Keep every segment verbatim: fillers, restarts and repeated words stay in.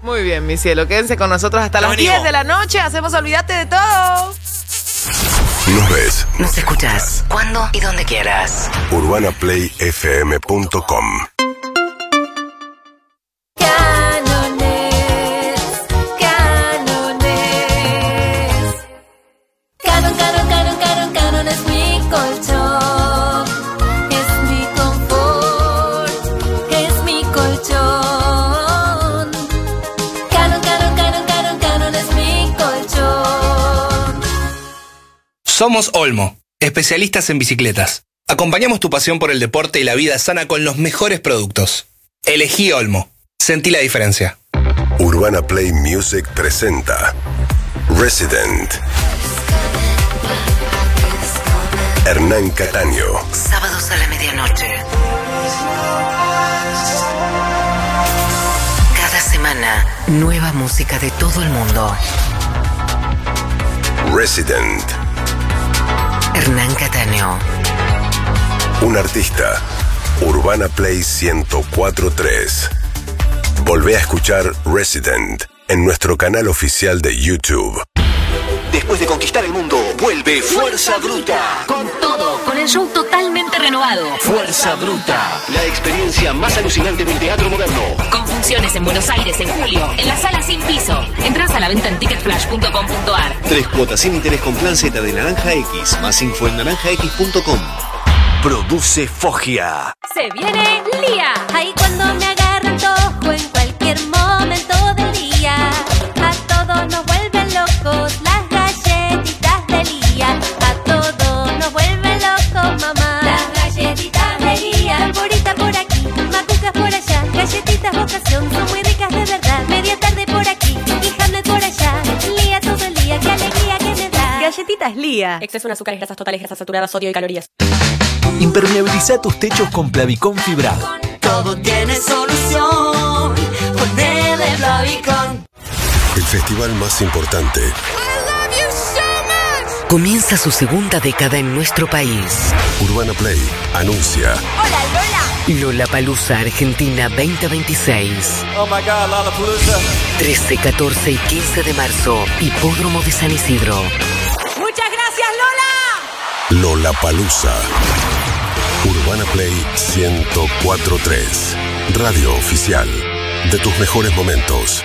Muy bien, mi cielo. Quédense con nosotros hasta las diez de la noche. Hacemos Olvídate de Todo. Nos ves. Nos escuchas cuando y donde quieras. urbana play f m punto com. Somos Olmo, especialistas en bicicletas. Acompañamos tu pasión por el deporte y la vida sana con los mejores productos. Elegí Olmo. Sentí la diferencia. Urbana Play Music presenta Resident. Hernán Cataño. Sábados a la medianoche. Cada semana, nueva música de todo el mundo. Resident. Hernán Cataño. Un artista. Urbana Play ciento cuatro punto tres. Volvé a escuchar Resident en nuestro canal oficial de YouTube. Después de conquistar el mundo, vuelve Fuerza Bruta. Con todo, con el show totalmente renovado. Fuerza Bruta, la experiencia más alucinante del teatro moderno. Con funciones en Buenos Aires en julio, en la sala Sin Piso. Entrás a la venta en ticket flash punto com punto a r. Tres cuotas sin interés con plan Z de Naranja X. Más info en naranja x punto com. Produce Foggia. Se viene Lía. Ahí cuando me agarran tojo en cualquier momento del día. A todos nos vuelven locos las galletitas de Lía. A todos nos vuelven locos, mamá. Las galletitas de Lía. Polvorita por aquí, macucas por allá. Galletitas vocación, son muy ricas de verdad. Media tarde por aquí y Hamlet por allá. Lía todo el día, qué alegría que me da. Galletitas Lía. Exceso en azúcares, grasas totales, grasas saturadas, sodio y calorías. Impermeabiliza tus techos con Plavicon fibrado. Todo tiene solución. Ponele Plavicon. El festival más importante. Comienza su segunda década en nuestro país. Urbana Play anuncia. Hola, Lola. Lollapalooza Argentina veinte veintiséis. Oh my God, Lollapalooza. trece, catorce y quince de marzo. Hipódromo de San Isidro. Muchas gracias, Lola. Lollapalooza. Urbana Play ciento cuatro punto tres. Radio oficial de tus mejores momentos.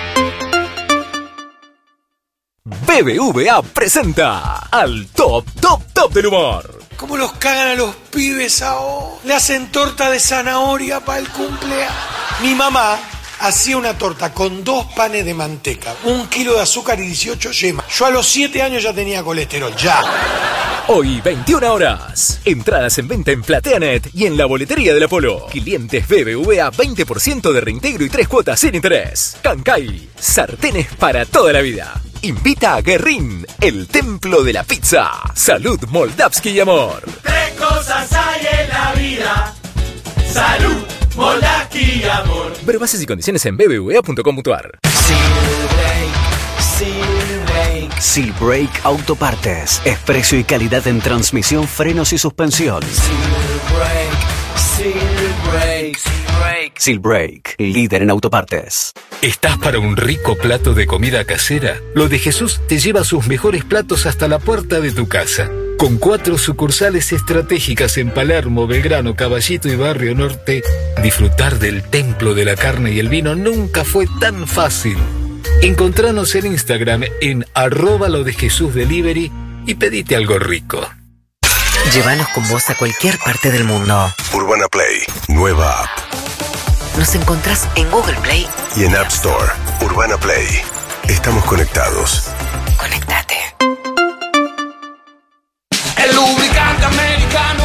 B B V A presenta al top, top, top del humor. ¿Cómo los cagan a los pibes ahora? Le hacen torta de zanahoria para el cumpleaños. Mi mamá hacía una torta con dos panes de manteca, un kilo de azúcar y dieciocho yemas. Yo a los siete años ya tenía colesterol, ya. Hoy, veintiuna horas. Entradas en venta en PlateaNet y en la boletería del Apolo. Clientes B B V A, veinte por ciento de reintegro y tres cuotas sin interés. Cancay, sartenes para toda la vida. Invita a Guerrín, el templo de la pizza. Salud, Moldavsky y amor. Tres cosas hay en la vida: salud, Moldavsky y amor. Ver bases y condiciones en b b v a punto com punto a r. Seal Brake Autopartes. Es precio y calidad en transmisión, frenos y suspensión. Seal Brake, líder en autopartes. ¿Estás para un rico plato de comida casera? Lo de Jesús te lleva sus mejores platos hasta la puerta de tu casa. Con cuatro sucursales estratégicas en Palermo, Belgrano, Caballito y Barrio Norte, disfrutar del templo de la carne y el vino nunca fue tan fácil. Encontranos en Instagram en arroba lo de Jesús Delivery y pedite algo rico. Llévanos con vos a cualquier parte del mundo. Urbana Play, nueva app. Nos encontrás en Google Play y en App Store. Urbana Play. Estamos conectados. Conectate. El lubricante americano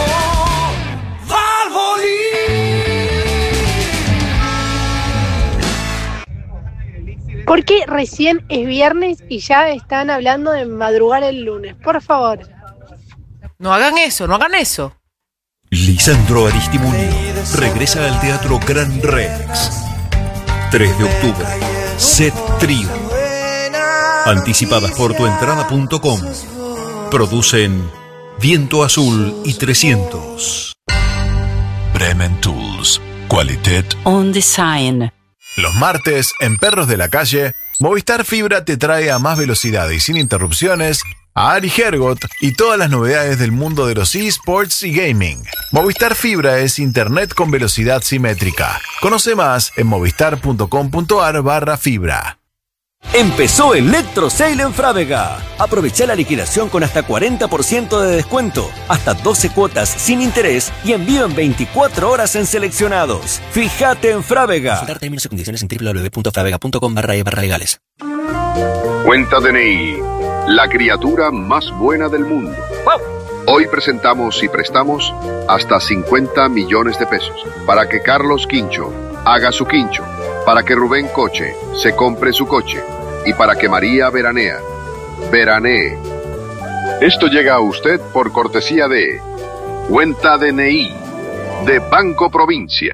Valvoline. ¿Por qué recién es viernes y ya están hablando de madrugar el lunes? Por favor. No hagan eso, no hagan eso. Lisandro Aristimuño regresa al Teatro Gran Rex. tres de octubre. Set Trío. Anticipadas por tuentrada punto com. Producen Viento Azul y trescientos. Bremen Tools. Qualität On Design. Los martes, en Perros de la Calle, Movistar Fibra te trae a más velocidad y sin interrupciones a Ari Hergot y todas las novedades del mundo de los eSports y gaming. Movistar Fibra es internet con velocidad simétrica. Conoce más en movistar.com.ar barra fibra. Empezó Electro Sale en Frávega. Aprovecha la liquidación con hasta cuarenta por ciento de descuento, hasta doce cuotas sin interés y envío en veinticuatro horas en seleccionados. Fíjate en Frávega. Consultar términos y condiciones en doble u doble u doble u punto fravega punto com barra e barra legales. Cuenta D N I, la criatura más buena del mundo. Hoy presentamos y prestamos hasta cincuenta millones de pesos para que Carlos Quincho haga su quincho, para que Rubén Coche se compre su coche y para que María Veranea veranee. Esto llega a usted por cortesía de Cuenta D N I de Banco Provincia.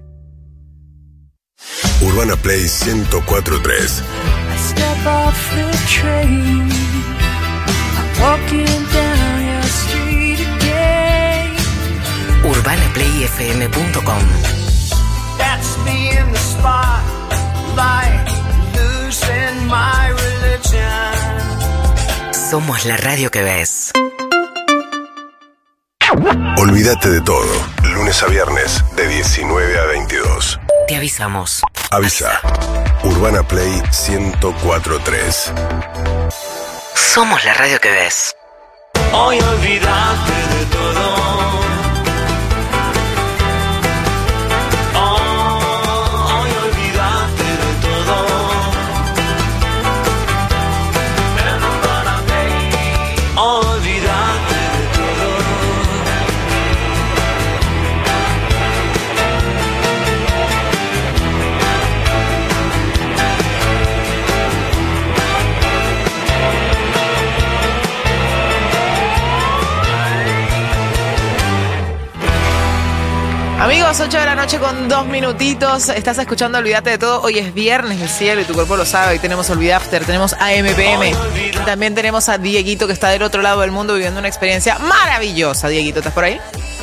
Urbana Play ciento cuatro punto tres. urbana play f m punto com. That's me in the spotlight, losing my religion. Somos la radio que ves. Olvídate de todo. Lunes a viernes, de diecinueve a veintidós. Te avisamos. Avisa. Urbana Play ciento cuatro punto tres. Somos la radio que ves. Hoy olvídate de todo. Amigos, ocho de la noche con dos minutitos. Estás escuchando Olvídate de Todo. Hoy es viernes del cielo y tu cuerpo lo sabe. Hoy tenemos Olvidafter, tenemos A M P M. También tenemos a Dieguito, que está del otro lado del mundo viviendo una experiencia maravillosa. Dieguito, ¿estás por ahí?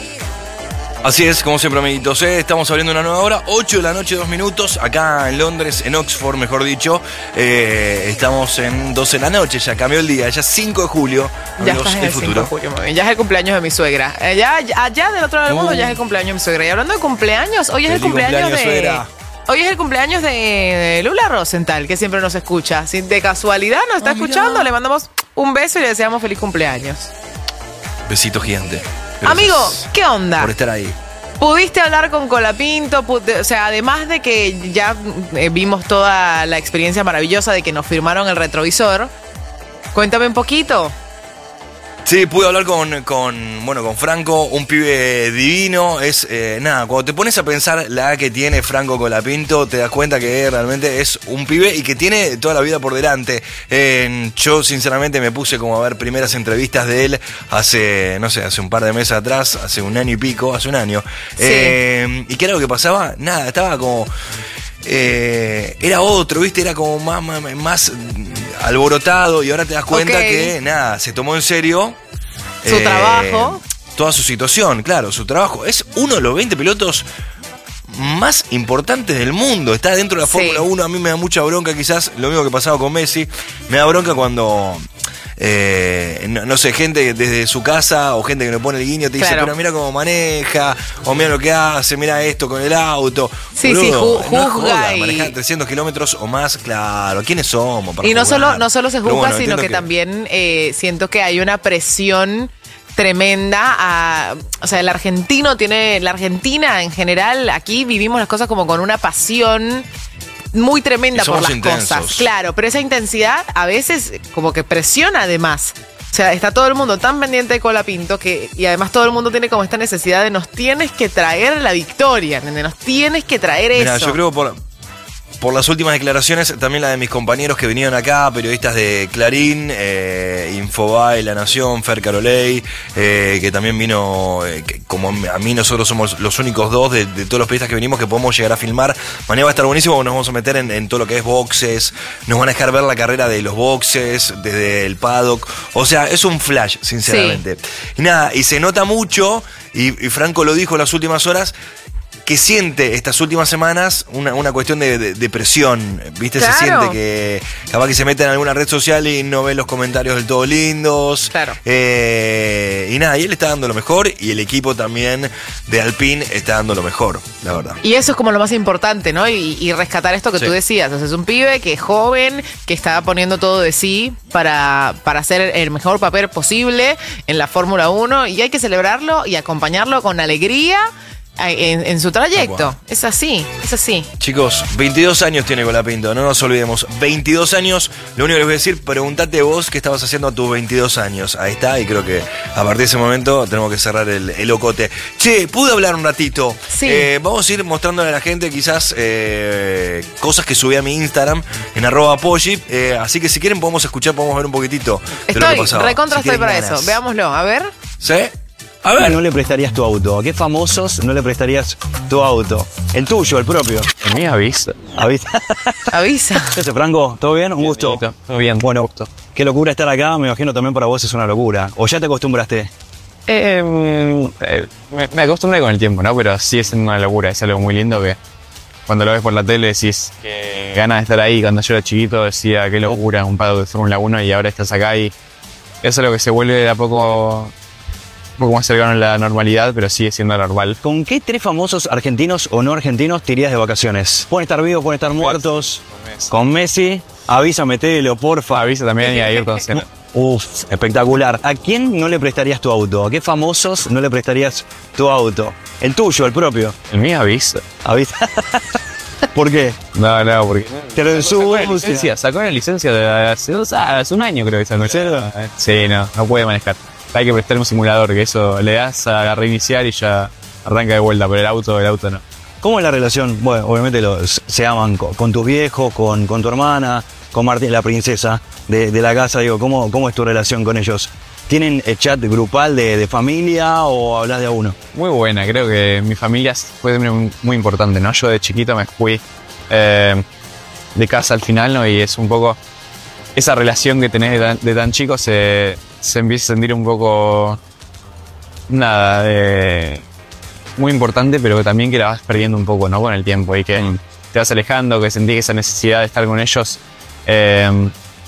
Así es, como siempre, amiguitos, ¿eh? Estamos abriendo una nueva hora, ocho de la noche, dos minutos, acá en Londres, en Oxford, mejor dicho. Eh, estamos en doce de la noche, ya cambió el día, ya es cinco de julio, ya amigos, estás en el el futuro. cinco de julio, muy bien. Ya es el cumpleaños de mi suegra. Eh, ya, allá del otro lado del mundo, uh. ya es el cumpleaños de mi suegra. Y hablando de cumpleaños, hoy es el cumpleaños, cumpleaños de... Suegra. Hoy es el cumpleaños de Lula Rosenthal, que siempre nos escucha. Si de casualidad nos está oh, escuchando, mira. Le mandamos un beso y le deseamos feliz cumpleaños. Besito gigante. Gracias. Amigo, ¿qué onda? Por estar ahí. ¿Pudiste hablar con Colapinto? O sea, además de que ya eh, vimos toda la experiencia maravillosa de que nos firmaron el retrovisor, cuéntame un poquito. Sí, pude hablar con, con, bueno, con Franco, un pibe divino. Es, eh, nada, cuando te pones a pensar la edad que tiene Franco Colapinto, te das cuenta que realmente es un pibe y que tiene toda la vida por delante. Eh, yo, sinceramente, me puse como a ver primeras entrevistas de él hace, no sé, hace un par de meses atrás, hace un año y pico, hace un año. Sí. Eh, ¿Y qué era lo que pasaba? Nada, estaba como... Eh, era otro, ¿viste? Era como más, más, más alborotado y ahora te das cuenta okay. que, nada, se tomó en serio su eh, trabajo. Toda su situación, claro, su trabajo. Es uno de los veinte pilotos más importantes del mundo. Está dentro de la Fórmula sí. uno. A mí me da mucha bronca, quizás lo mismo que pasaba con Messi. Me da bronca cuando... Eh, no, no sé, gente desde su casa o gente que le pone el guiño te dice, claro. pero mira cómo maneja, o mira lo que hace, mira esto con el auto. Sí, Boludo, sí, ju- no juzga. Y... manejar trescientos kilómetros o más, claro. ¿Quiénes somos? Para y no jugar? solo, no solo se juzga, bueno, sino que, que también eh, siento que hay una presión tremenda a, o sea, el argentino tiene, la Argentina en general, aquí vivimos las cosas como con una pasión muy tremenda por las intensos. Cosas, claro, pero esa intensidad a veces como que presiona además. O sea, está todo el mundo tan pendiente de Colapinto que, y además todo el mundo tiene como esta necesidad de nos tienes que traer la victoria, de nos tienes que traer Mirá, eso. Yo creo por, por las últimas declaraciones, también la de mis compañeros que vinieron acá, periodistas de Clarín, eh, Infobae, La Nación, Fer Carolei, eh, que también vino, eh, que como a mí nosotros somos los únicos dos de, de todos los periodistas que venimos que podemos llegar a filmar. Mañana va a estar buenísimo, nos vamos a meter en, en todo lo que es boxes, nos van a dejar ver la carrera de los boxes, desde el paddock, o sea, es un flash, sinceramente. Sí. Y nada, y se nota mucho, y, y Franco lo dijo en las últimas horas, que siente estas últimas semanas una, una cuestión de, de, de presión, ¿viste? Claro. Se siente que capaz que se mete en alguna red social y no ve los comentarios del todo lindos. Claro. Eh, y nada, y él está dando lo mejor y el equipo también de Alpine está dando lo mejor, la verdad. Y eso es como lo más importante, ¿no? Y, y rescatar esto que Sí. tú decías. O sea, es un pibe que es joven, que está poniendo todo de sí para, para hacer el mejor papel posible en la Fórmula uno y hay que celebrarlo y acompañarlo con alegría en, en su trayecto. Es así, es así. Chicos, veintidós años tiene Colapinto, no nos olvidemos. veintidós años, lo único que les voy a decir, pregúntate vos qué estabas haciendo a tus veintidós años. Ahí está, y creo que a partir de ese momento tenemos que cerrar el, el ocote. Che, pude hablar un ratito. Sí. Eh, vamos a ir mostrándole a la gente quizás eh, cosas que subí a mi Instagram en arroba Poggi. Eh, así que si quieren podemos escuchar, podemos ver un poquitito de lo que Estoy, pasaba. recontra Si estoy tienen para ganas. eso. Veámoslo, a ver. ¿Sí? A ver. ¿No le prestarías tu auto? ¿A qué famosos no le prestarías tu auto? El tuyo, el propio. El mío avisa. Avisa. Avisa. ¿Qué haces, Franco? ¿Todo bien? Un Bien, gusto. Dieguito. Todo bien. Bueno, gusto. Qué locura estar acá. Me imagino también para vos es una locura. ¿O ya te acostumbraste? Eh, eh, me, me acostumbré con el tiempo, ¿no? Pero sí es una locura. Es algo muy lindo que cuando lo ves por la tele decís que ganas de estar ahí. Cuando yo era chiquito decía qué locura, un paddock de Fórmula uno y ahora estás acá y eso es lo que se vuelve de a poco... un poco más cercano a la normalidad, pero sigue siendo normal. ¿Con qué tres famosos argentinos o no argentinos te irías de vacaciones? Pueden estar vivos, pueden estar muertos. Con Messi. Con Messi. Avisa, metelo, porfa. Avisa también y a Ayrton Senna. Uf, espectacular. ¿A quién no le prestarías tu auto? ¿A qué famosos no le prestarías tu auto? El tuyo, el propio. El mío avisa. Avisa. ¿Por qué? No, no, porque... Te lo Sacó una ensucia. licencia, sacó una licencia de hace dos ah, hace un año creo que sacó. ¿En serio? Sí, no, no puede manejar. Hay que prestar un simulador, que eso le das a reiniciar y ya arranca de vuelta, pero el auto, el auto no. ¿Cómo es la relación? Bueno, obviamente lo- se aman con, con tus viejos, con, con tu hermana, con Martín, la princesa de, de la casa. Digo, ¿cómo, ¿cómo es tu relación con ellos? ¿Tienen el chat grupal de, de familia o hablas de a uno? Muy buena, creo que mi familia fue muy, muy importante, ¿no? Yo de chiquito me fui eh, de casa al final, ¿no? Y es un poco esa relación que tenés de tan, de tan chico se, se empieza a sentir un poco, nada, de, muy importante, pero que también que la vas perdiendo un poco, ¿no? Con el tiempo y que Mm. te vas alejando, que sentís esa necesidad de estar con ellos. Eh,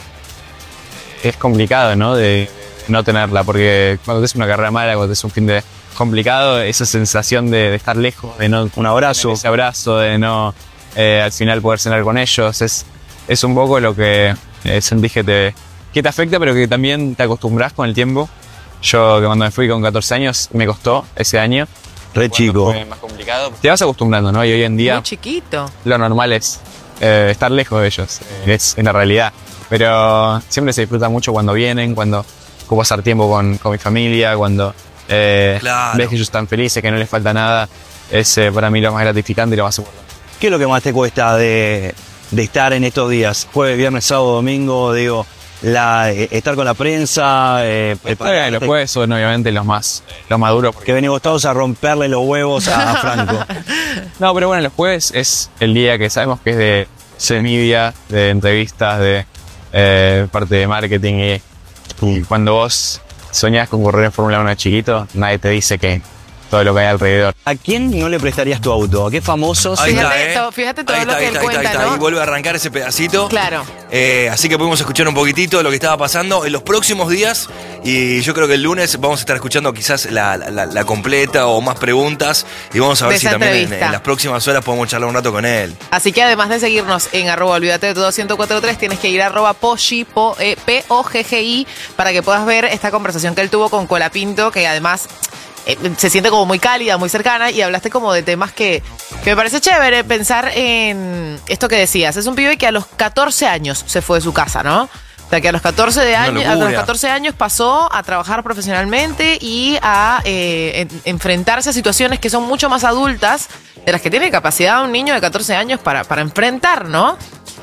es complicado, ¿no? De, de no tenerla, porque cuando te es una carrera mala, cuando te es un fin de complicado, esa sensación de, de estar lejos, de no Un abrazo. ese abrazo, de no eh, al final poder cenar con ellos, es, es un poco lo que eh, sentís que te, que te afecta, pero que también te acostumbras con el tiempo. Yo que cuando me fui con catorce años me costó ese año. Re chico. Fue más complicado. Te vas acostumbrando, ¿no? Y hoy en día Muy chiquito. lo normal es eh, estar lejos de ellos, eh, es en la realidad. Pero siempre se disfruta mucho cuando vienen, cuando puedo pasar tiempo con, con mi familia, cuando eh, Claro. ves que ellos están felices, que no les falta nada. Es eh, para mí lo más gratificante y lo más importante. ¿Qué es lo que más te cuesta de, de estar en estos días? Jueves, viernes, sábado, domingo, digo, la, eh, estar con la prensa. Eh, Eh, los jueves son obviamente los más, los más duros. Que venimos todos a romperle los huevos a, a Franco. No, pero bueno, los jueves es el día que sabemos que es de, de media, de entrevistas, de eh, parte de marketing. Y, y cuando vos soñás con correr en Fórmula uno de chiquito, nadie te dice que todo lo que hay alrededor. ¿A quién no le prestarías tu auto? ¿A qué famosos? Ahí está, Fíjate, ¿eh? to- fíjate todo Ahí lo está, que ahí él está, ahí está, cuenta, ahí está. ¿no? Y vuelve a arrancar ese pedacito. Claro. Eh, así que pudimos escuchar un poquitito de lo que estaba pasando en los próximos días. Y yo creo que el lunes vamos a estar escuchando quizás la, la- la completa o más preguntas. Y vamos a ver De si esa también en, entrevista. en las próximas horas podemos charlar un rato con él. Así que además de seguirnos en arroba olvídate de todo ciento cuatro tres, tienes que ir a arroba Poggi, po, eh, P O G G I, para que puedas ver esta conversación que él tuvo con Colapinto, que además eh, se siente como muy cálida, muy cercana, y hablaste como de temas que, que me parece chévere pensar en esto que decías. Es un pibe que a los catorce años se fue de su casa, ¿no? O sea, que a los catorce, de Una años, a los locura. catorce años pasó a trabajar profesionalmente y a eh, en- enfrentarse a situaciones que son mucho más adultas de las que tiene capacidad un niño de catorce años para, para enfrentar, ¿no?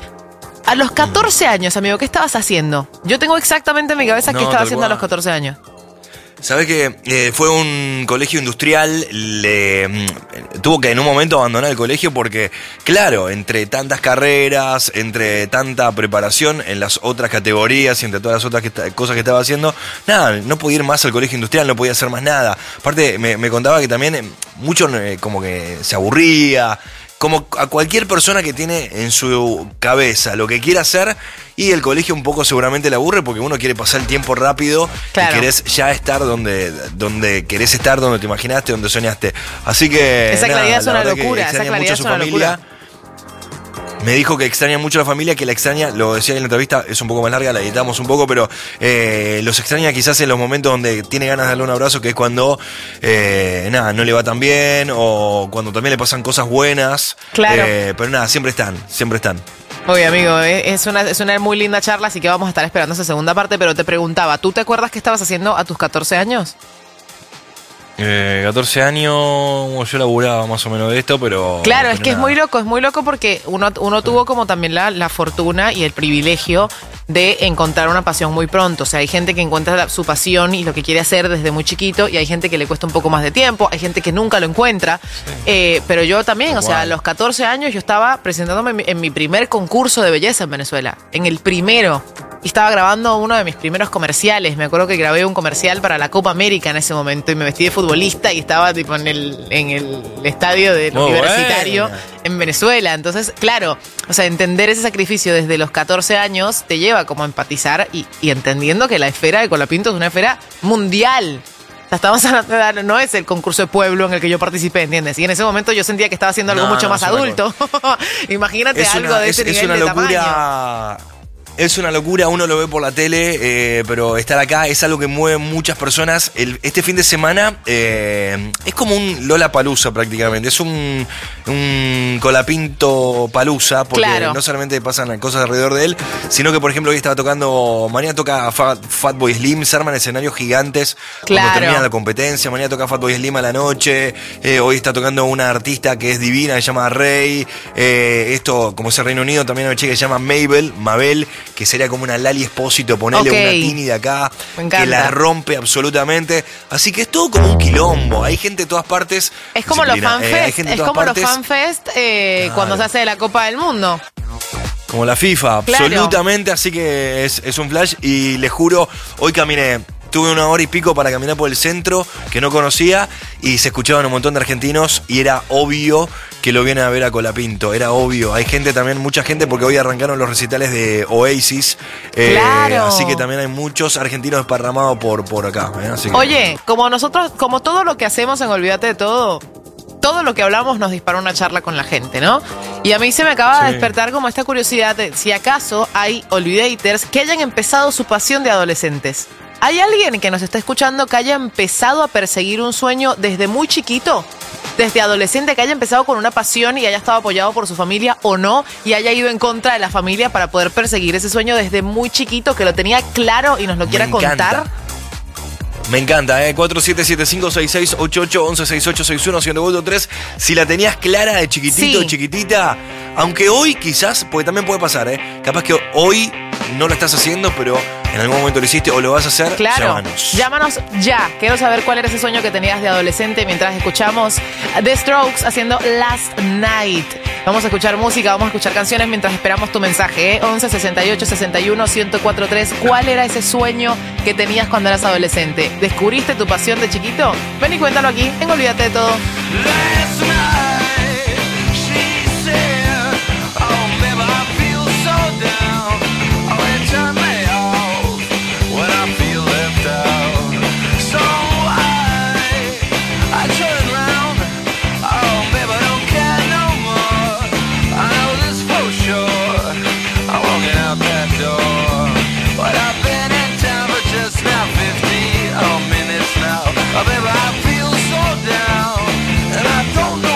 A los catorce años, amigo, ¿qué estabas haciendo? Yo tengo exactamente en mi cabeza No, qué estaba tal haciendo a cual. los catorce años. Sabés que eh, fue un colegio industrial, le mm, tuvo que en un momento abandonar el colegio porque, claro, entre tantas carreras, entre tanta preparación en las otras categorías y entre todas las otras que ta- cosas que estaba haciendo, nada, no podía ir más al colegio industrial, no podía hacer más nada. Aparte, me, me contaba que también eh, mucho eh, como que se aburría, como a cualquier persona que tiene en su cabeza lo que quiere hacer, y el colegio un poco seguramente le aburre porque uno quiere pasar el tiempo rápido. Claro. Y querés ya estar donde, donde querés estar, donde te imaginaste, donde soñaste. Así que esa nada, claridad es una locura, esa claridad es una locura. Me dijo que extraña mucho a la familia, que la extraña, lo decía en la entrevista, es un poco más larga, la editamos un poco, pero eh, los extraña quizás en los momentos donde tiene ganas de darle un abrazo, que es cuando eh, nada, no le va tan bien, o cuando también le pasan cosas buenas. Claro. Eh, pero nada, siempre están, siempre están. Oye, amigo, es una, es una muy linda charla, así que vamos a estar esperando esa segunda parte, pero te preguntaba, ¿tú te acuerdas qué estabas haciendo a tus catorce años? Eh, catorce años, yo laburaba más o menos de esto, pero... Claro, pero es que nada. es muy loco, es muy loco porque uno, uno tuvo como también la, la fortuna y el privilegio de encontrar una pasión muy pronto. O sea, hay gente que encuentra la- su pasión y lo que quiere hacer desde muy chiquito, y hay gente que le cuesta un poco más de tiempo, hay gente que nunca lo encuentra. Eh, pero yo también, o sea, a los catorce años yo estaba presentándome en mi, en mi primer concurso de belleza en Venezuela, en el primero. Y estaba grabando uno de mis primeros comerciales. Me acuerdo que grabé un comercial para la Copa América en ese momento y me vestí de futbolista y estaba tipo en el, en el estadio del Muy universitario buena. en Venezuela. Entonces, claro, o sea, entender ese sacrificio desde los catorce años te lleva como a empatizar y, y entendiendo que la esfera de Colapinto es una esfera mundial. O sea, estamos hablando, no es el concurso de pueblo en el que yo participé, ¿entiendes? Y en ese momento yo sentía que estaba haciendo algo No, mucho no, más es una adulto. Imagínate Es algo una- de es- ese es nivel una de locura. tamaño. Es una locura, uno lo ve por la tele, eh, pero estar acá es algo que mueve muchas personas. El- este fin de semana eh, es como un Lollapalooza prácticamente, es un, un Colapinto Palusa, porque Claro. no solamente pasan cosas alrededor de él, sino que por ejemplo hoy estaba tocando, mañana toca Fat, Fatboy Slim, se arman escenarios gigantes Claro. cuando termina la competencia, mañana toca Fatboy Slim a la noche, eh, hoy está tocando una artista que es divina, que se llama Rey, eh, esto como es el Reino Unido, también hay una chica que se llama Mabel, Mabel, que sería como una Lali Espósito, ponerle Ok. una Tini de acá, Me encanta. que la rompe absolutamente. Así que es todo como un quilombo. Hay gente de todas partes. Es como los Disciplina, eh, hay fanfest, gente de es todas como los partes, fanfest eh, Claro. cuando se hace la Copa del Mundo. como la FIFA, Claro. absolutamente. Así que es, es un flash. Y les juro, hoy caminé. Tuve una hora y pico para caminar por el centro que no conocía y se escuchaban un montón de argentinos y era obvio que lo vienen a ver a Colapinto, era obvio. Hay gente también, mucha gente, porque hoy arrancaron los recitales de Oasis. eh, Claro. Así que también hay muchos argentinos desparramados por, por acá. ¿eh? Así que- Oye, como nosotros, como todo lo que hacemos en Olvídate de Todo, todo lo que hablamos nos dispara una charla con la gente, ¿no? Y a mí se me acaba de Sí. despertar como esta curiosidad de si acaso hay Olvidaters que hayan empezado su pasión de adolescentes. ¿Hay alguien que nos está escuchando que haya empezado a perseguir un sueño desde muy chiquito? Desde adolescente, que haya empezado con una pasión y haya estado apoyado por su familia o no, y haya ido en contra de la familia para poder perseguir ese sueño desde muy chiquito, que lo tenía claro y nos lo quiera encanta. contar. Me encanta, ¿eh? cuatro siete siete cinco seis seis ocho ocho once seis ocho seis uno siendo voto tres. Si la tenías clara de chiquitito, Sí. chiquitita, aunque hoy quizás, porque también puede pasar, ¿eh? Capaz que hoy no lo estás haciendo, pero en algún momento lo hiciste o lo vas a hacer, Claro, llámanos. llámanos ya. Quiero saber cuál era ese sueño que tenías de adolescente mientras escuchamos The Strokes haciendo Last Night. Vamos a escuchar música, vamos a escuchar canciones mientras esperamos tu mensaje. ¿eh? once sesenta y ocho sesenta y uno ciento cuatro tres. ¿Cuál era ese sueño que tenías cuando eras adolescente? ¿Descubriste tu pasión de chiquito? Ven y cuéntalo aquí en Olvídate de Todo. Last night, she said, "Oh, baby, I feel so down. Oh, it turned me off when I feel left out. So I, I turn round. Oh, baby, I don't care no more. I know this for sure. I'm walking out that door, but I've been in town for just now fifty oh, minutes now. Oh, baby, I feel so down, and I don't know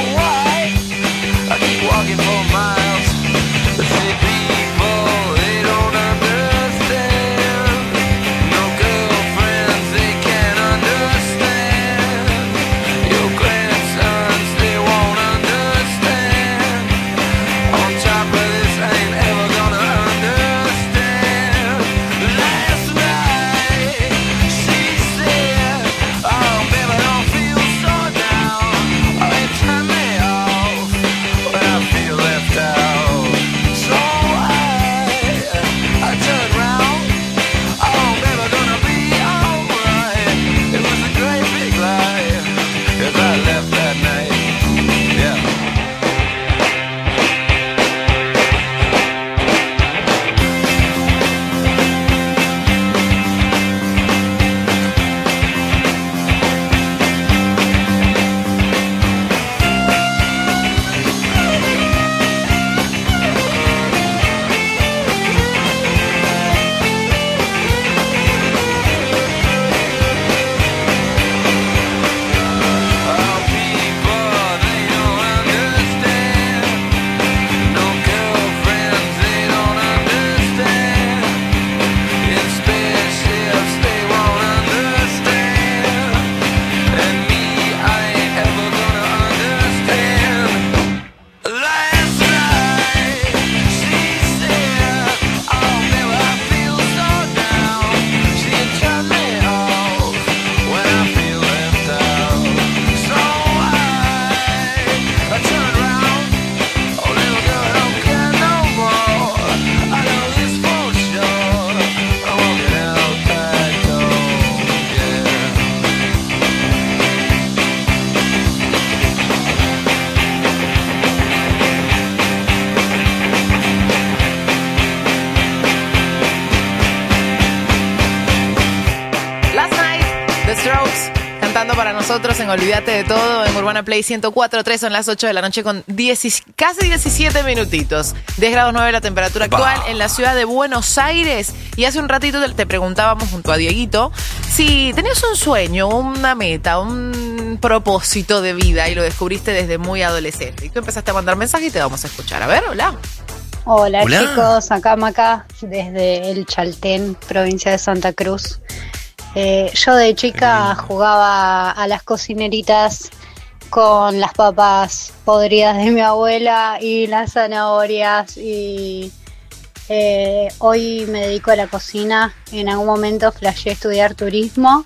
The Strokes cantando para nosotros en Olvídate de Todo en Urbana Play ciento cuatro punto tres. Son las ocho de la noche con diez, casi diecisiete minutitos. diez grados nueve la temperatura actual en la ciudad de Buenos Aires. Y hace un ratito te, te preguntábamos junto a Dieguito si tenías un sueño, una meta, un propósito de vida y lo descubriste desde muy adolescente. Y tú empezaste a mandar mensajes y te vamos a escuchar. A ver, hola. Hola, Hola. chicos, acá Maca, desde el Chaltén, provincia de Santa Cruz. Eh, yo de chica jugaba a las cocineritas con las papas podridas de mi abuela y las zanahorias y eh, hoy me dedico a la cocina. En algún momento flasheé estudiar turismo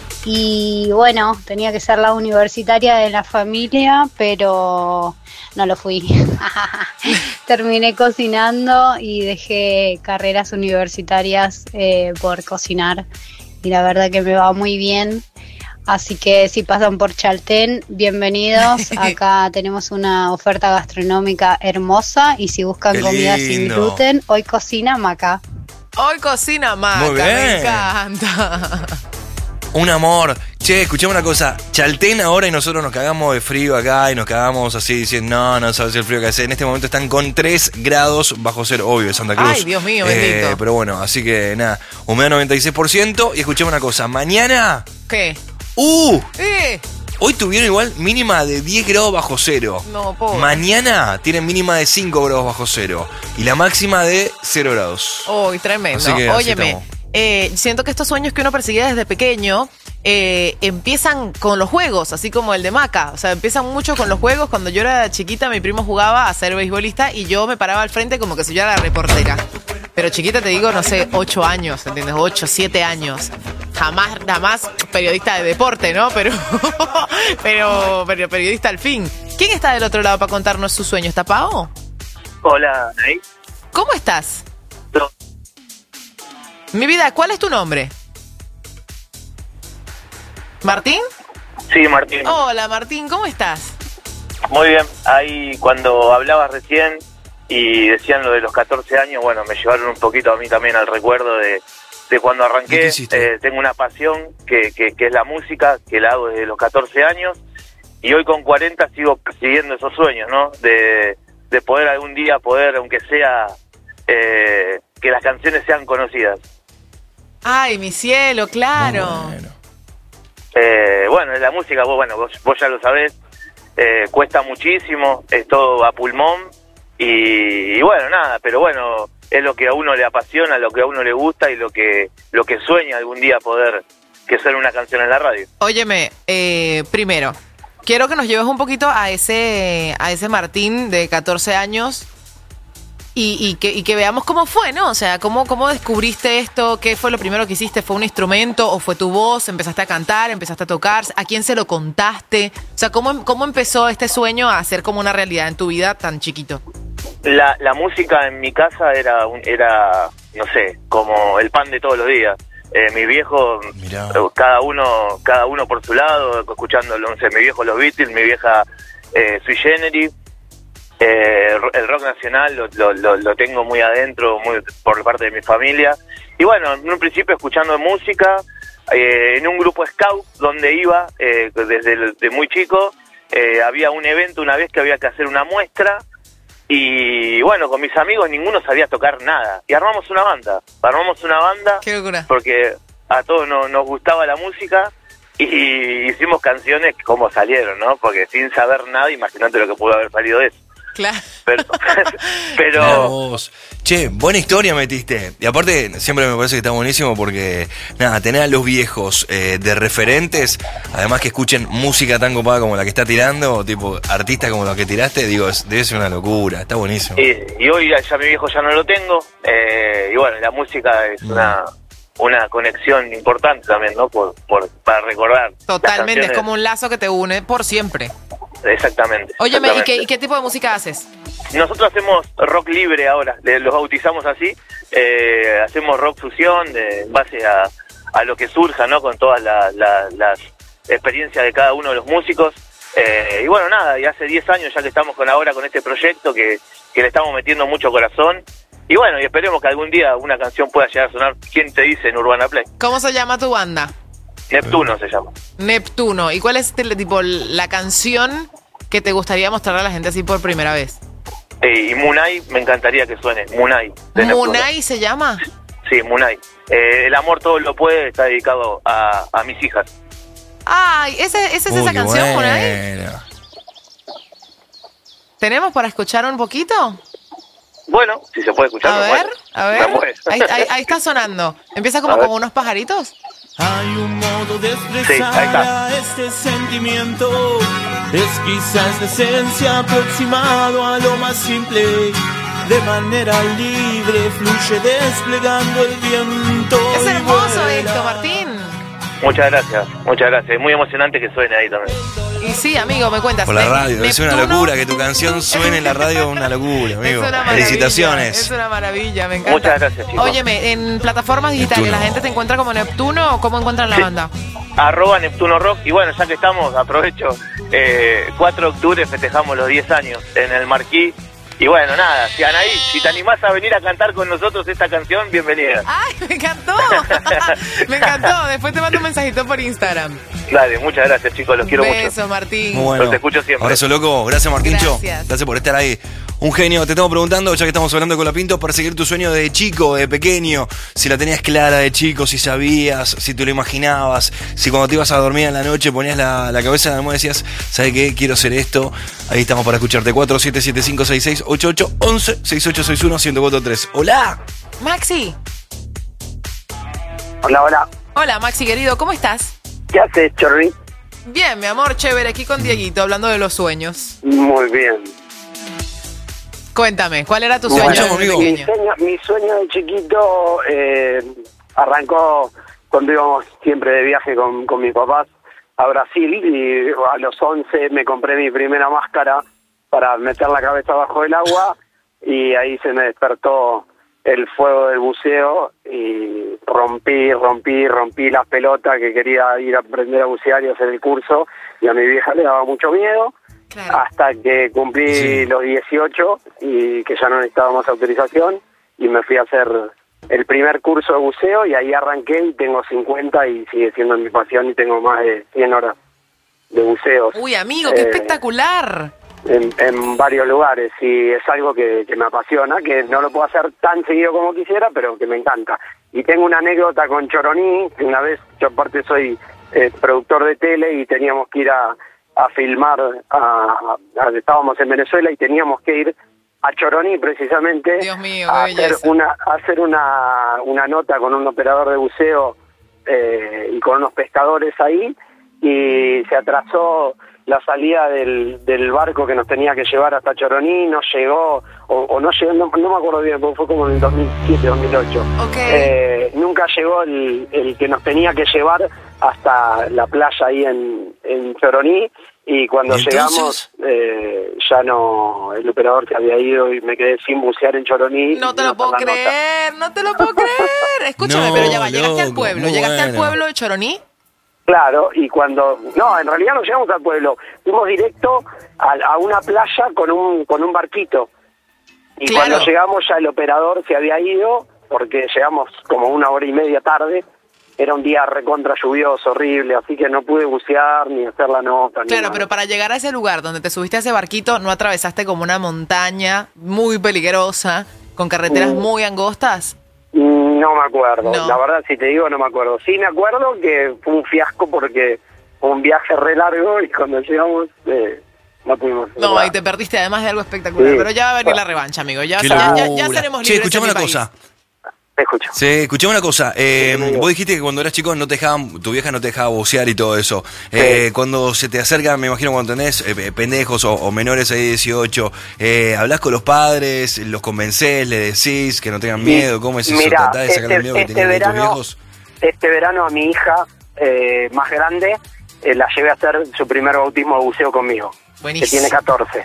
y bueno, tenía que ser la universitaria de la familia, pero no lo fui. Terminé cocinando y dejé carreras universitarias eh, por cocinar. Y la verdad que me va muy bien. Así que si pasan por Chaltén, bienvenidos. Acá tenemos una oferta gastronómica hermosa. Y si buscan Qué comida sin lindo. gluten, hoy cocina Maca. Hoy cocina Maca, Muy bien. me encanta. Un amor. Che, escuchame una cosa. Chaltén ahora y nosotros nos cagamos de frío acá y nos cagamos así diciendo, no, no sabes el frío que hace. En este momento están con tres grados bajo cero, obvio, de Santa Cruz. Ay, Dios mío, Eh, bendito. pero bueno, así que nada, humedad noventa y seis por ciento. Y escuchame una cosa, mañana... ¿Qué? ¡Uh! ¿Eh? Hoy tuvieron igual mínima de diez grados bajo cero. No, pobre. Mañana tienen mínima de cinco grados bajo cero. Y la máxima de cero grados. Uy, tremendo. Así que así Óyeme, estamos. eh, siento que estos sueños que uno persigue desde pequeño eh, empiezan con los juegos, así como el de Maca. O sea, empiezan mucho con los juegos. Cuando yo era chiquita, mi primo jugaba a ser beisbolista y yo me paraba al frente como que si yo era la reportera. Pero chiquita te digo, no sé, ocho años, ¿entiendes? Ocho, siete años. Jamás, jamás periodista de deporte, ¿no? Pero, pero, pero periodista al fin. ¿Quién está del otro lado para contarnos su sueño? ¿Está Pao? Hola, Anaí. ¿Cómo estás? No. Mi vida, ¿cuál es tu nombre? ¿Martín? Sí, Martín. Hola, Martín, ¿cómo estás? Muy bien. Ahí cuando hablabas recién y decían lo de los catorce años, bueno, me llevaron un poquito a mí también al recuerdo de, de cuando arranqué. Eh, tengo una pasión que, que, que es la música, que la hago desde los catorce años y hoy con cuarenta sigo persiguiendo esos sueños, ¿no? De, de poder algún día, poder, aunque sea, eh, que las canciones sean conocidas. Ay, mi cielo, claro. Eh, bueno, la música, vos, bueno, vos, vos ya lo sabés, eh, cuesta muchísimo, es todo a pulmón y, y bueno, nada, pero bueno, es lo que a uno le apasiona, lo que a uno le gusta y lo que lo que sueña algún día poder que suene una canción en la radio. Óyeme, eh, primero, quiero que nos lleves un poquito a ese, a ese Martín de catorce años y, y, que, y que veamos cómo fue, ¿no? O sea, cómo, cómo descubriste esto, qué fue lo primero que hiciste, ¿fue un instrumento o fue tu voz? ¿Empezaste a cantar, empezaste a tocar? ¿A quién se lo contaste? O sea, ¿cómo, cómo empezó este sueño a ser como una realidad en tu vida tan chiquito? La, la música en mi casa era, un, era, no sé, como el pan de todos los días. Eh, mi viejo, eh, cada uno cada uno por su lado, escuchando, no sé, mi viejo los Beatles, mi vieja eh, Sui Generis. Eh, el rock nacional lo, lo, lo, lo tengo muy adentro, muy por parte de mi familia. Y bueno, en un principio escuchando música, eh, en un grupo scout donde iba, eh, desde el, de muy chico, eh, había un evento una vez que había que hacer una muestra. Y bueno, con mis amigos ninguno sabía tocar nada. Y armamos una banda. Armamos una banda. Qué locura. Porque a todos no, nos gustaba la música. Y hicimos canciones como salieron, ¿no? Porque sin saber nada, imagínate lo que pudo haber salido de eso. Claro. Pero, pero Mirá vos. Che, buena historia metiste. Y aparte, siempre me parece que está buenísimo porque, nada, tener a los viejos eh, de referentes, además que escuchen música tan copada como la que está tirando, tipo artistas como los que tiraste, digo, es- debe ser una locura, está buenísimo. y, y hoy ya, ya mi viejo ya no lo tengo. Eh, y bueno, la música es una una conexión importante también, ¿no? Por, por para recordar. las Totalmente, es canciones. como un lazo que te une por siempre. Exactamente. Óyeme, ¿y exactamente. qué, ¿y qué tipo de música haces? Nosotros hacemos rock libre ahora, le- los bautizamos así, eh, hacemos rock fusión de, en base a, a lo que surja, ¿no? Con todas la- la- las experiencias de cada uno de los músicos. Eh, y bueno, nada, y hace diez años ya que estamos con ahora con este proyecto que, que le estamos metiendo mucho corazón. Y bueno, y esperemos que algún día una canción pueda llegar a sonar, ¿quién te dice? En Urbana Play. ¿Cómo se llama tu banda? Neptuno se llama. Neptuno. ¿Y cuál es el, tipo la canción que te gustaría mostrarle a la gente así por primera vez? Eh, y Munay, me encantaría que suene. Munay. de Neptuno. ¿Munay se llama? Sí, Munay. Eh, el amor todo lo puede está dedicado a, a mis hijas. Ay, ¿esa, esa es Uy, esa qué canción, Munay? buena. ¿Tenemos para escuchar un poquito? Bueno, si se puede escuchar. A me ver, muero. a ver. Me muero. Ahí, ahí- ahí está sonando. Empieza como A ver. con unos pajaritos. Hay un modo de Sí, ahí expresar está. a este sentimiento. Es quizás la esencia aproximado a lo más simple. De manera libre fluye desplegando el viento. Es y hermoso vuela. esto, Martín. Muchas gracias, muchas gracias. Es muy emocionante que suene ahí también. Y sí, amigo, me cuentas. Por la Ne- radio, es una Neptuno locura que tu canción suene en la radio, es una locura, amigo. Es una maravilla, Felicitaciones. Es una maravilla, me encanta. Muchas gracias, chicos. Óyeme, en plataformas digitales, Neptuno. ¿la gente te encuentra como Neptuno o cómo encuentran la Sí. banda? Arroba Neptuno Rock. Y bueno, ya que estamos, aprovecho. Eh, cuatro de octubre festejamos los diez años en el Marquí. Y bueno, nada, si Anaí, si te animás a venir a cantar con nosotros esta canción, bienvenida. ¡Ay, me encantó! me encantó. Después te mando un mensajito por Instagram. Dale, muchas gracias, chicos, los quiero Beso, mucho. Martín. Muy bueno. Los escucho siempre. Abrazo loco, gracias Marquincho. Gracias. Gracias por estar ahí. Un genio, te estamos preguntando, ya que estamos hablando con la Pinto, para seguir tu sueño de chico, de pequeño, si la tenías clara de chico, si sabías, si te lo imaginabas, si cuando te ibas a dormir en la noche ponías la, la cabeza en la almohada y decías, ¿sabes qué? Quiero ser esto. Ahí estamos para escucharte. cuatro siete siete cinco seis seis ocho ocho once seis ocho seis uno uno cero cuatro tres. Hola. Maxi. Hola, hola. Hola, Maxi, querido, ¿cómo estás? ¿Qué haces, Chorri? Bien, mi amor, chévere, aquí con Dieguito, hablando de los sueños. Muy bien. Cuéntame, ¿cuál era tu Bueno, sueño desde mi, pequeño? sueño mi sueño de chiquito eh, arrancó cuando íbamos siempre de viaje con, con mis papás a Brasil y a los once me compré mi primera máscara para meter la cabeza bajo el agua y ahí se me despertó el fuego del buceo y rompí, rompí, rompí las pelotas que quería ir a aprender a bucear y hacer el curso y a mi vieja le daba mucho miedo. Claro. Hasta que cumplí Sí. los dieciocho y que ya no necesitaba más autorización y me fui a hacer el primer curso de buceo y ahí arranqué y tengo cincuenta y sigue siendo mi pasión y tengo más de cien horas de buceos. Uy, amigo, qué Eh, espectacular. En, en varios lugares y es algo que, que me apasiona, que no lo puedo hacer tan seguido como quisiera, pero que me encanta. Y tengo una anécdota con Choroní, que una vez, yo aparte soy eh, productor de tele y teníamos que ir a, a filmar, a, a- estábamos en Venezuela y teníamos que ir a Choroní precisamente Dios mío, a qué hacer, belleza. una, a hacer una, una nota con un operador de buceo eh, y con unos pescadores ahí y se atrasó la salida del, del barco que nos tenía que llevar hasta Choroní, no llegó, o, o no llegó, no, no me acuerdo bien, porque fue como en el dos mil siete, dos mil ocho. Ok. Eh, nunca llegó el, el que nos tenía que llevar hasta la playa ahí en, en Choroní, y cuando ¿Y entonces? llegamos eh, ya no, el operador se había ido y me quedé sin bucear en Choroní. No te y lo hacer puedo la nota. creer, no te lo puedo creer. Escúchame, No, pero ya va, llegaste al loco, pueblo, muy llegaste al bueno. pueblo de Choroní. Claro, y cuando... No, en realidad no llegamos al pueblo. Fuimos directo a, a una playa con un con un barquito. Y Claro. cuando llegamos ya el operador se había ido, porque llegamos como una hora y media tarde. Era un día recontra lluvioso, horrible, así que no pude bucear ni hacer la nota. ni Claro, nada. pero para llegar a ese lugar donde te subiste a ese barquito, ¿no atravesaste como una montaña muy peligrosa, con carreteras Mm. muy angostas? No me acuerdo, No. la verdad, si te digo, no me acuerdo. Sí me acuerdo que fue un fiasco porque fue un viaje re largo y cuando llegamos eh, no pudimos hacer No, nada. y te perdiste además de algo espectacular. Sí. Pero ya va a venir la revancha, amigo. Ya, Qué ya, ya, ya locura. seremos Che, libres escuchame en una mi país. cosa. Te escucho. Sí, escuchame una cosa. Eh, vos dijiste que cuando eras chico no te dejaban, tu vieja no te dejaba bucear y todo eso. Eh, Cuando se te acercan, me imagino cuando tenés eh, pendejos o, o menores ahí de dieciocho, eh, ¿hablás con los padres? ¿Los convencés? ¿Le decís que no tengan miedo? ¿Cómo es eso? Mirá, ¿Tratás de sacar el este- miedo que este tenían de tus verano- viejos? Este verano a mi hija eh, más grande eh, la llevé a hacer su primer bautismo de buceo conmigo. Buenísimo. Que tiene catorce.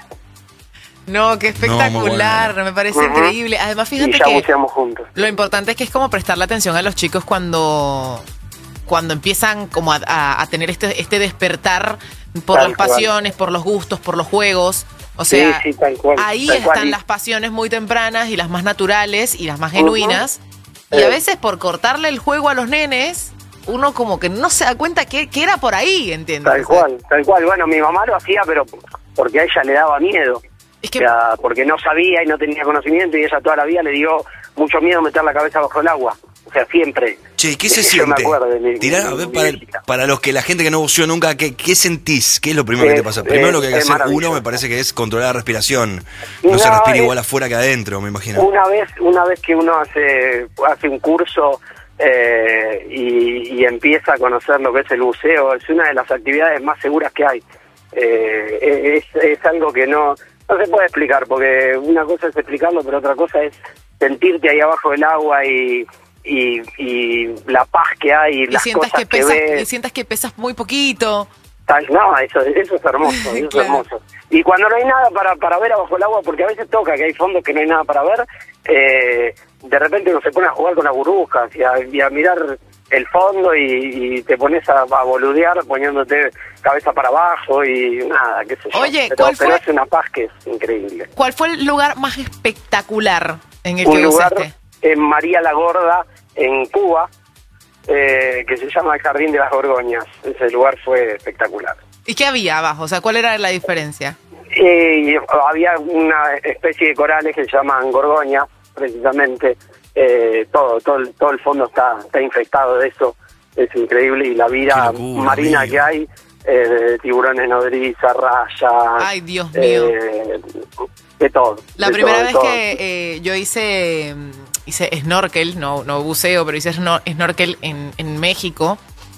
No, qué espectacular, me parece Ujú. increíble. Además, Y fíjate ya que buceamos juntos. lo importante es que es como prestarle atención a los chicos cuando, cuando empiezan como a, a- a tener este, este despertar por Tal las cual. pasiones, por los gustos, por los juegos. O Sí, sea, sí, tal cual, ahí tal cual. están Y- las pasiones muy tempranas y las más naturales y las más genuinas. Y a Eh. veces por cortarle el juego a los nenes, uno como que no se da cuenta que, que era por ahí, ¿entiendes? Tal cual, tal cual. Bueno, mi mamá lo hacía, pero porque a ella le daba miedo. Es que... O sea, porque no sabía y no tenía conocimiento, y ella toda la vida le dio mucho miedo meter la cabeza bajo el agua. O sea, siempre. Che, ¿qué se Yo siente? me acuerdo de mi- Tirá, a ver, para, el- para los que la gente que no buceó nunca, ¿qué, qué sentís? ¿Qué es lo primero que te Es- pasa? Primero es- lo que hay que es hacer maravilloso. uno me parece que es controlar la respiración. No, No, se respira es- igual afuera que adentro, me imagino. Una vez, una vez que uno hace, hace un curso eh, y, y empieza a conocer lo que es el buceo, es una de las actividades más seguras que hay. Eh, es, es algo que no, no se puede explicar, porque una cosa es explicarlo, pero otra cosa es sentirte ahí abajo del agua y, y, y la paz que hay, y Y las sientas cosas que, que, pesas, ves. y sientas que pesas muy poquito. Tal- No, eso, eso es hermoso, eso Claro. es hermoso. Y cuando no hay nada para, para ver abajo el agua, porque a veces toca que hay fondos que no hay nada para ver, eh, de repente uno se pone a jugar con las burbujas y a, y a mirar el fondo y, y te pones a, a boludear poniéndote cabeza para abajo y nada, qué sé yo. Oye, pero, ¿cuál pero fue- es una paz que es increíble. ¿Cuál fue el lugar más espectacular en el Un que lugar buceaste? en María la Gorda, en Cuba, eh, que se llama el Jardín de las Gorgoñas. Ese lugar fue espectacular. ¿Y qué había abajo? O sea, ¿cuál era la diferencia? Eh, y había una especie de corales que se llaman gorgoñas, precisamente. Eh, todo, todo, el, todo el fondo está, está infectado de eso. Es increíble. Y la vida locura, marina amigo. que hay, eh, de tiburones nodriza, rayas. Ay, Dios mío. eh, de todo. La de primera todo, de vez todo. que eh, yo hice mm, hice snorkel, no, no buceo, pero hice snor- snorkel en, en México,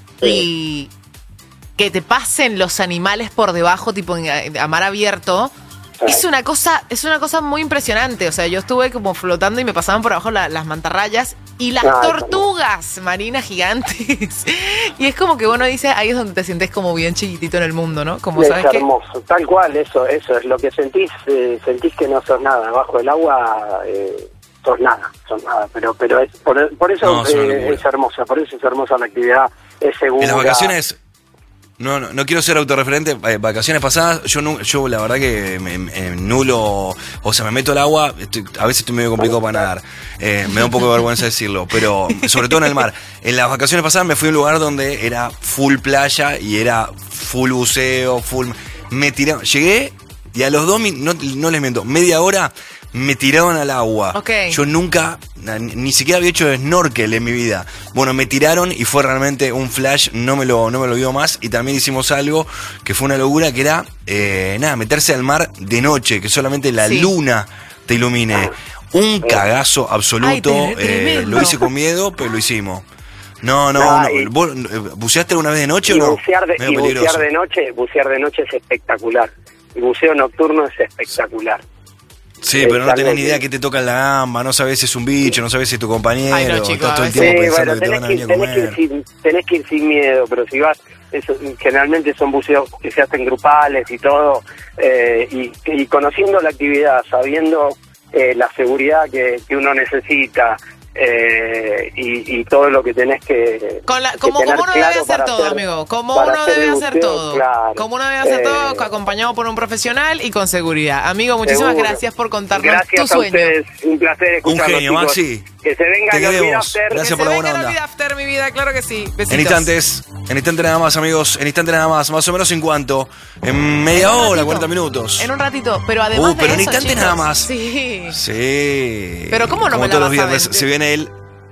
y que te pasen los animales por debajo, tipo en- a mar abierto, es una cosa, es una cosa muy impresionante. O sea, yo estuve como flotando y me pasaban por abajo la- las mantarrayas y las Ah, tortugas marinas gigantes. Y es como que uno dice, ahí es donde te sientes como bien chiquitito en el mundo, ¿no? Como es sabes que hermoso, tal cual, eso, eso es lo que sentís, eh, sentís que no sos nada, abajo del agua eh, sos nada, sos nada, pero pero es por, por eso No, es una eh, locura. es hermosa, por eso es hermosa la actividad, es segura. En las vacaciones, no, no, no quiero ser autorreferente, eh, vacaciones pasadas, yo nu- yo la verdad que me, me nulo, o sea, me meto al agua, estoy- a veces estoy medio complicado para nadar, eh, me da un poco de vergüenza decirlo, pero sobre todo en el mar. En las vacaciones pasadas me fui a un lugar donde era full playa y era full buceo, full... Me tiraron, llegué y a los dos, min- no, no les miento, media hora me tiraron al agua. Ok. Yo nunca, na- ni, ni siquiera había hecho snorkel en mi vida. Bueno, me tiraron y fue realmente un flash, no me lo, no me lo vio más. Y también hicimos algo que fue una locura, que era, eh, nada, meterse al mar de noche, que solamente la Sí. luna te ilumine. Un cagazo absoluto, Ay, tre- eh, tremendo. lo hice con miedo, pero lo hicimos. No, no, Ah, no. y- ¿Vos eh, buceaste alguna vez de noche Y o no? bucear de, Medio y bucear peligroso. de noche, bucear de noche es espectacular. El buceo nocturno es espectacular. Sí, Es pero no algo tenés ni que- idea que te toca en la gamba, no sabes si es un bicho, no sabes si es tu compañero, Ay, no, chicos, estás todo a el veces- tiempo Sí, pensando bueno, que te tenés van a que, venir a tenés, que ir comer. sin, tenés que ir sin miedo, pero si vas, eso, generalmente son buceos que se hacen grupales y todo, eh, y, y conociendo la actividad, sabiendo eh, la seguridad que, que uno necesita, eh, y, y todo lo que tenés que, Con la- que como, tener como uno claro debe hacer para todo, hacer- amigo. Como para uno hacer debe el hacer buceo, todo. claro. Como uno debe hacer Eh, todo, acompañado por un profesional y con seguridad. Amigo, muchísimas Seguro. gracias por contarnos Gracias tu a sueño. ustedes, un placer Un escucharlos, genio, chicos. Maxi. Que se venga Te el Olvida queremos. After. Gracias Que por se la venga buena el onda. Olvida After, mi vida, claro que sí. Besitos. En instantes, en instantes nada más, amigos, en instantes nada más, más o menos en cuánto, en media En un hora, ratito. cuarenta minutos. En un ratito, pero además Uh, pero de en eso, instantes chicos, nada más. Sí. Sí. Pero ¿cómo no Como me la todos los vas a viernes, vender? se viene el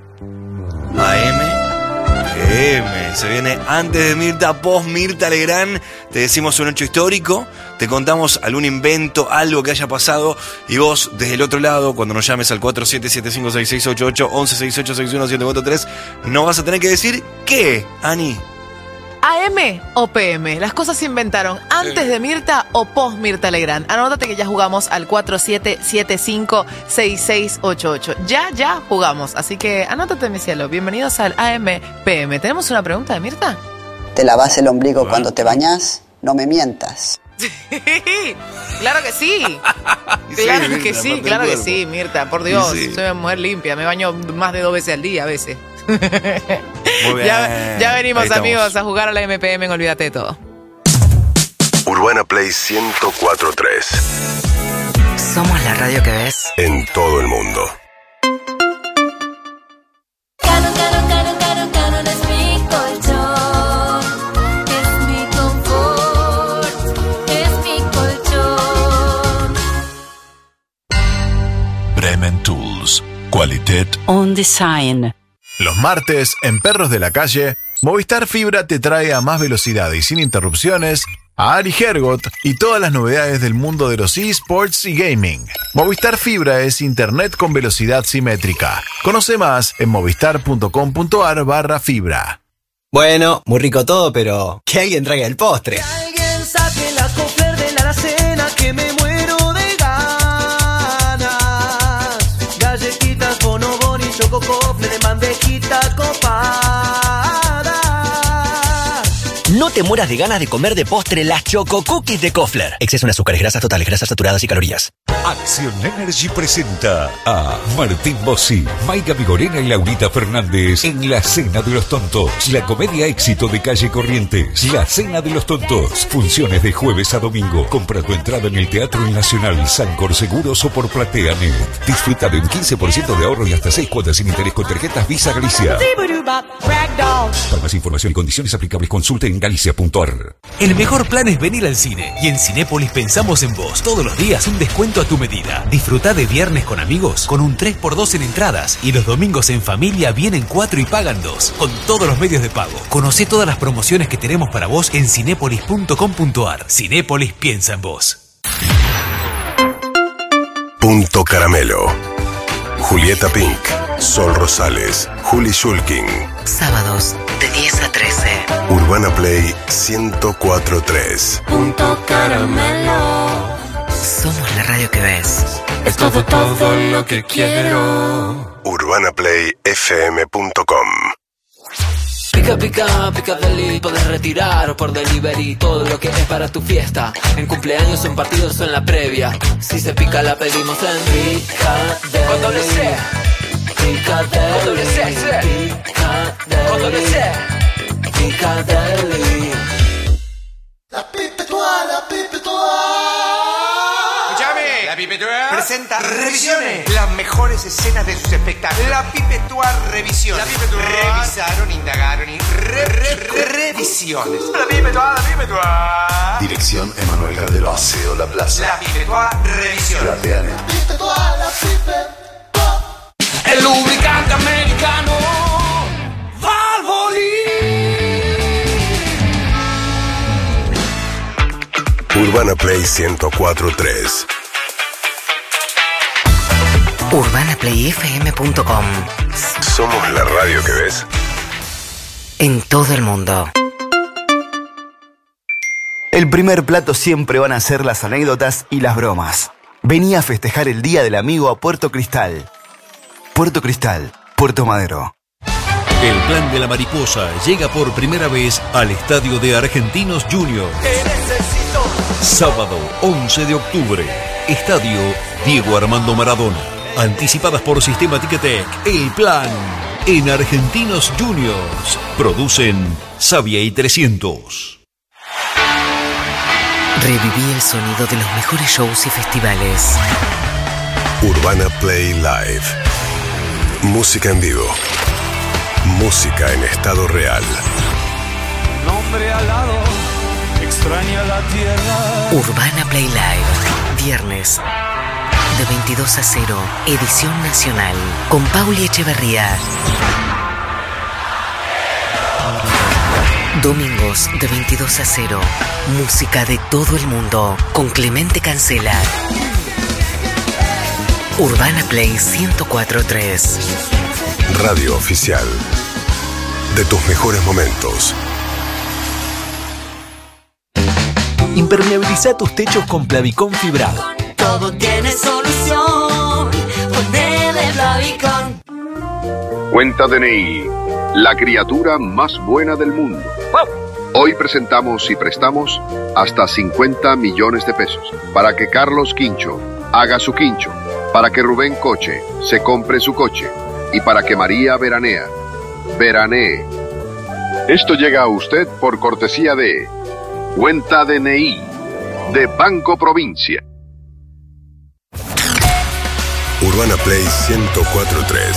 A M, P M, se viene antes de Mirta, post Mirta Legrand, te decimos un hecho histórico, te contamos algún invento, algo que haya pasado, y vos desde el otro lado, cuando nos llames al cuatro siete siete cinco seis seis ocho ocho, once sesenta y ocho sesenta y uno setenta y cuatro tres, no vas a tener que decir qué, Ani. ¿A M o P M? Las cosas se inventaron antes de Mirta o post Mirta Legrand. Anótate que ya jugamos al cuatro siete siete cinco seis seis ocho ocho. Ya, ya jugamos. Así que anótate, mi cielo. Bienvenidos al A M P M. ¿Tenemos una pregunta de Mirta? ¿Te lavas el ombligo cuando te bañas? No me mientas. Claro que sí. Sí, Claro Mirta, que sí, parte claro del que cuerpo. sí, Mirta. Por Dios, Sí, sí. soy una mujer limpia. Me baño más de dos veces al día a veces. Muy bien. Ya, ya venimos, Ahí estamos. amigos, a jugar a la M P M en Olvídate de Todo. Urbana Play ciento cuatro punto tres. Somos la radio que ves. En todo el mundo. Caro, caro, caro, caro, caro no es mi corazón. on design. Los martes, en Perros de la Calle, Movistar Fibra te trae a más velocidad y sin interrupciones a Ari Hergot y todas las novedades del mundo de los eSports y gaming. Movistar Fibra es internet con velocidad simétrica. Conoce más en movistar.com.ar barra fibra. Bueno, muy rico todo, pero que alguien traiga el postre. Que alguien saque la Kofler de la alacena, que me muero de ganas. Galletitas, bonobón y choco Kofler de bandejita copada. No te mueras de ganas de comer de postre las Choco Cookies de Kofler. Exceso en azúcares, grasas totales, grasas saturadas y calorías. Acción Energy presenta a Martín Bossi, Maica Vigorena y Laurita Fernández en La Cena de los Tontos, la comedia éxito de Calle Corrientes. La Cena de los Tontos, funciones de jueves a domingo. Compra tu entrada en el Teatro El Nacional, Sancor Seguros o por PlateaNet. Disfruta de un quince por ciento de ahorro y hasta seis cuotas sin interés con tarjetas Visa Galicia. Para más información y condiciones aplicables, consulte en galicia punto ar. El mejor plan es venir al cine, y en Cinépolis pensamos en vos. Todos los días un descuento a tu medida. Disfrutá de viernes con amigos con un tres por dos en entradas, y los domingos en familia vienen cuatro y pagan dos, con todos los medios de pago. Conocé todas las promociones que tenemos para vos en cinépolis punto com punto ar. Cinépolis piensa en vos. Punto Caramelo. Julieta Pink, Sol Rosales, Juli Shulkin. Sábados de diez a trece. Urbana Play ciento cuatro punto tres. Punto Caramelo. Somos la radio que ves. Es todo, todo lo que quiero. urbana play f m punto com. Pica, pica, pica deli, podés retirar o por delivery todo lo que es para tu fiesta. En cumpleaños, en partidos o en la previa. Si se pica la pedimos en Pica Deli. Con doble C. Pica Deli. Con doble C, C. Pica Deli. Con doble C. Pica Deli. La pipe toa, la pipe toa. Escúchame, la pipe toa presenta Revisiones, las mejores escenas de sus espectáculos. La pipe toa Revisiones. La pipe toa revisaron, indagaron y re, re, re, revisiones. La pipe toa, la pipe toa. Dirección Emanuel Gardelo, Paseo La Plaza. La pipe toa Revisiones. PlateaNet. La pipe toa, la pipe toa. El lubricante americano Valvoline. Urbana Play ciento cuatro punto tres. urbana play f m punto com. Somos la radio que ves. En todo el mundo. El primer plato siempre van a ser las anécdotas y las bromas. Vení a festejar el Día del Amigo a Puerto Cristal. Puerto Cristal, Puerto Madero. El Plan de la Mariposa llega por primera vez al Estadio de Argentinos Juniors. Sábado once de octubre. Estadio Diego Armando Maradona. Anticipadas por Sistema Ticketek. El Plan en Argentinos Juniors. Producen Sabia y trescientos. Reviví el sonido de los mejores shows y festivales. Urbana Play Live. Música en vivo. Música en estado real. Nombre alado, extraña la tierra. Urbana Play Live. Viernes de veintidós a cero. Edición nacional. Con Pauli Echeverría. Domingos de veintidós a cero. Música de todo el mundo. Con Clemente Cancela. Urbana Play ciento cuatro punto tres. Radio oficial de tus mejores momentos. Impermeabiliza tus techos con Plavicón fibrado. Todo tiene solución. Ponele Plavicón. Cuenta D N I, la criatura más buena del mundo. Hoy presentamos y prestamos hasta cincuenta millones de pesos para que Carlos Quincho haga su quincho, para que Rubén Coche se compre su coche y para que María Veranea veranee. Esto llega a usted por cortesía de Cuenta D N I de Banco Provincia. Urbana Play ciento cuatro punto tres.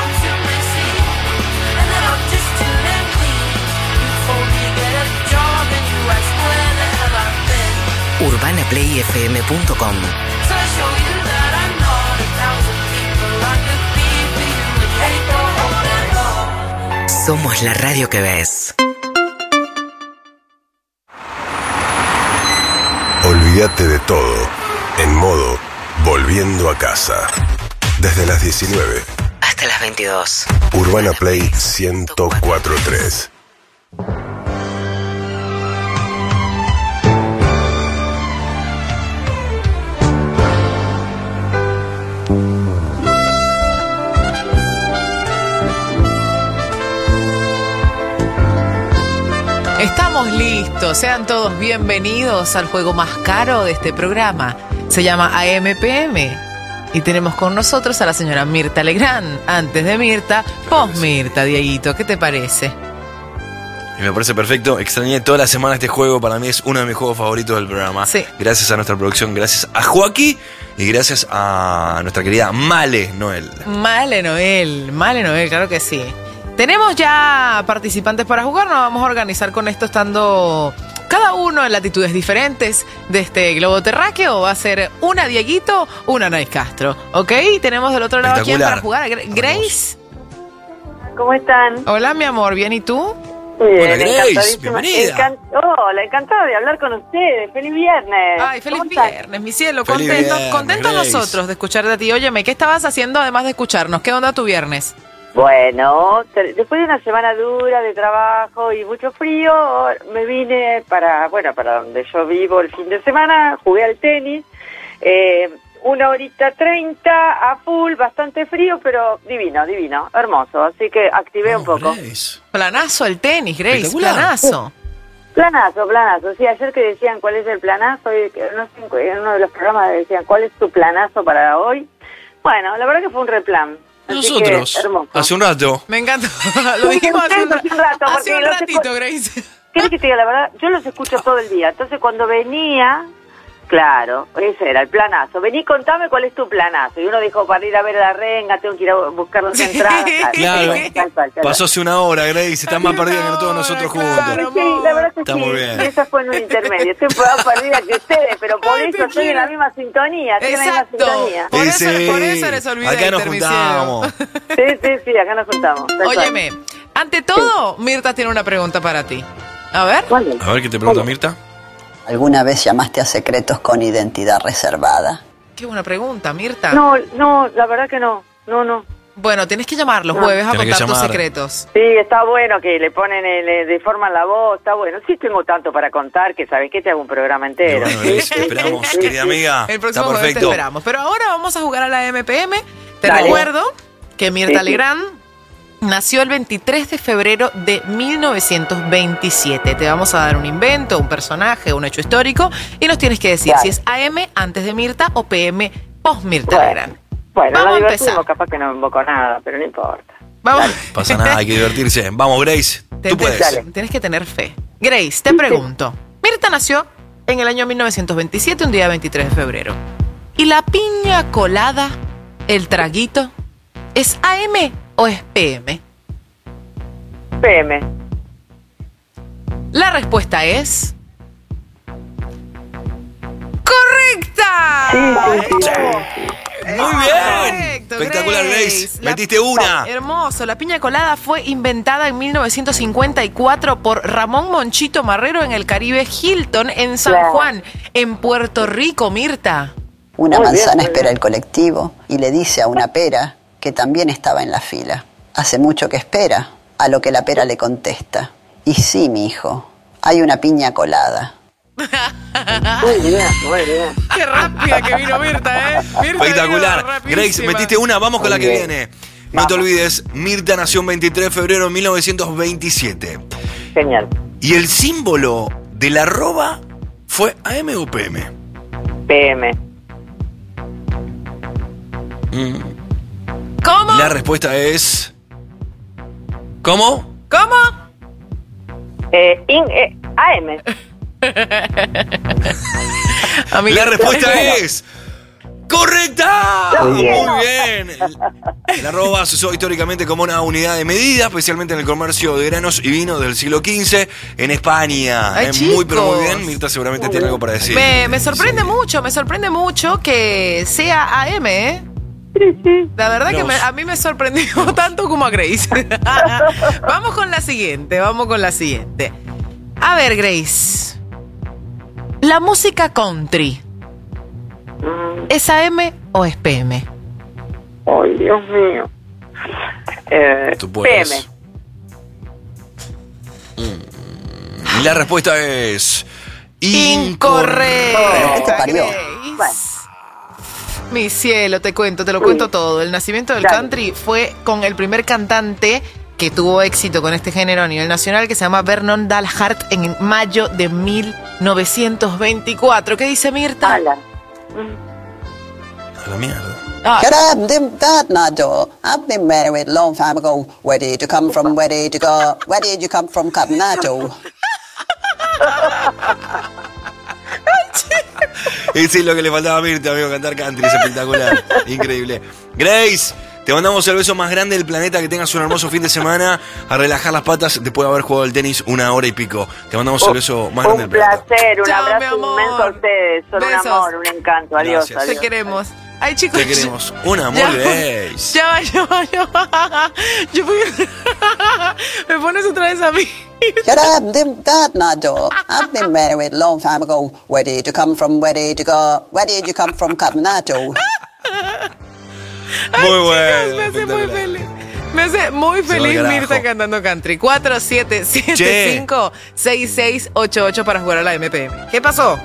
urbana play f m punto com. Somos la radio que ves. Olvídate de todo, en modo Volviendo a casa. Desde las diecinueve Hasta las veintidós. Urbana Play ciento cuatro punto tres. Estamos listos, sean todos bienvenidos al juego más caro de este programa. Se llama A M P M y tenemos con nosotros a la señora Mirta Legrand. Antes de Mirta, post Mirta, Dieguito, ¿qué te parece? Y me parece perfecto, extrañé toda la semana este juego, para mí es uno de mis juegos favoritos del programa. Sí. Gracias a nuestra producción, gracias a Joaquín y gracias a nuestra querida Male Noel. Male Noel, Male Noel, claro que sí. Tenemos ya participantes para jugar, nos vamos a organizar con esto estando cada uno en latitudes diferentes de este globo terráqueo. Va a ser una Dieguito, una Anaís Castro, ¿ok? Tenemos del otro lado a quién para jugar. Grace. ¿Cómo están? Hola, mi amor, ¿bien y tú? Bien, Hola, Grace, bienvenida. Encan- Hola, encantada de hablar con ustedes. ¡Feliz viernes! Ay, feliz ¿Cómo están? viernes, mi cielo. Feliz Contento, viernes, contento Grace. nosotros de escuchar de ti. Óyeme, ¿qué estabas haciendo además de escucharnos? ¿Qué onda tu viernes? Bueno, te- después de una semana dura de trabajo y mucho frío, me vine para, bueno, para donde yo vivo el fin de semana, jugué al tenis, eh, una horita treinta a full, bastante frío, pero divino, divino, hermoso, así que activé un poco. Planazo el tenis, Grace, Espectacular. planazo. Planazo, planazo, sí, ayer que decían cuál es el planazo, y que no sé, en uno de los programas decían cuál es tu planazo para hoy. Bueno, la verdad que fue un replan. Así Nosotros, que, hermoso. hace un rato. Me encanta. Lo dijimos hace un, Hace un rato, hace porque un los ratito, escu- Grace. ¿Querés que te diga la verdad? Yo los escucho todo el día. Entonces, cuando venía, claro, ese era el planazo. Vení, contame cuál es tu planazo. Y uno dijo, para ir a ver a la renga, tengo que ir a buscar las entradas. Claro. Tal, tal, tal, tal. Pasó hace una hora, Grace, está más perdida que todos nosotros juntos. Sí, la verdad que Está sí. muy bien. Y esa fue en un intermedio. Estoy más perdida que ustedes, pero por eso estoy en la misma sintonía. Estoy en la misma Exacto. sintonía. Por Sí, eso, sí. por eso les olvidé. Acá nos mi cielo. juntamos. Sí, sí, sí, acá nos juntamos. tal cual. Óyeme, ante todo, Mirta tiene una pregunta para ti. A ver. A ver qué te pregunta Mirta. ¿Alguna vez llamaste a secretos con identidad reservada? Qué buena pregunta, Mirta. No, no, la verdad que no. No, no. Bueno, tienes que llamar los No. jueves a Tenés que contar tus llamar. secretos. Sí, está bueno que le ponen, el, le deforman la voz, está bueno. Sí tengo tanto para contar que, ¿sabes qué? Te hago un programa entero. Bueno, Grace, te esperamos, querida amiga. El próximo Está jueves te perfecto. esperamos. Pero ahora vamos a jugar a la M P M. Te Dale. recuerdo que Mirta Sí, sí. Legrand nació el veintitrés de febrero de mil novecientos veintisiete. Te vamos a dar un invento, un personaje, un hecho histórico y nos tienes que decir Dale. si es A M antes de Mirta o P M post Mirta Bueno. Legrand. Bueno, Vamos nos a divertimos, empezar. capaz que no me invoco nada, pero no importa. Vamos. Pasa nada, hay que divertirse. Vamos, Grace, Te- tú te- puedes. Dale. Tienes que tener fe. Grace, te pregunto. Mirta nació en el año mil novecientos veintisiete, un día veintitrés de febrero. ¿Y la piña colada, el traguito, es A M o es P M? P M. La respuesta es... ¡correcta! Sí, sí, sí. Muy bien. Perfecto, Espectacular, Grace. La- Metiste una. Hermoso. La piña colada fue inventada en mil novecientos cincuenta y cuatro por Ramón Monchito Marrero en el Caribe Hilton en San Claro. Juan, en Puerto Rico, Mirta. Una Muy bien, manzana muy espera bien. el colectivo y le dice a una pera que también estaba en la fila. Hace mucho que espera, a lo que la pera le contesta. Y sí, mi hijo, hay una piña colada. Muy bien, muy bien. Qué rápida que vino Mirta, ¿eh? Mirta Espectacular. vino rapidísima. Grace, metiste una, vamos con la que Muy bien. viene. No te olvides, Mirta nació el veintitrés de febrero de mil novecientos veintisiete. Genial. ¿Y el símbolo de la arroba fue A M o P M? P M. Mm. ¿Cómo? La respuesta es... ¿Cómo? ¿Cómo? Eh, in, eh, A M. Amiga, La respuesta es... ¡correcta! Muy bien. Muy bien. El, el arroba se usó históricamente como una unidad de medida, especialmente en el comercio de granos y vino del siglo quince en España. Ay, Eh, muy, pero muy chicos. bien. Mirta seguramente tiene algo para decir. Me, me sorprende mucho, me sorprende mucho que sea A M, ¿eh? La verdad que me- a mí me sorprendió tanto como a Grace. Vamos con la siguiente, vamos con la siguiente. A ver, Grace. La música country, ¿es A M o es P M? Ay, Dios mío. Eh, Tú puedes. P M. Y la respuesta es... Incorrecta, parió. Grace. Mi cielo, te cuento, te lo cuento todo. El nacimiento del Dale. country fue con el primer cantante que tuvo éxito con este género a nivel nacional, que se llama Vernon Dalhart, en mayo de mil novecientos veinticuatro. ¿Qué dice Mirta? A la mierda. Ah, Shut up, dim, that, Nato. I've been married long time ago. Where did you come from? Where did you go? Where did you come from, Nato? Ese es lo que le faltaba a Mirta, amigo, cantar country, es espectacular. Increíble. Grace, te mandamos el beso más grande del planeta, que tengas un hermoso fin de semana, a relajar las patas después de haber jugado al tenis una hora y pico. Te mandamos el beso más grande Un del planeta. placer, un Chao, mi abrazo amor. inmenso a ustedes. Son Besos. un amor, un encanto. Adiós, Gracias. te adiós. queremos. Ay, chicos. Te queremos. Un amor, Ya. Grace. Ya va, ya va, ya va. Yo fui- Me pones otra vez a mí. Shut up, dim, that, Nato. I've been married long time ago. Where did you come from? Where did you go? Where did you come from, Nato? Muy bueno. Me hace muy espectacular. feliz. Me hace muy Se va feliz al carajo. Mirta cantando country. cuatro siete siete cinco seis seis ocho ocho para jugar a la M P M. ¿Qué pasó?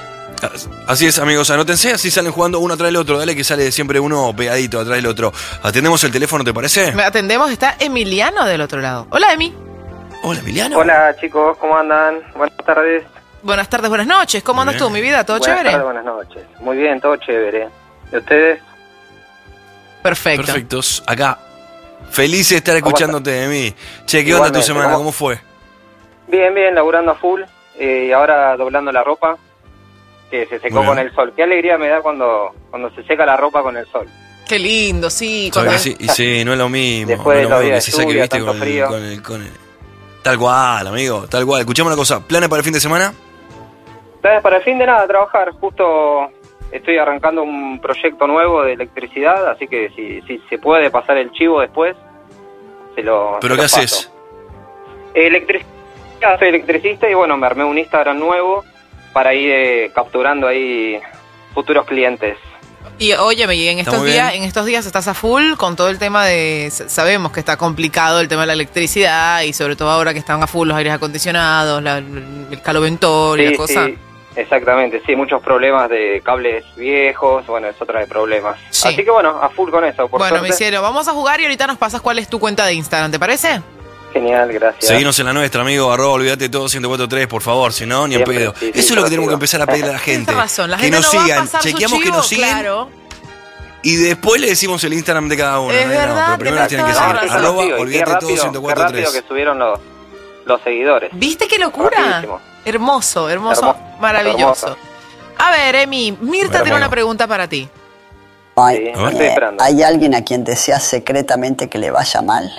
Así es, amigos, anótense, así salen jugando uno atrás del otro. Dale que sale siempre uno pegadito atrás del otro. Atendemos el teléfono, ¿te parece? Me atendemos, está Emiliano del otro lado. Hola, Emi. Hola, Emiliano. Hola chicos, ¿cómo andan? Buenas tardes. Buenas tardes, buenas noches. ¿Cómo andas tú, mi vida? ¿Todo buenas chévere? tardes, buenas noches. Muy bien, todo chévere. ¿Y ustedes? Perfecto. Perfectos. Acá. Feliz de estar ¿Cómo escuchándote, Emi. Che, ¿qué onda tu Igualmente, semana? ¿cómo? ¿Cómo fue? Bien, bien, laburando a full. eh, y ahora doblando la ropa, que se secó Muy con bien. el sol. Qué alegría me da cuando, cuando se seca la ropa con el sol. Qué lindo, sí. ¿Sabes Cuando... que sí? Y sí, no es lo mismo. Después no de es los lo mismo días que de se saque, lluvia, viste, tanto con el, frío. con el- con el- Tal cual, amigo, tal cual. Escuchame una cosa. ¿Planes para el fin de semana? Planes para el fin de nada, trabajar. Justo estoy arrancando un proyecto nuevo de electricidad, así que si, si se puede pasar el chivo después, se lo ¿Pero se qué lo paso. haces? Electricidad, soy electricista y bueno, me armé un Instagram nuevo para ir eh, capturando ahí futuros clientes. Y óyeme, y en Está estos muy días, bien. en estos días estás a full con todo el tema de, s- sabemos que está complicado el tema de la electricidad y sobre todo ahora que están a full los aires acondicionados, la- el caloventor y Sí, la cosa. sí, exactamente, sí, muchos problemas de cables viejos, bueno, es otra de problemas. Sí. Así que bueno, a full con eso, por Bueno, suerte. mi cielo, vamos a jugar y ahorita nos pasas cuál es tu cuenta de Instagram, ¿te parece? Genial, gracias. Seguinos en la nuestra, amigo. Arroba, olvídate todo ciento cuatro tres, por favor. Si no, ni a Siempre, pedo. sí, sí, Eso es lo que tenemos conocido. que empezar a pedirle a la gente. Tienes razón, la que gente nos no va a sigan. pasar su Chequeamos que chivo, nos sigan. claro. Y después le decimos el Instagram de cada uno. Es ¿no? No, verdad, pero primero nos tienen que tenés seguir. toda la Arroba, Contigo, y qué olvídate todo rápido, ciento qué cuatro rápido tres. que subieron los, los seguidores. ¿Viste qué locura? Rapidísimo. Hermoso, hermoso, Hermoso, maravilloso. hermoso. A ver, Emi, Mirta Bueno, tiene bueno. una pregunta para ti. Ay, Sí, estoy eh, esperando. ¿hay alguien a quien deseas secretamente que le vaya mal?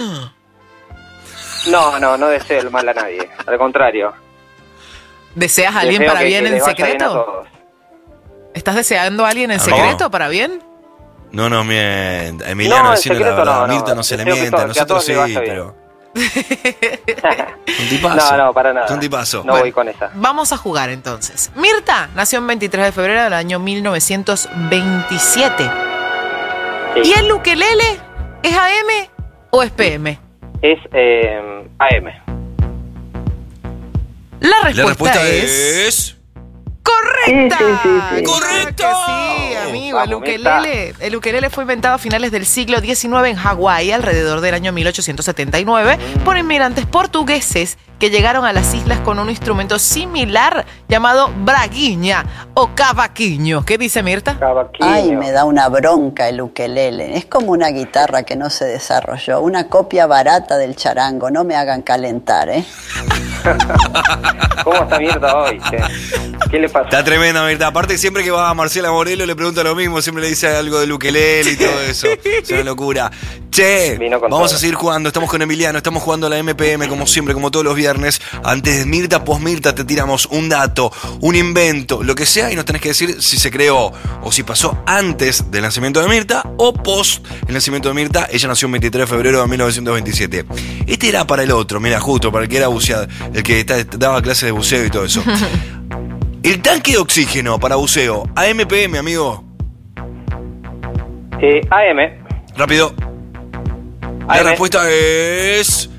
No, no, no deseo el mal a nadie, al contrario. ¿Deseas a alguien Deseo para que- bien que en les vaya bien a secreto? todos. ¿Estás deseando a alguien en Amigo. secreto para bien? No nos mienta. Emiliano No, en decirle la secreto verdad. no, A no. Mirta no se le Deseo que mienta. todo- que a Nosotros todos sí, les vaya bien. pero. Un tipazo. No, no, para nada. Un tipazo. No voy con esa. Vamos a jugar entonces. Mirta nació el veintitrés de febrero del año mil novecientos veintisiete. ¿Y el ukelele es A M o es P M? Es eh, A M. La respuesta, La respuesta es... es. ¡Correcta! Sí, sí, sí, sí. ¡Correcto! Sí, amigo, el Vamos, ukelele, el ukelele fue inventado a finales del siglo diecinueve en Hawái, alrededor del año mil ochocientos setenta y nueve, por inmigrantes portugueses que llegaron a las islas con un instrumento similar llamado braguiña o cavaquinho. ¿Qué dice Mirta? Ay, me da una bronca el ukelele. Es como una guitarra que no se desarrolló, una copia barata del charango. No me hagan calentar, ¿eh? ¿Cómo está Mirta hoy? ¿Qué, ¿Qué le pasa? Está tremenda, Mirta. Aparte, siempre que va a Marcela Morelo le pregunta lo mismo, siempre le dice algo del ukelele y todo eso. Es una locura. Che, vamos todo. a seguir jugando. Estamos con Emiliano, estamos jugando a la M P M como siempre, como todos los viernes. Antes de Mirta, post Mirta, te tiramos un dato, un invento, lo que sea, y nos tenés que decir si se creó o si pasó antes del nacimiento de Mirta o post el nacimiento de Mirta. Ella nació el veintitrés de febrero de mil novecientos veintisiete. Este era para el otro, mira, justo, para el que era buceado, el que daba clases de buceo y todo eso. El tanque de oxígeno para buceo, A M P M, amigo. Eh, A M. Rápido. La A M. respuesta es...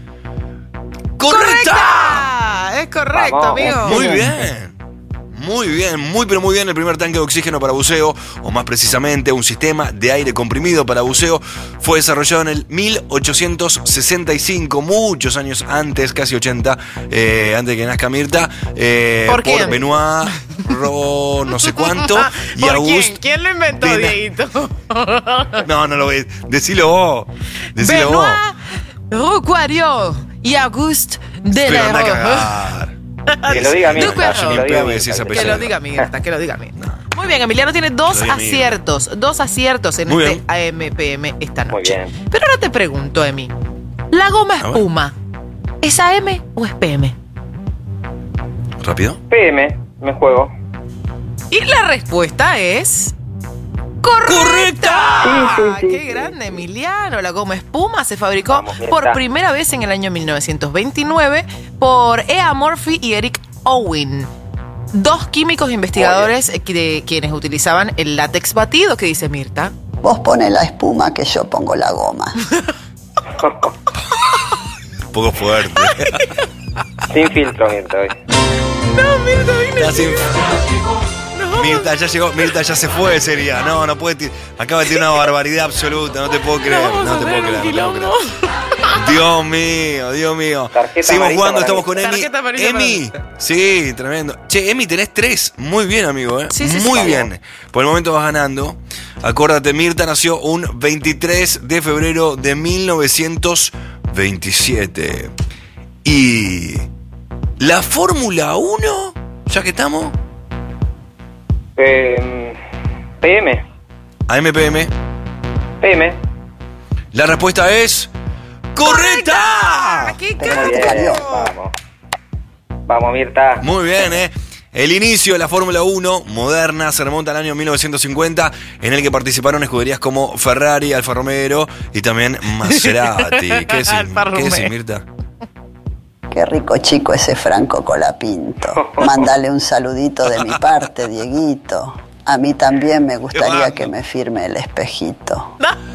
¡Correcta! Es correcto, Vamos. amigo. Muy bien. Muy bien, muy pero muy bien. El primer tanque de oxígeno para buceo, o más precisamente un sistema de aire comprimido para buceo, fue desarrollado en el mil ochocientos sesenta y cinco, muchos años antes, casi ochenta, eh, antes de que nazca Mirta, eh, ¿Por por quién? Benoit Ro no sé cuánto y ¿Por Auguste. quién? ¿Quién lo inventó, Bena- Dieguito? No, no lo ves. Decilo vos. Decilo vos. Benoit Roquario y Auguste Pero anda a Delerue. cagar. Que lo diga Mirta, Duquero. que lo diga Siempre Mirta. decís ese Que apellido. lo diga Mirta, que lo diga Mirta. Muy bien, Emiliano tiene dos Que lo diga Mirta. aciertos, dos aciertos en Muy este bien. A M P M esta noche. Muy bien. Pero ahora te pregunto, Emi, ¿la goma espuma es A M o es P M? ¿Rápido? P M, me juego. Y la respuesta es... ¡correcta! ¡Qué grande, Emiliano! La goma espuma se fabricó Vamos, Mirta. por primera vez en el año mil novecientos veintinueve por E A. Murphy y Eric Owen, dos químicos investigadores que- quienes utilizaban el látex batido. ¿Qué dice Mirta? Vos pones la espuma que yo pongo la goma. Un poco fuerte. Sin filtro, Mirta, hoy. No, Mirta, vine. Está sin- Mirta ya llegó, Mirta ya se fue, sería. No, no puede. ti- Acaba de tener una barbaridad absoluta, no te puedo creer. Vamos No a te hacer puedo un creer. no te puedo quilombo. creer. Dios mío, Dios mío. Tarjeta Seguimos amarilla jugando, para estamos mí. con Emi. Tarjeta amarilla para Emi. Mirta. Sí, tremendo. Che, Emi, tenés tres. Muy bien, amigo, ¿eh? Sí, sí, Muy sí. bien. Por el momento vas ganando. Acuérdate, Mirta nació un veintitrés de febrero de mil novecientos veintisiete. Y. La Fórmula uno, ya que estamos. Eh, P M. A M P M. P M. La respuesta es. ¡Correcta! ¡Qué Muy bien, vamos. Vamos, Mirta. Muy bien, ¿eh? El inicio de la Fórmula uno moderna se remonta al año mil novecientos cincuenta, en el que participaron escuderías como Ferrari, Alfa Romeo y también Maserati. ¿Qué decís, Alfa ¿qué decís, Romeo. Mirta? Qué rico chico ese Franco Colapinto. Mándale un saludito de mi parte, Dieguito. A mí también me gustaría que me firme el espejito.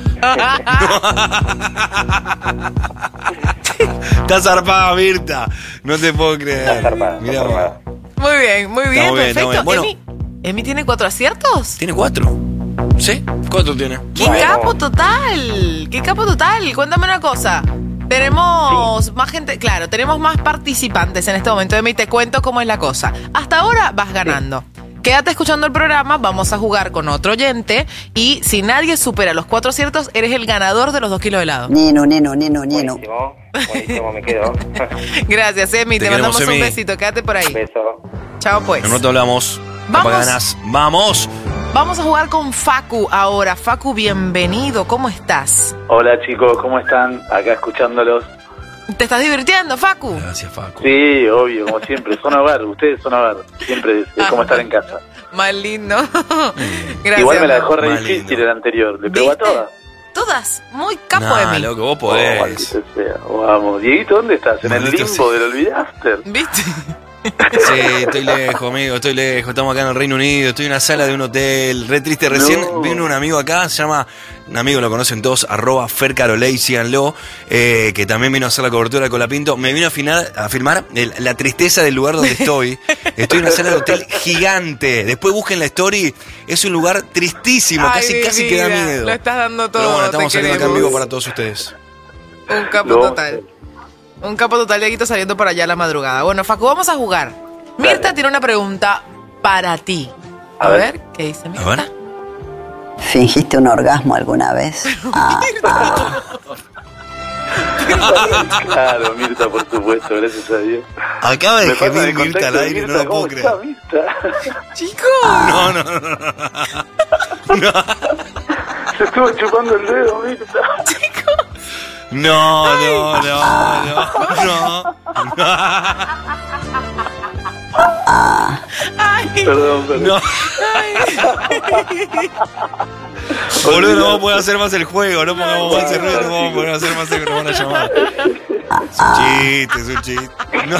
Está zarpada, Mirta. No te puedo creer. Está zarpada, Mirá, está zarpada. Muy bien, muy bien, Estamos bien, perfecto. estamos bien. Bueno. Emi, Emi tiene cuatro aciertos. ¿Tiene cuatro? ¿Sí? ¿Cuánto tiene? ¡Qué Bueno. capo total! ¡Qué capo total! Cuéntame una cosa. Tenemos más gente, claro, tenemos más participantes en este momento. Emi, te cuento cómo es la cosa. Hasta ahora vas ganando. Quédate escuchando el programa, vamos a jugar con otro oyente y si nadie supera los cuatro aciertos, eres el ganador de los dos kilos de helado. Nino, nino, nino, nino. Buenísimo. Buenísimo, me quedo. Gracias, Emi. Te Te, mandamos queremos, un Emi. besito. Quédate por ahí. Beso. Chao, pues. En un rato hablamos. Vamos. Capaz ganás. ¡Vamos! Vamos a jugar con Facu ahora. Facu, bienvenido. ¿Cómo estás? Hola chicos, ¿cómo están? Acá escuchándolos. ¿Te estás divirtiendo, Facu? Gracias, Facu. Sí, obvio, como siempre. Son hogar, ustedes son hogar. Siempre es, es como estar en casa. Más lindo. Gracias. Igual me la dejó Facu. re Más difícil lindo. el anterior. Le pegó a ¿Viste? todas. Todas. Muy capo, Nah, Emi. loco, vos Oh, podés. maldita sea. Vamos. Dieguito, ¿dónde estás? En el Maldito limbo sea. del olvidaste. ¿Viste? Sí, estoy lejos, amigo, estoy lejos. Estamos acá en el Reino Unido, estoy en una sala de un hotel, re triste. Recién No. vino un amigo acá, se llama, un amigo lo conocen todos, arroba Fer Carolei, síganlo, eh, que también vino a hacer la cobertura de Colapinto. Me vino a, afinar, a firmar el- la tristeza del lugar donde estoy. Estoy en una sala de hotel gigante. Después busquen la story, es un lugar tristísimo, Ay, casi, mi casi que da vida, miedo. Lo estás dando todo. Pero bueno, estamos te saliendo acá en queremos. vivo para todos ustedes. Un capo Lo- total. Un capo total, Dieguito, saliendo para allá a la madrugada. Bueno, Facu, vamos a jugar. Mirta tiene una pregunta para ti. A, A ver. ver. ¿qué dice A Mirta? ver. ¿Fingiste un orgasmo alguna vez? Ah, ah. Claro, Mirta, por supuesto, gracias a Dios. Acaba de Me pasa gemir el Mirta al contacto de aire, no Mirta, lo puedo ¿cómo creer. está, Mirta? Chicos. No, no, no, no. no. Se estuvo chupando el dedo, Mirta. No, no, no, no, no. Ay. Perdón, perdón. No. Boludo, no vamos a poder hacer más el juego, no pongamos más el ruido, no vamos a poder hacer más el juego, nos van a llamar. Es un chiste, es un chiste. No.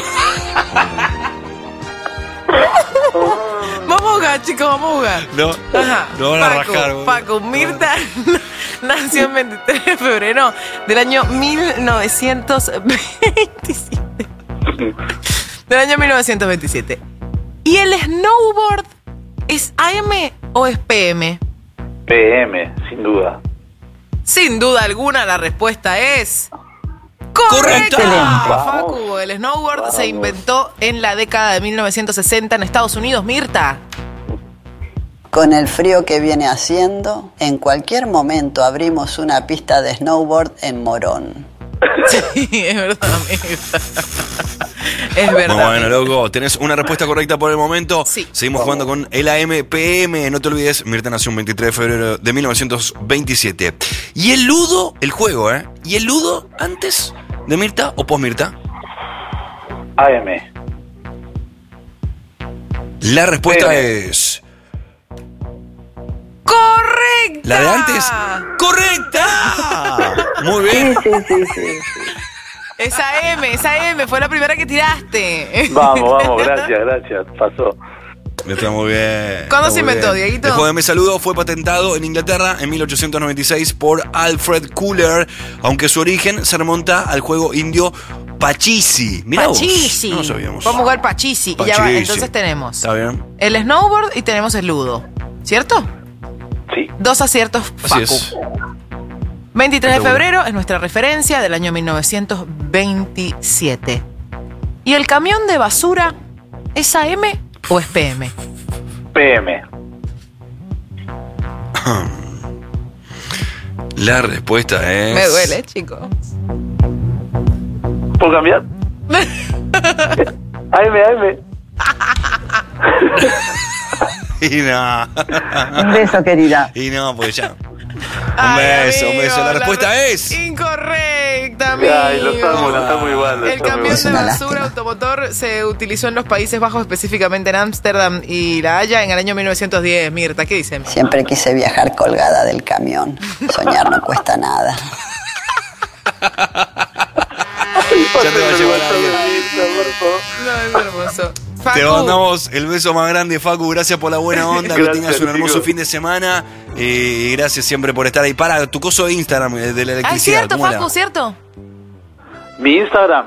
Vamos a jugar, chicos, vamos a jugar. No, Ajá. no van a Paco, rajar, boludo. Paco, Mirta nació el veintitrés de febrero del año mil novecientos veintisiete. Del año mil novecientos veintisiete. ¿Y el snowboard es A M o es P M? P M, sin duda. Sin duda alguna, la respuesta es... ¡correcta! Vamos. Facu, el snowboard se inventó en la década de mil novecientos sesenta en Estados Unidos. Mirta. Con el frío que viene haciendo, en cualquier momento abrimos una pista de snowboard en Morón. Sí, es verdad, Mirta. Es verdad. Muy bueno, loco. Tenés una respuesta correcta por el momento. Sí. Seguimos jugando con el A M P M. No te olvides, Mirta nació un veintitrés de febrero de mil novecientos veintisiete. ¿Y el ludo? El juego, ¿eh? ¿Y el ludo antes de Mirta o post Mirta? A M. La respuesta P M. es... ¡correcta! ¿La de antes? ¡Correcta! Muy bien. Sí, sí, sí, sí. Esa M, esa M, fue la primera que tiraste. Vamos, vamos, gracias, gracias. Pasó. Está muy bien. ¿Cuándo está se muy inventó, bien. Dieguito? El juego de Me Saludo fue patentado en Inglaterra en mil ochocientos noventa y seis por Alfred Kuller, aunque su origen se remonta al juego indio Pachisi. Mirá vos, Pachisi. no lo sabíamos. Vamos a jugar Pachisi. Y ya va, Pachisi. entonces tenemos Está bien. el snowboard y tenemos el ludo. ¿Cierto? Sí. Dos aciertos, Así Facu. es. veintitrés de Está bueno. febrero es nuestra referencia del año mil novecientos veintisiete. ¿Y el camión de basura es A M o es P M? P M. La respuesta es... Me duele, chicos. ¿Puedo cambiar? A M, A M. Y no. Un beso, querida. Y no, pues ya. Un Ay, beso, un amigo, beso. La la respuesta re- es... Incorrecta, amigo. Ay, los amo, los amo igual. los El amo camión igual. de una basura lástima. automotor se utilizó en los Países Bajos, específicamente en Ámsterdam y La Haya, en el año mil novecientos diez. Mirta, ¿qué dicen? Siempre quise viajar colgada del camión. Soñar no cuesta nada. Ya te va a llevar alguien. No, es hermoso. Te Facu, mandamos el beso más grande, Facu. Gracias por la buena onda. Que Gracias, tengas un hermoso chicos. fin de semana. Eh, Y gracias siempre por estar ahí. Para tu coso de Instagram eh, de la Ah, es electricidad. cierto, ¿cómo era? Facu, ¿cierto? Mi Instagram.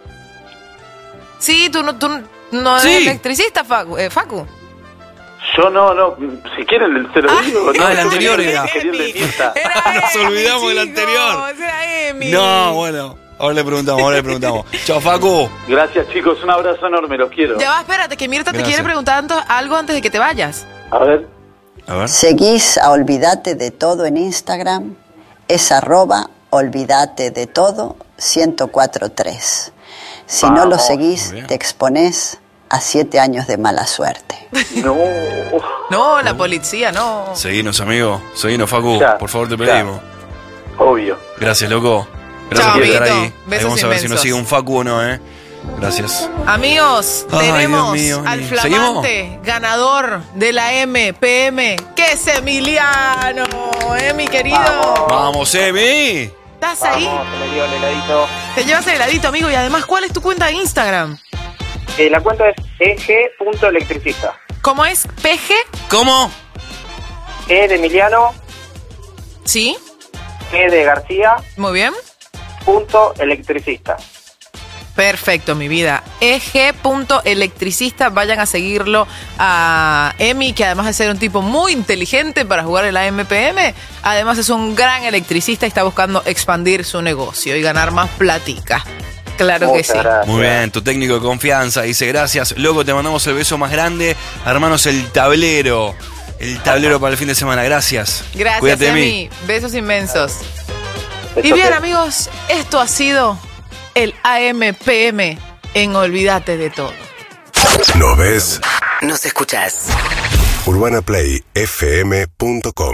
Sí, tú no, tú no eres Sí. electricista, Facu. Eh, Facu. Yo no, no. Si quieren, se lo digo. Ah, no, el yo anterior quería- era. quería el de Mirta. Era Nos olvidamos del Emi, anterior. chicos, Era Emi. No, bueno. Ahora le preguntamos, ahora le preguntamos. Chao, Facu. Gracias, chicos. Un abrazo enorme. Los quiero. Ya va, espérate, que Mirta te Gracias. quiere preguntar anto- algo antes de que te vayas. A ver. A ver. ¿Seguís a Olvídate de Todo en Instagram? Es arroba Olvídate de Todo ciento cuatro punto tres. Si no lo Vamos. seguís, Muy bien. te exponés a siete años de mala suerte. No. No, la policía, no. Seguinos, amigo. Seguinos, Facu. Ya, Por favor, te ya. pedimos. Obvio. Gracias, loco. Gracias Chao, por estar amiguito. ahí. Ahí Besos vamos a ver si nos inmensos. sigue un Facu o no, ¿eh? Gracias. Amigos, Ay, tenemos Dios mío, al Dios. flamante ganador de la M P M, que es Emiliano, ¿eh, mi querido? ¡Vamos, Emi! ¿Estás ahí? Vamos, se me dio el heladito. Te llevas el heladito, amigo, y además, ¿cuál es tu cuenta de Instagram? Eh, la cuenta es e g punto electricista. ¿Cómo es? ¿P G? ¿Cómo? E de Emiliano, ¿Sí? E de García, Muy bien. punto electricista. Perfecto, mi vida. E G punto electricista, vayan a seguirlo a Emi, que además de ser un tipo muy inteligente para jugar en la M P M, además es un gran electricista y está buscando expandir su negocio y ganar más platica. Claro que Muchas sí. gracias. Muy bien, tu técnico de confianza dice gracias. Loco, te mandamos el beso más grande. Armanos el tablero. El tablero para el fin de semana. Gracias. Gracias, Cuídate de mí. Emi. Besos inmensos. Y bien, amigos, esto ha sido el A M P M en Olvídate de Todo. ¿Nos ves? Nos escuchás. urbana play f m punto com.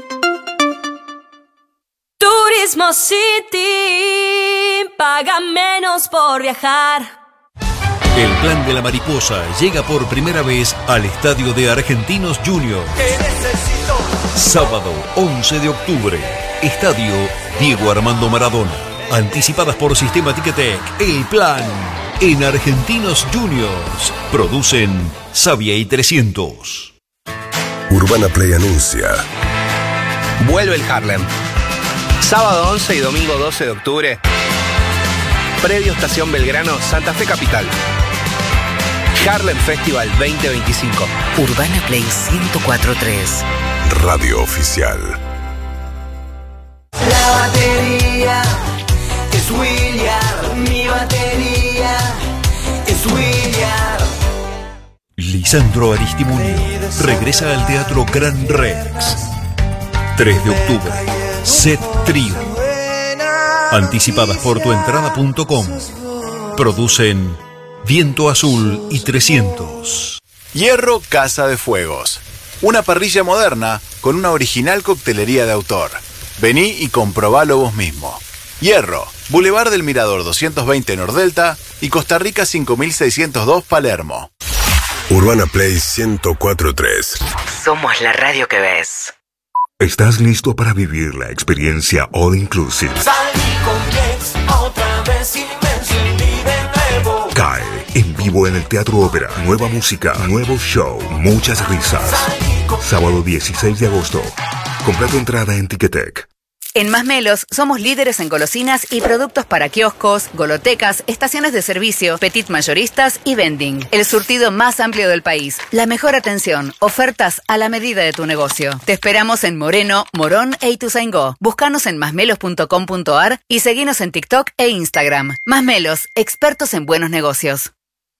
Turismo City, paga menos por viajar. El Plan de la Mariposa llega por primera vez al estadio de Argentinos Juniors. Sábado once de octubre, Estadio Diego Armando Maradona. Anticipadas por Sistema Ticketek. El Plan en Argentinos Juniors. Producen Savia y trescientos. Urbana Play anuncia. Vuelve el Harlem. Sábado once y domingo doce de octubre. Predio Estación Belgrano, Santa Fe Capital. Harlem Festival veinte veinticinco. Urbana Play ciento cuatro punto tres. Radio oficial. La batería es William, mi batería es William. Lisandro Aristimuño regresa al Teatro Gran Rex. tres de octubre. Set Trío. Anticipadas por tuentrada punto com. Producen Viento Azul y trescientos. Hierro Casa de Fuegos. Una parrilla moderna con una original coctelería de autor. Vení y comprobalo vos mismo. Hierro, Boulevard del Mirador doscientos veinte Nordelta y Costa Rica cinco mil seiscientos dos Palermo. Urbana Play ciento cuatro punto tres. Somos la radio que ves. ¿Estás listo para vivir la experiencia All Inclusive? Salí con mi ex otra vez inmenso y vive nuevo. Cae en vivo en el Teatro Ópera. Nueva música, nuevo show, muchas risas. Sábado dieciséis de agosto. Compra tu entrada en Ticketek. En Masmelos somos líderes en golosinas y productos para kioscos, golotecas, estaciones de servicio, petit mayoristas y vending. El surtido más amplio del país. La mejor atención. Ofertas a la medida de tu negocio. Te esperamos en Moreno, Morón e Ituzaingó. Búscanos en masmelos punto com punto ar y seguinos en TikTok e Instagram. Masmelos, expertos en buenos negocios.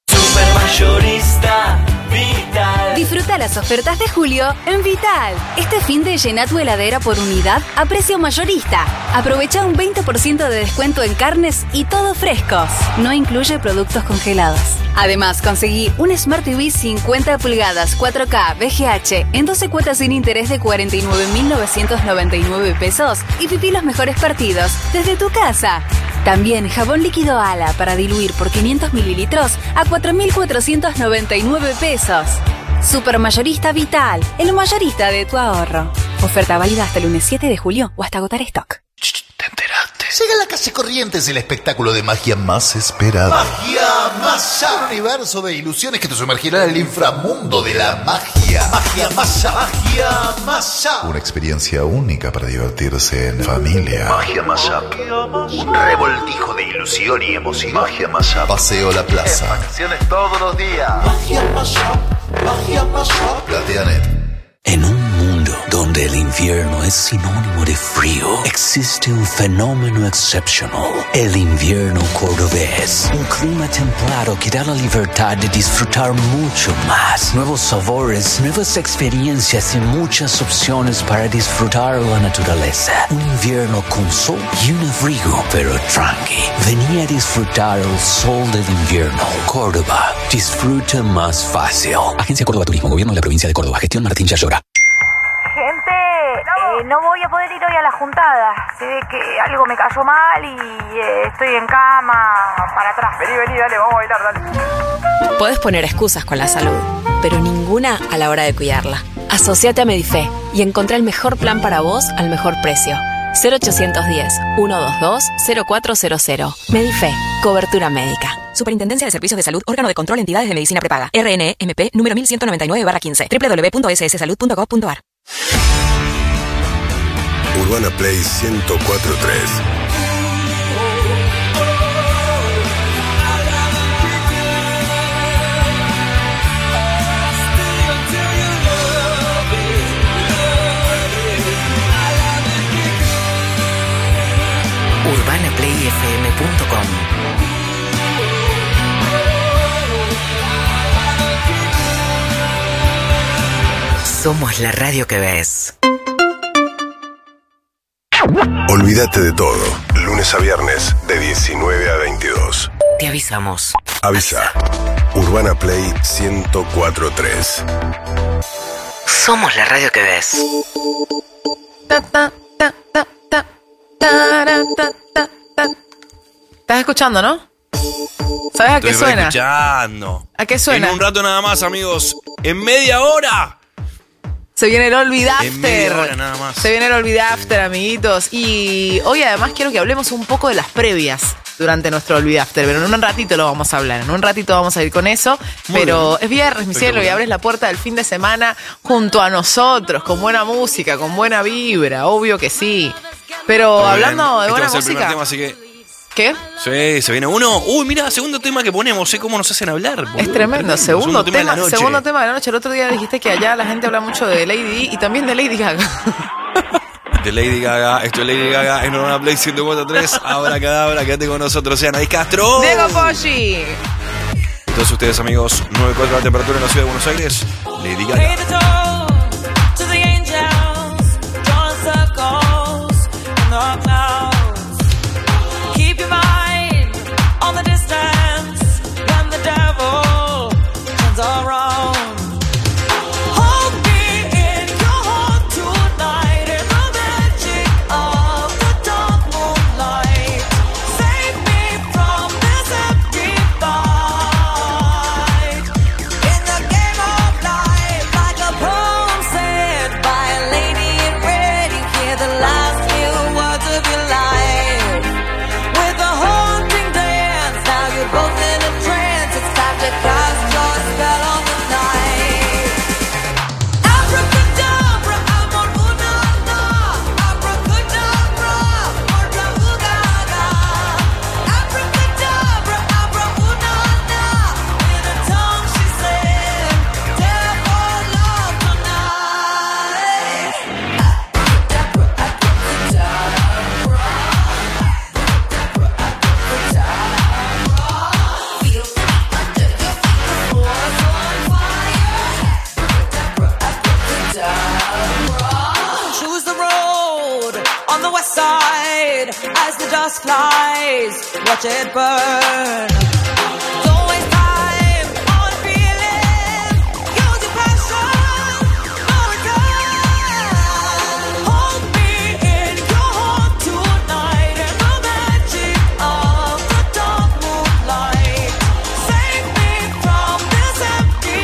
Supermayorista Vital. Disfruta las ofertas de julio en Vital. Este fin de llena tu heladera por unidad a precio mayorista. Aprovecha un veinte por ciento de descuento en carnes y todo frescos. No incluye productos congelados. Además, conseguí un Smart T V cincuenta pulgadas cuatro K V G H en doce cuotas sin interés de cuarenta y nueve mil novecientos noventa y nueve pesos y viví los mejores partidos desde tu casa. También jabón líquido Ala para diluir por quinientos mililitros a cuatro mil cuatrocientos noventa y nueve pesos. Supermayorista Vital, el mayorista de tu ahorro. Oferta válida hasta el lunes siete de julio o hasta agotar stock. ¿Te enteraste? Llega a la Calle Corrientes el espectáculo de magia más esperado. ¡Magia Masa! Un universo de ilusiones que te sumergirá en el inframundo de la magia. ¡Magia Masa! ¡Magia Masa! Una experiencia única para divertirse en familia. ¡Magia Masa! Un revoltijo de ilusión y emoción. ¡Magia Masa! Paseo La Plaza. Facciones todos los días. ¡Magia Masa! ¡Magia Masa! Plateanet. En un mundo donde el invierno es sinónimo de frío, existe un fenómeno excepcional, el invierno cordobés. Un clima templado que da la libertad de disfrutar mucho más. Nuevos sabores, nuevas experiencias y muchas opciones para disfrutar la naturaleza. Un invierno con sol y un abrigo, pero tranqui. Vení a disfrutar el sol del invierno. Córdoba, disfruta más fácil. Agencia Córdoba Turismo, Gobierno de la Provincia de Córdoba. Gestión Martín Yayora. Gente, eh, no voy a poder ir hoy a la juntada. Se ve que algo me cayó mal y eh, estoy en cama para atrás. Vení, vení, dale, vamos a bailar, dale. Podés poner excusas con la salud, pero ninguna a la hora de cuidarla. Asociate a Medife y encontrá el mejor plan para vos al mejor precio. cero ochocientos diez, ciento veintidós, cero cuatro cero cero. Medife, cobertura médica. Superintendencia de Servicios de Salud, órgano de control, entidades de medicina prepaga. R N E M P número mil ciento noventa y nueve barra quince. doble u doble u doble u punto s s salud punto gov punto ar. Urbana Play ciento cuatro punto tres. urbana play f m punto com. Somos la radio que ves. Olvídate de todo. Lunes a viernes de diecinueve a veintidós. Te avisamos. Avisa. Urbana Play ciento cuatro punto tres. Somos la radio que ves. Ta, ta, ta, ta, ta, ta, ta, ta, ta. ¿Estás escuchando, no? ¿Sabes a qué Estoy suena? escuchando. ¿A qué suena? En un rato nada más, amigos. En media hora. Se viene el Olvid En media After. hora nada más. Se viene el Olvid After, amiguitos. Y hoy además quiero que hablemos un poco de las previas durante nuestro Olvid After. Pero en un ratito lo vamos a hablar. En un ratito vamos a ir con eso. Muy pero bien. es viernes, mi cielo, y abres la puerta del fin de semana junto a nosotros, con buena música, con buena vibra. Obvio que sí. Pero Muy hablando bien. de Este buena va a ser el primer música. tema, así que... ¿Qué? Sí, se viene uno. Uy, mira, segundo tema que ponemos. Sé cómo nos hacen hablar. boludo. Es tremendo. Segundo, de la tema, noche. segundo tema de la noche. El otro día dijiste que allá la gente habla mucho de Lady Di y también de Lady Gaga. De Lady Gaga. Esto es Lady Gaga en Urbana Play ciento cuatro punto tres. Abra cadabra, quédate con nosotros. Sean Anaís Castro. Diego Poggi. Todos ustedes, amigos. nueve cuatro la temperatura en la ciudad de Buenos Aires. Lady Gaga. As the dust flies, watch it burn. Don't waste time on feeling. Use your passion for return. Hold me in your heart tonight in the magic of the dark moonlight. Save me from this empty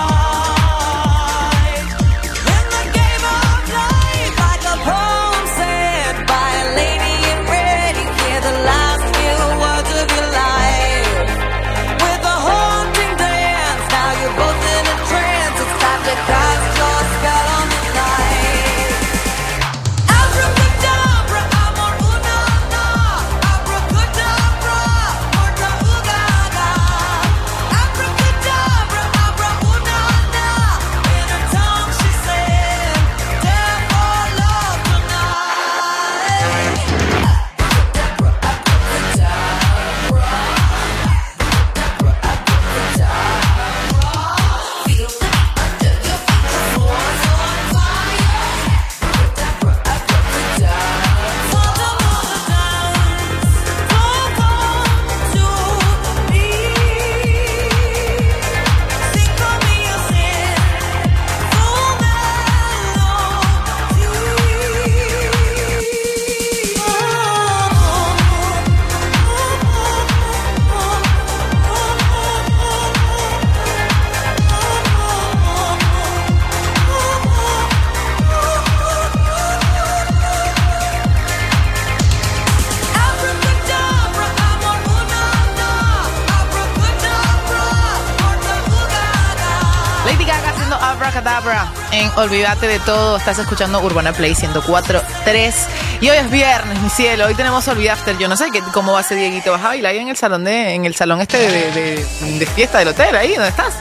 fight. In the game of life, like a poem said by a lady. The last few words of your life with a haunting dance. Now you're both in a trance. It's time to cast your spell on the night. Abracadabra, amor una na. Abracadabra, morta ugaga. Abracadabra, abra una na. In her tongue she said, death or love tonight. Abracadabra en Olvídate de Todo. Estás escuchando Urbana Play ciento cuatro punto tres. Y hoy es viernes, mi cielo. Hoy tenemos Olvid After. Yo no sé qué, cómo va a ser, Dieguito. ¿Vas a bailar ahí en el salón de, en el salón este de, de, de fiesta del hotel? Ahí, ¿dónde estás?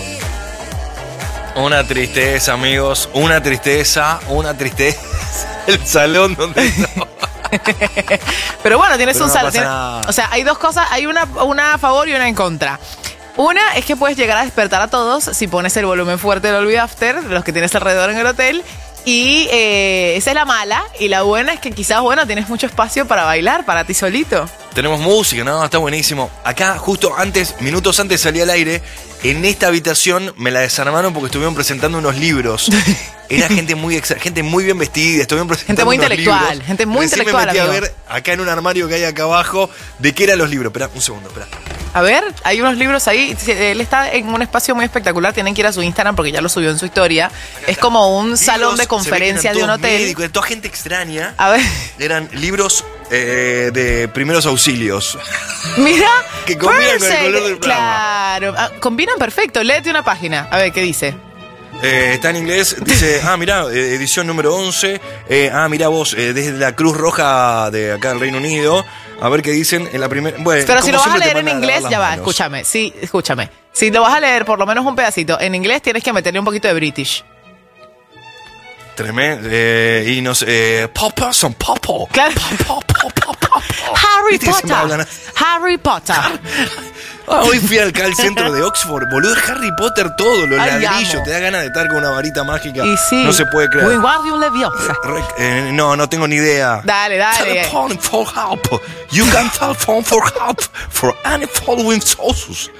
Una tristeza, amigos. Una tristeza. Una tristeza. El salón donde estaba. Pero bueno, tienes Pero un no salón. pasa Tienes- nada. o sea, hay dos cosas. Hay una, una a favor y una en contra. Una es que puedes llegar a despertar a todos si pones el volumen fuerte del Olvid After, de los que tienes alrededor en el hotel. Y eh, esa es la mala. Y la buena es que quizás, bueno, tienes mucho espacio para bailar, para ti solito. Tenemos música, ¿no? Está buenísimo. Acá, justo antes, minutos antes salí al aire. En esta habitación me la desarmaron porque estuvieron presentando unos libros. Era gente muy extra, gente muy bien vestida, estuvieron presentando Gente muy unos intelectual, libros. gente muy Recién intelectual, me metí amigo. a ver acá en un armario que hay acá abajo de qué eran los libros. Espera, un segundo, espera. A ver, hay unos libros ahí. Él está en un espacio muy espectacular. Tienen que ir a su Instagram porque ya lo subió en su historia. Es como un salón de conferencias de un hotel. Médicos, de toda gente extraña. A ver. Eran libros eh, de primeros auxilios. Mira. Que combinan con el Perse- color del programa. Claro. Ah, combinan perfecto. Léete una página. A ver, ¿qué dice? Eh, está en inglés, dice, ah, mirá, eh, edición número once, eh, ah, mirá vos, eh, desde la Cruz Roja de acá del Reino Unido, a ver qué dicen en la primera... Bueno, Pero si como lo vas a siempre te leer en mandan a inglés, lavar ya las va, manos. escúchame. Sí, escúchame. Si lo vas a leer por lo menos un pedacito en inglés, tienes que meterle un poquito de British. Tremendo, eh, y no sé, eh, Papa, son Papa. Claro. Harry ¿Viste que siempre Potter. hablan Harry Potter. Ah, hoy fui al Cal Centro de Oxford, boludo, es Harry Potter todo, los Ay, ladrillos, amo. te da ganas de estar con una varita mágica. Y sí. No se puede creer. Wingardium Leviosa. Re- eh, no, no tengo ni idea. Dale, dale. Telephone for help. You can telephone for help for any following sources.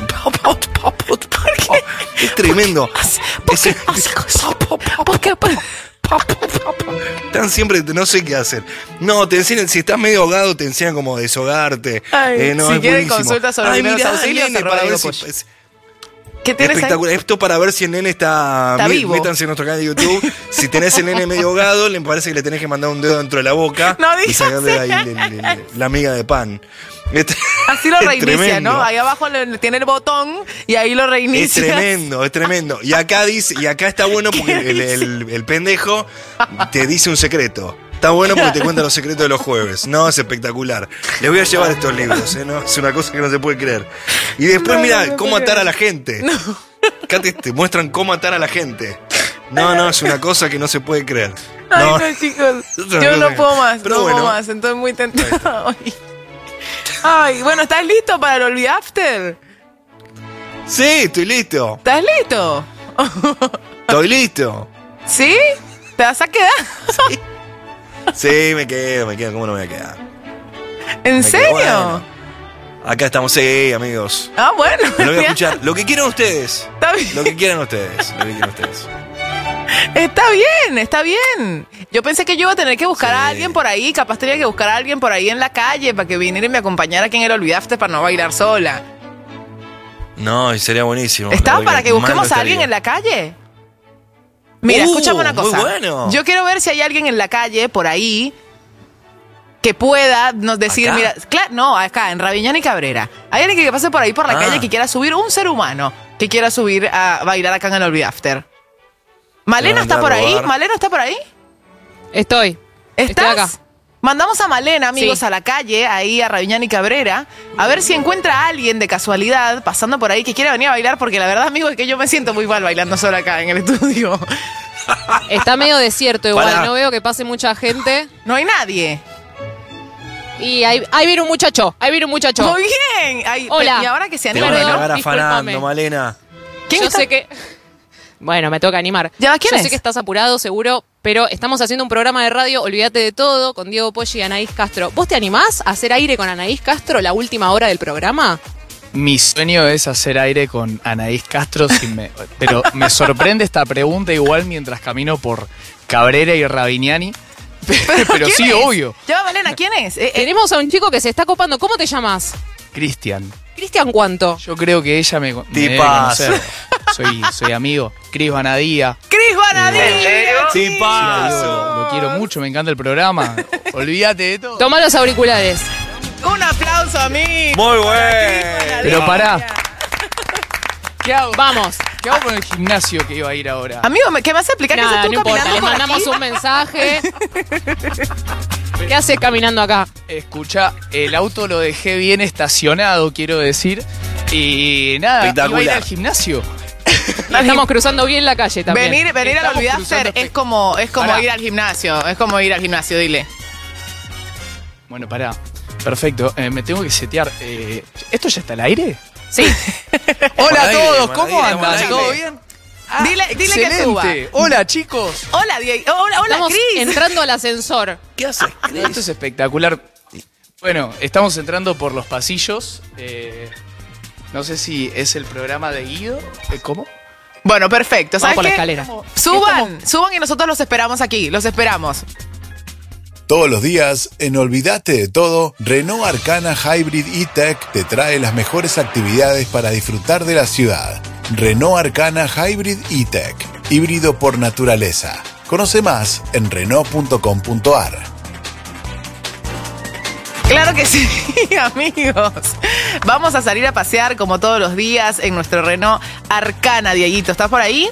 Es tremendo. Ese- ¿Por qué? Están siempre, no sé qué hacer. No, te enseñan, si estás medio ahogado, te enseñan cómo desahogarte. Ay, Eh, no, si es quieren buenísimo. consultas sobre Ay, primeros mirá, auxilios, nene, se para Rodrigo ver si- Posh. es- ¿Qué tienes ahí? Espectacular. Esto para ver si el nene está, Está mí- vivo. Métanse en nuestro canal de YouTube. Si tenés el nene medio ahogado, le parece que le tenés que mandar un dedo dentro de la boca No y digas sacarle ahí eso. le- le- le- la miga de pan. Este- Así lo es reinicia, tremendo. ¿no? Ahí abajo le- tiene el botón y ahí lo Es reinicia. tremendo, es tremendo. Y acá dice, y acá está bueno porque ¿Qué el, el- el pendejo te dice un secreto. Está bueno porque te cuenta los secretos de los jueves. No, es espectacular. Les voy a llevar estos libros, ¿eh? ¿No? Es una cosa que no se puede creer. Y después, No, mira, no me cómo puedo atar creer. a la gente. Acá te, te muestran cómo atar a la gente. No, no, es una cosa que no se puede creer. Ay, No, no, chicos. Es una Yo cosa no que- puedo más, Pero no bueno. puedo más. Estoy muy tentada hoy. Ay, bueno, ¿estás listo para el Olvid After? Sí, estoy listo. ¿Estás listo? Estoy listo. ¿Sí? ¿Te vas a quedar? Sí, me quedo, me quedo. ¿Cómo no me voy a quedar? ¿En Me serio? quedo, bueno. Acá estamos, sí, amigos. Ah, bueno. Me lo voy a ya. escuchar. Lo que quieran ustedes. Está bien. Lo que quieran ustedes. Lo que quieran ustedes. Está bien, está bien. Yo pensé que yo iba a tener que buscar a alguien por ahí. Capaz tenía que buscar a alguien por ahí en la calle para que viniera y me acompañara aquí en el Olvid After para no bailar sola. No, y sería buenísimo. ¿Estaba La para verdad que busquemos mal no a alguien en estaría. la calle? Mira, Uh, escúchame una muy cosa. bueno. Yo quiero ver si hay alguien en la calle por ahí que pueda nos decir, ¿Acá? mira, claro, no, acá en Raviñán y Cabrera. Hay alguien que pase por ahí por la Ah. calle que quiera subir, un ser humano que quiera subir a bailar acá en el Olvid After. ¿Malena Te van a está por entrar a ahí? robar. ¿Malena está por ahí? Estoy. ¿Estás? Estoy acá. Mandamos a Malena, amigos, Sí. a la calle, ahí a Raviñán y Cabrera, a ver si encuentra a alguien de casualidad pasando por ahí que quiera venir a bailar, porque la verdad, amigos, es que yo me siento muy mal bailando sola acá en el estudio. Está medio desierto igual, Pará. no veo que pase mucha gente. No hay nadie. Y ahí, ahí viene un muchacho, ahí viene un muchacho. Muy bien. Ay, Hola. Y ahora que se Te anima, van a Perdón, ¿no? cagar afanando, discúlpame. Malena. ¿Quién Yo está? sé que... Bueno, me toca animar. ¿Ya va? ¿Quién Yo es? sé que estás apurado, seguro, pero estamos haciendo un programa de radio, Olvídate de Todo, con Diego Poggi y Anaís Castro. ¿Vos te animás a hacer aire con Anaís Castro la última hora del programa? Mi sueño es hacer aire con Anaís Castro, si me- pero me sorprende esta pregunta igual mientras camino por Cabrera y Ravignani. Pero ¿quién sí, es? obvio. Ya va, Malena, ¿quién es? Eh, eh, Tenemos a un chico que se está copando. ¿Cómo te llamas? Cristian. Cristian, ¿cuánto? Yo creo que ella me, me debe Tipazo. conocer. Soy, soy amigo. Cris Vanadía. ¡Cris Vanadilla! Sí, Lo, paso. lo quiero mucho, me encanta el programa. Olvídate de todo. Toma los auriculares. Un aplauso a mí. Muy bueno. Pero pará. ¿Qué hago? Vamos. ¿Qué hago con el gimnasio que iba a ir ahora? Amigo, ¿me- ¿qué me vas a explicar? ¿Qué Nada, haces no tú importa, caminando le por mandamos aquí? un mensaje. ¿Qué haces caminando acá? Escucha, el auto lo dejé bien estacionado, quiero decir. Y nada, iba a ir Espectacular. al gimnasio. Estamos cruzando bien la calle también. Venir, venir al Estamos Olvid cruzando After es espe- como, es como Pará. ir al gimnasio. Es como ir al gimnasio, dile. Bueno, pará. Perfecto, eh, me tengo que setear. Eh, ¿Esto ya está al aire? Sí. Hola Al a aire, todos, al ¿cómo aire, al andan? aire. ¿Todo bien? Dile, dile que suba. Hola, chicos. Hola, Diego. Hola, hola, Estamos Cris. entrando al ascensor. ¿Qué haces, Cris? Esto es espectacular. Bueno, estamos entrando por los pasillos. Eh, no sé si es el programa de Guido. Eh, ¿Cómo? Bueno, perfecto. ¿Sabes Vamos por la qué? escalera. Suban, suban y nosotros los esperamos aquí. Los esperamos. Todos los días, en Olvídate de Todo, Renault Arcana Hybrid E-Tech te trae las mejores actividades para disfrutar de la ciudad. Renault Arcana Hybrid E-Tech, híbrido por naturaleza. Conoce más en renault punto com punto a r. Claro que sí, amigos. Vamos a salir a pasear como todos los días en nuestro Renault Arcana, Dieguito. ¿Estás por ahí?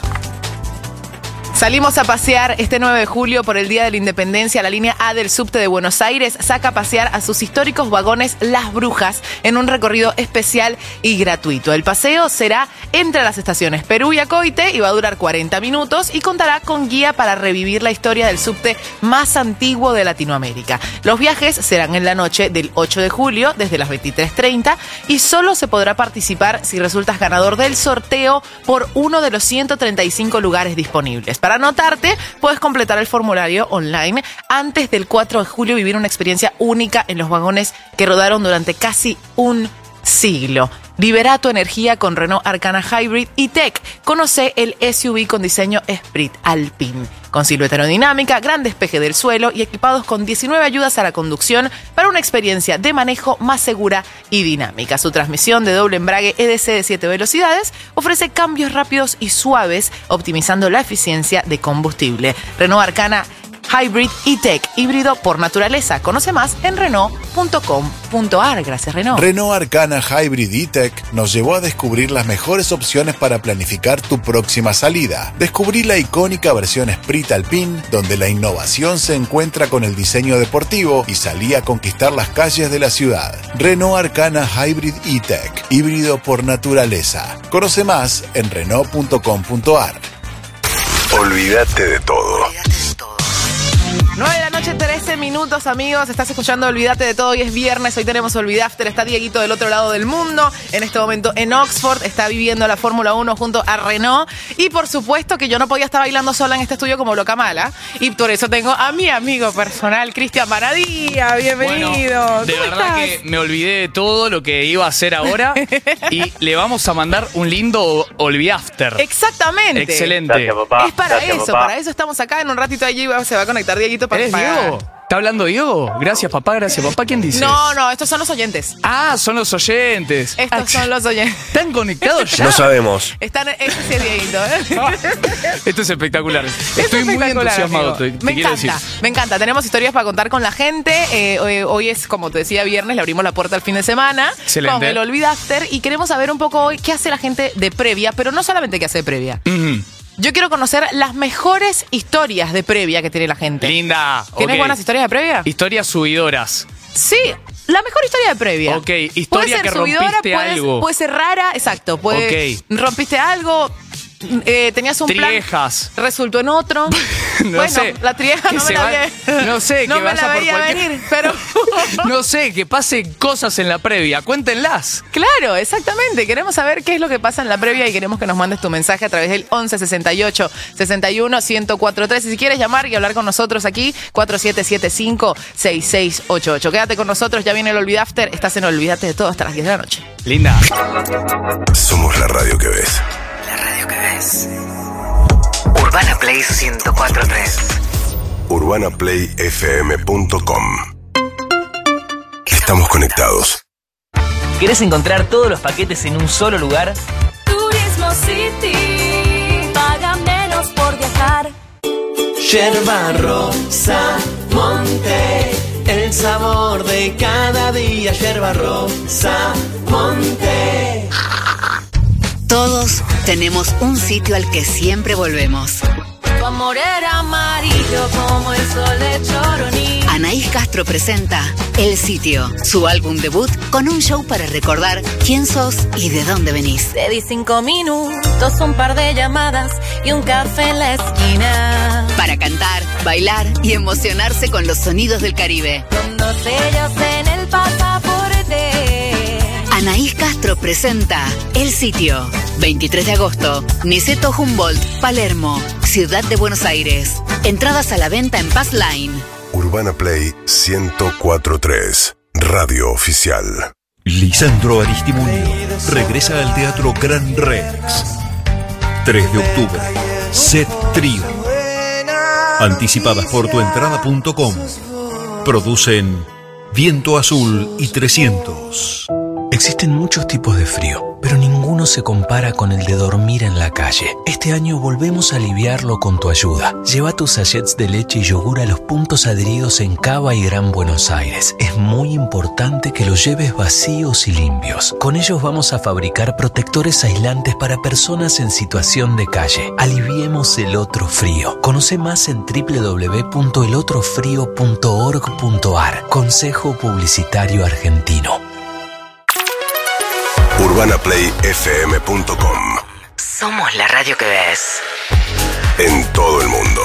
Salimos a pasear este nueve de julio por el Día de la Independencia. La línea A del subte de Buenos Aires saca a pasear a sus históricos vagones Las Brujas en un recorrido especial y gratuito. El paseo será entre las estaciones Perú y Acoite y va a durar cuarenta minutos y contará con guía para revivir la historia del subte más antiguo de Latinoamérica. Los viajes serán en la noche del ocho de julio desde las veintitrés treinta y solo se podrá participar si resultas ganador del sorteo por uno de los ciento treinta y cinco lugares disponibles. Para anotarte, puedes completar el formulario online antes del cuatro de julio y vivir una experiencia única en los vagones que rodaron durante casi un siglo. Libera tu energía con Renault Arcana Hybrid E-Tech. Conoce el S U V con diseño Esprit Alpine. Con silueta aerodinámica, gran despeje del suelo y equipados con diecinueve ayudas a la conducción para una experiencia de manejo más segura y dinámica. Su transmisión de doble embrague E D C de siete velocidades ofrece cambios rápidos y suaves, optimizando la eficiencia de combustible. Renault Arcana Hybrid E-Tech, híbrido por naturaleza. Conoce más en renault punto com punto a r. Gracias, Renault. Renault Arcana Hybrid E-Tech nos llevó a descubrir las mejores opciones para planificar tu próxima salida. Descubrí la icónica versión Esprit Alpine, donde la innovación se encuentra con el diseño deportivo y salí a conquistar las calles de la ciudad. Renault Arcana Hybrid E-Tech, híbrido por naturaleza. Conoce más en renault punto com punto a r. Olvídate de todo. nueve de la noche, trece minutos, amigos. Estás escuchando Olvídate de Todo. Hoy es viernes, hoy tenemos Olvidafter. Está Dieguito del otro lado del mundo. En este momento en Oxford. Está viviendo la Fórmula uno junto a Renault. Y por supuesto que yo no podía estar bailando sola en este estudio como loca mala. Y por eso tengo a mi amigo personal, Cristian Maradía. Bienvenido. Bueno, de ¿Cómo verdad estás? que me olvidé de todo lo que iba a hacer ahora y le vamos a mandar un lindo Olvidafter. Exactamente. Excelente. Gracias, papá. Es para Gracias, eso, papá. para eso estamos acá. En un ratito allí se va a conectar Dieguito para ¿Eres para- Diego? ¿Está hablando Diego? Gracias, papá, gracias, papá. ¿Quién dice? No, no, estos son los oyentes. Ah, son los oyentes. Estos Ah, son los oyentes. ¿Están conectados ya? No sabemos. Están, ese sí es Dieguito, ¿eh? Esto es espectacular. Es Estoy muy espectacular, entusiasmado, amigo. te, te Me quiero encanta, decir. me encanta. Tenemos historias para contar con la gente. Eh, hoy, hoy es, como te decía, viernes. Le abrimos la puerta al fin de semana. Excelente. Con el Olvidafter. Y queremos saber un poco hoy qué hace la gente de previa, pero no solamente qué hace de previa. Ujú. Yo quiero conocer las mejores historias de previa que tiene la gente. Linda. ¿Tienes ok. buenas historias de previa? Historias subidoras. Sí, la mejor historia de previa. Ok, Puede historia ser que subidora, rompiste puede, algo. puede ser rara, exacto. Puede, Ok. rompiste algo, eh, tenías un Triejas. plan, resultó en otro. No bueno, sé. la trieja Que no me se la va- veía. no sé, no que me vaya la por veía cualquier- venir, pero No sé, que pasen cosas en la previa. Cuéntenlas. claro, exactamente. Queremos saber qué es lo que pasa en la previa y queremos que nos mandes tu mensaje a través del once sesenta y ocho sesenta y uno ciento cuatro tres. Y si quieres llamar y hablar con nosotros aquí, cuatro siete siete cinco seis seis ocho ocho. Quédate con nosotros, ya viene el Olvidafter. Estás en Olvídate de Todo hasta las diez de la noche. Linda. Somos la radio que ves. La radio que ves. Urbana Play ciento cuatro punto tres. urbana play f m punto com. Estamos conectados. ¿Querés encontrar todos los paquetes en un solo lugar? Turismo City, paga menos por viajar. Yerba rosa, monte, el sabor de cada día. Yerba rosa, monte. Todos tenemos un sitio al que siempre volvemos. Tu amor era amarillo como el sol de Choroní. Anaís Castro presenta El Sitio, su álbum debut con un show para recordar quién sos y de dónde venís. Te di cinco minutos, un par de llamadas y un café en la esquina. Para cantar, bailar y emocionarse con los sonidos del Caribe. Con dos sellos en el pasaporte. Anaís Castro presenta El Sitio. veintitrés de agosto, Niceto Humboldt, Palermo, Ciudad de Buenos Aires. Entradas a la venta en Pass Line. Urbana Play ciento cuatro punto tres, Radio Oficial. Lisandro Aristimuño regresa al Teatro Gran Rex. tres de octubre. Set Trío. Anticipadas por tuentrada punto com. Producen Viento Azul y trescientos. Existen muchos tipos de frío, pero ninguno se compara con el de dormir en la calle. Este año volvemos a aliviarlo con tu ayuda. Lleva tus sachets de leche y yogur a los puntos adheridos en Cava y Gran Buenos Aires. Es muy importante que los lleves vacíos y limpios. Con ellos vamos a fabricar protectores aislantes para personas en situación de calle. Aliviemos el otro frío. Conoce más en doble u doble u doble u punto el otro frío punto org punto a r. Consejo Publicitario Argentino. Urbana Play F M punto com. Somos la radio que ves. En todo el mundo.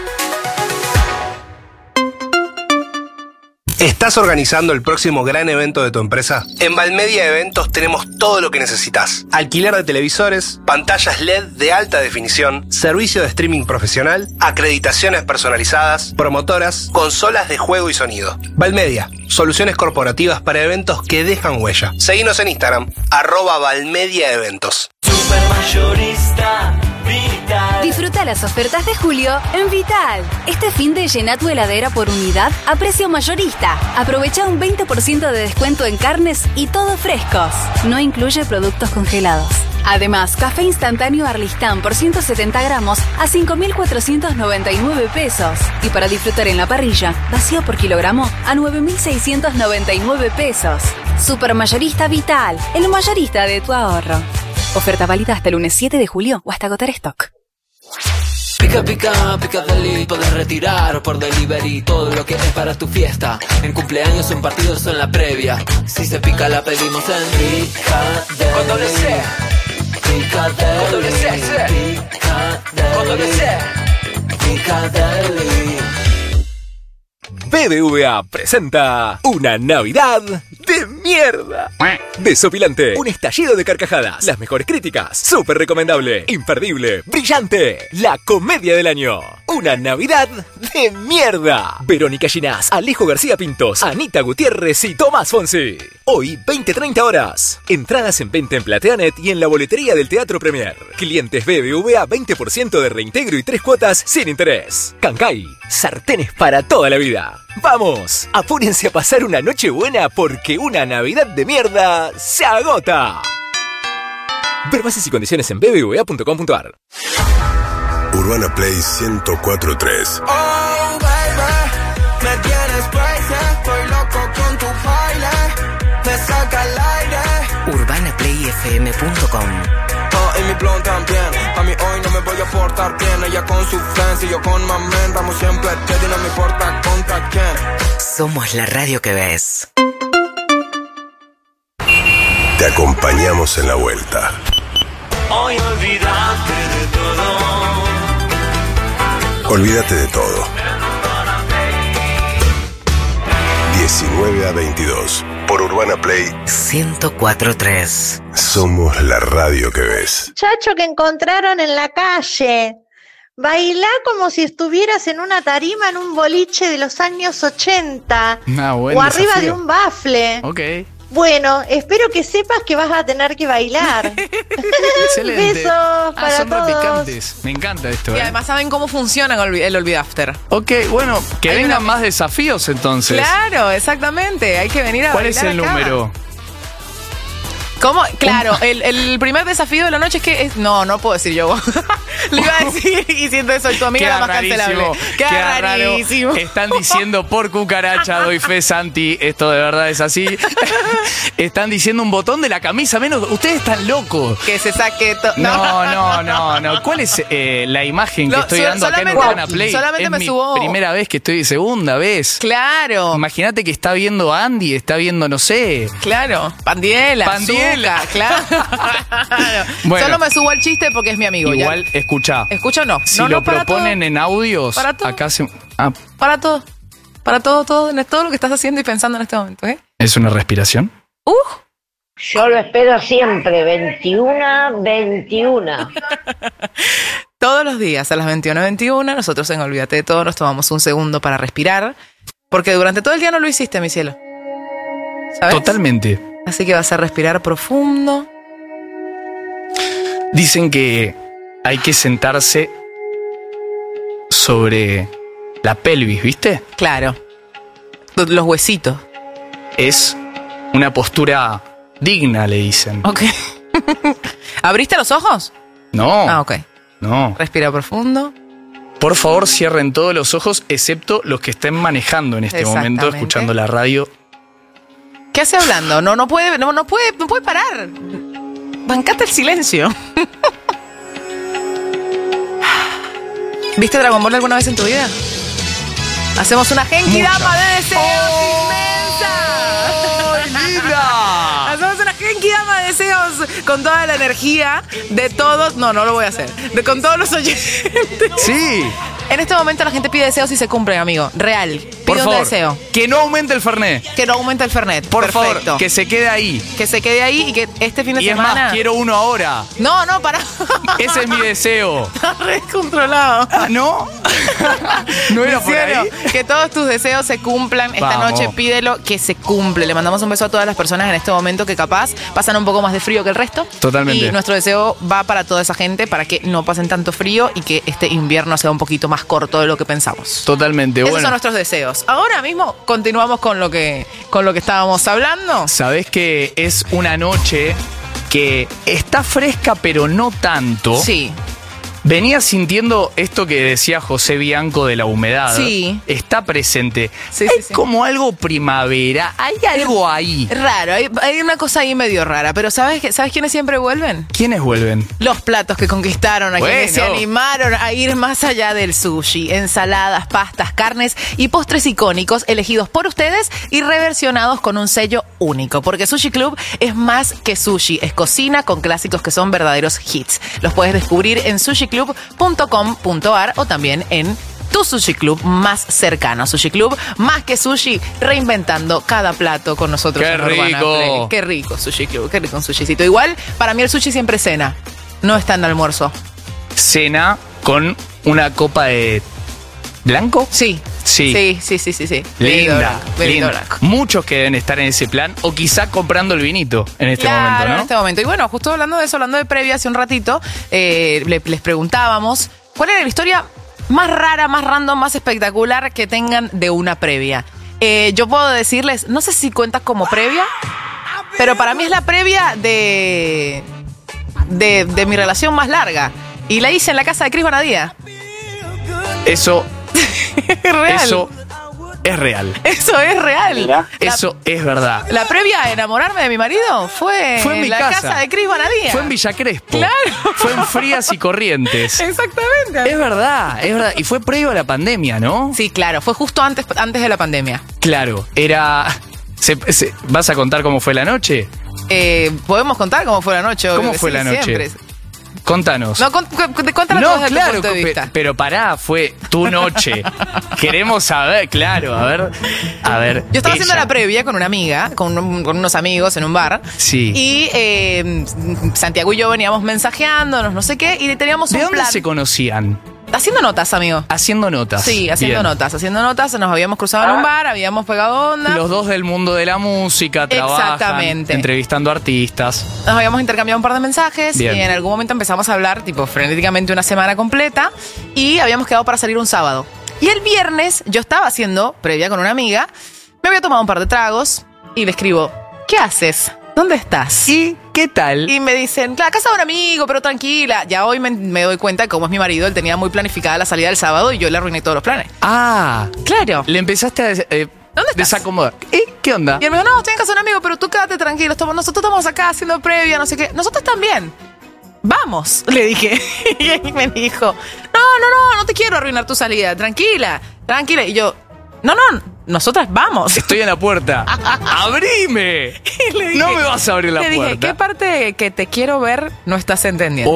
¿Estás organizando el próximo gran evento de tu empresa? En Valmedia Eventos tenemos todo lo que necesitas. Alquiler de televisores, pantallas L E D de alta definición, servicio de streaming profesional, acreditaciones personalizadas, promotoras, consolas de juego y sonido. Valmedia, soluciones corporativas para eventos que dejan huella. Seguinos en Instagram, arroba Valmedia Eventos. Supermayorista Vital. Disfruta las ofertas de julio en Vital. Este fin de llena tu heladera por unidad a precio mayorista. Aprovecha un veinte por ciento de descuento en carnes y todo frescos. No incluye productos congelados. Además, café instantáneo Arlistán por ciento setenta gramos a cinco mil cuatrocientos noventa y nueve pesos. Y para disfrutar en la parrilla, vacío por kilogramo a nueve mil seiscientos noventa y nueve pesos. Supermayorista Vital, el mayorista de tu ahorro. Oferta válida hasta el lunes siete de julio o hasta agotar stock. Pica, pica, pica deli, podés retirar por delivery todo lo que es para tu fiesta. En cumpleaños, en partidos o en la previa. Si se pica la pedimos en Pica Con doble C. Pica Deli. Con doble C. Pica Deli. Con doble C. Pica Deli. B B V A presenta una Navidad de mierda. Desopilante, un estallido de carcajadas, las mejores críticas, súper recomendable, imperdible, brillante, la comedia del año. Una Navidad de mierda. Verónica Ginás, Alejo García Pintos, Anita Gutiérrez y Tomás Fonsi. Hoy, veinte a treinta horas. Entradas en venta en Plateanet y en la boletería del Teatro Premier. Clientes B B V A veinte por ciento de reintegro y tres cuotas sin interés. Cancay, sartenes para toda la vida. ¡Vamos! Apúrense a pasar una noche buena porque una Navidad de mierda se agota. Ver bases y condiciones en b b v a punto com punto a r. Urbana Play ciento cuatro punto tres. Oh, baby, me tienes crazy, estoy loco con tu baile, me saca al aire. Urbana Play F M punto com. Oh, y mi blon también, a mí hoy no me voy a portar bien, ella con su friends y yo con mamá, estamos siempre ready, no me importa contra quién. Somos la radio que ves. Te acompañamos en la vuelta. Hoy olvídate de todo. Olvídate de todo. diecinueve a veintidós por Urbana Play ciento cuatro punto tres. Somos la radio que ves. Chacho que encontraron en la calle. Bailá como si estuvieras en una tarima en un boliche de los años ochenta. Ah, buen o arriba desafío. de un bafle. Ok. Bueno, espero que sepas que vas a tener que bailar. Excelente. Besos Ah, para son todos. repicantes. Me encanta esto. Y ¿eh? además saben cómo funciona el Olvi- el Olvidafter. Ok, bueno, que Hay vengan una- más desafíos entonces. Claro, exactamente. Hay que venir a ¿Cuál es bailar el acá. número? ¿Cómo? Claro, el, el primer desafío de la noche es que... Es, no, no puedo decir yo. Lo iba a decir y siento eso. Y tu amiga Queda era más cancelable. rarísimo, Queda, queda raro. rarísimo. Están diciendo por cucaracha, doy fe, Santi. Esto de verdad es así. Están diciendo un botón de la camisa menos. Ustedes están locos. Que se saque todo. No, no, no, no. ¿Cuál es eh, la imagen que No, estoy so- dando acá en solamente- Urbana Play? solamente es me mi subo- primera vez que estoy, segunda vez. Claro. Imagínate que está viendo a Andy, está viendo, no sé. Claro. Pandiela. Pandiela. Zucca, claro. Bueno. Solo me subo al chiste porque es mi amigo. ya. Igual, escucha. ¿Escucho o no? Si no, lo no, para proponen todo. en audios, Para todo. acá se. Ah, Para todo. Para todo, todo. Todo lo que estás haciendo y pensando en este momento, ¿eh? ¿es una respiración? Uh. Yo lo espero siempre, veintiuno, veintiuno. Todos los días a las veintiuna veintiuna, nosotros en Olvídate de Todo nos tomamos un segundo para respirar, porque durante todo el día no lo hiciste, mi cielo. ¿Sabes? Totalmente. Así que vas a respirar profundo. Dicen que hay que sentarse sobre la pelvis, ¿viste? Claro. Los huesitos. Es una postura digna, le dicen. Ok. ¿Abriste los ojos? No. Ah, ok. No. Respira profundo. Por favor, cierren todos los ojos, excepto los que estén manejando en este momento, Exactamente. escuchando la radio. ¿Qué hace hablando? No, no puede, no, no puede, no puede parar. Bancate el silencio. ¿Viste Dragon Ball alguna vez en tu vida? Hacemos una Genkidama de deseos inmensa. Hacemos una Genkidama de deseos con toda la energía de todos. No, no lo voy a hacer. De con todos los oyentes. Sí. En este momento la gente pide deseos y se cumplen, amigo. Real. Pide Por un favor, deseo. que no aumente el Fernet. Que no aumente el Fernet. Por Perfecto. favor, que se quede ahí. Que se quede ahí y que este fin de Y es semana. más, quiero uno ahora. No, no, para. Ese es mi deseo. Está re descontrolado. Ah, ¿no? ¿No era por Cielo, ahí? que todos tus deseos se cumplan esta Vamos. noche, pídelo, que se cumple. Le mandamos un beso a todas las personas en este momento que capaz pasan un poco más de frío que el resto. Totalmente. Y nuestro deseo va para toda esa gente, para que no pasen tanto frío y que este invierno sea un poquito más corto de lo que pensamos. Totalmente. Esos Bueno, son nuestros deseos. Ahora mismo continuamos con lo que, con lo que estábamos hablando. sabés que es una noche que está fresca, pero no tanto. Sí. Venía sintiendo esto que decía José Bianco de la humedad. Sí. Está presente. Sí, hay sí, sí. como algo primavera. Hay algo ahí. Raro, hay, hay una cosa ahí medio rara, pero ¿sabes, qué- ¿sabes quiénes siempre vuelven? ¿Quiénes vuelven? Los platos que conquistaron, a quienes se Bueno. animaron a ir más allá del sushi. Ensaladas, pastas, carnes y postres icónicos elegidos por ustedes y reversionados con un sello único. Porque Sushi Club es más que sushi, es cocina con clásicos que son verdaderos hits. Los puedes descubrir en sushi club punto com punto a r o también en tu Sushi Club más cercano. Sushi Club, más que sushi, reinventando cada plato con nosotros. ¡Qué en Urbana rico! Play. Qué rico Sushi Club, qué rico un sushicito. Igual, para mí el sushi siempre es cena, no está en almuerzo. Cena con una copa de blanco. Sí. Sí. Sí, sí, sí, sí, sí. Vinito Linda, blanco, vinito linda. blanco. Muchos que deben estar en ese plan o quizá comprando el vinito en este Claro, momento, ¿no? en este momento. Y bueno, justo hablando de eso, hablando de previa hace un ratito, eh, le- les preguntábamos cuál era la historia más rara, más random, más espectacular que tengan de una previa. Eh, yo puedo decirles, no sé si cuenta como previa, pero para mí es la previa de, de, de mi relación más larga. Y la hice en la casa de Cris Bonadía. Eso, Es real. eso es real. Eso es real. Mira. La- Eso es verdad. La previa a enamorarme de mi marido fue, Fue en mi la casa. de Cris Bonadía. Fue en Villa Crespo. Claro. Fue en Frías y Corrientes. Exactamente. Es verdad, es verdad. Y fue previo a la pandemia, ¿no? Sí, claro, fue justo antes, antes de la pandemia. Claro, era... se- se- ¿Vas a contar cómo fue la noche? Eh, Podemos contar cómo fue la noche. obvio ¿Cómo que fue sí, la noche? siempre. Contanos. No, con- cu- cu- cuéntala No, todas desde claro, tu punto de pe- vista. pero pará, fue tu noche. Queremos saber, claro, a ver, a ver. Yo estaba ella. haciendo la previa con una amiga, con, un- con unos amigos en un bar. Sí. Y eh, Santiago y yo veníamos mensajeándonos, no sé qué, y teníamos ¿De un dónde plan. se conocían? Haciendo notas, amigo. Haciendo notas. Sí, haciendo Bien. notas, haciendo notas. Nos habíamos cruzado en un bar, habíamos pegado onda. Los dos del mundo de la música trabajan, Exactamente. entrevistando artistas. Nos habíamos intercambiado un par de mensajes Bien. y en algún momento empezamos a hablar, tipo, frenéticamente una semana completa y habíamos quedado para salir un sábado. Y el viernes yo estaba haciendo, previa con una amiga, me había tomado un par de tragos y le escribo, ¿qué haces? ¿Dónde estás? ¿Y qué tal? Y me dicen, la casa de un amigo, pero tranquila. Ya hoy me, me doy cuenta de cómo es mi marido, él tenía muy planificada la salida del sábado y yo le arruiné todos los planes. Ah, Claro. le empezaste a des- eh, ¿Dónde estás? desacomodar. ¿Y qué onda? Y él me dijo, no, estoy en casa de un amigo, pero tú quédate tranquilo. estamos- Nosotros estamos acá haciendo previa, no sé qué. Nosotros también. Vamos, le dije. Y él me dijo, no, no, no, no te quiero arruinar tu salida. Tranquila, tranquila. Y yo, no, no, nosotras vamos. Estoy en la puerta. ¡Abrime! Y le dije- No me vas a abrir la le dije, puerta. ¿qué parte que te quiero ver no estás entendiendo?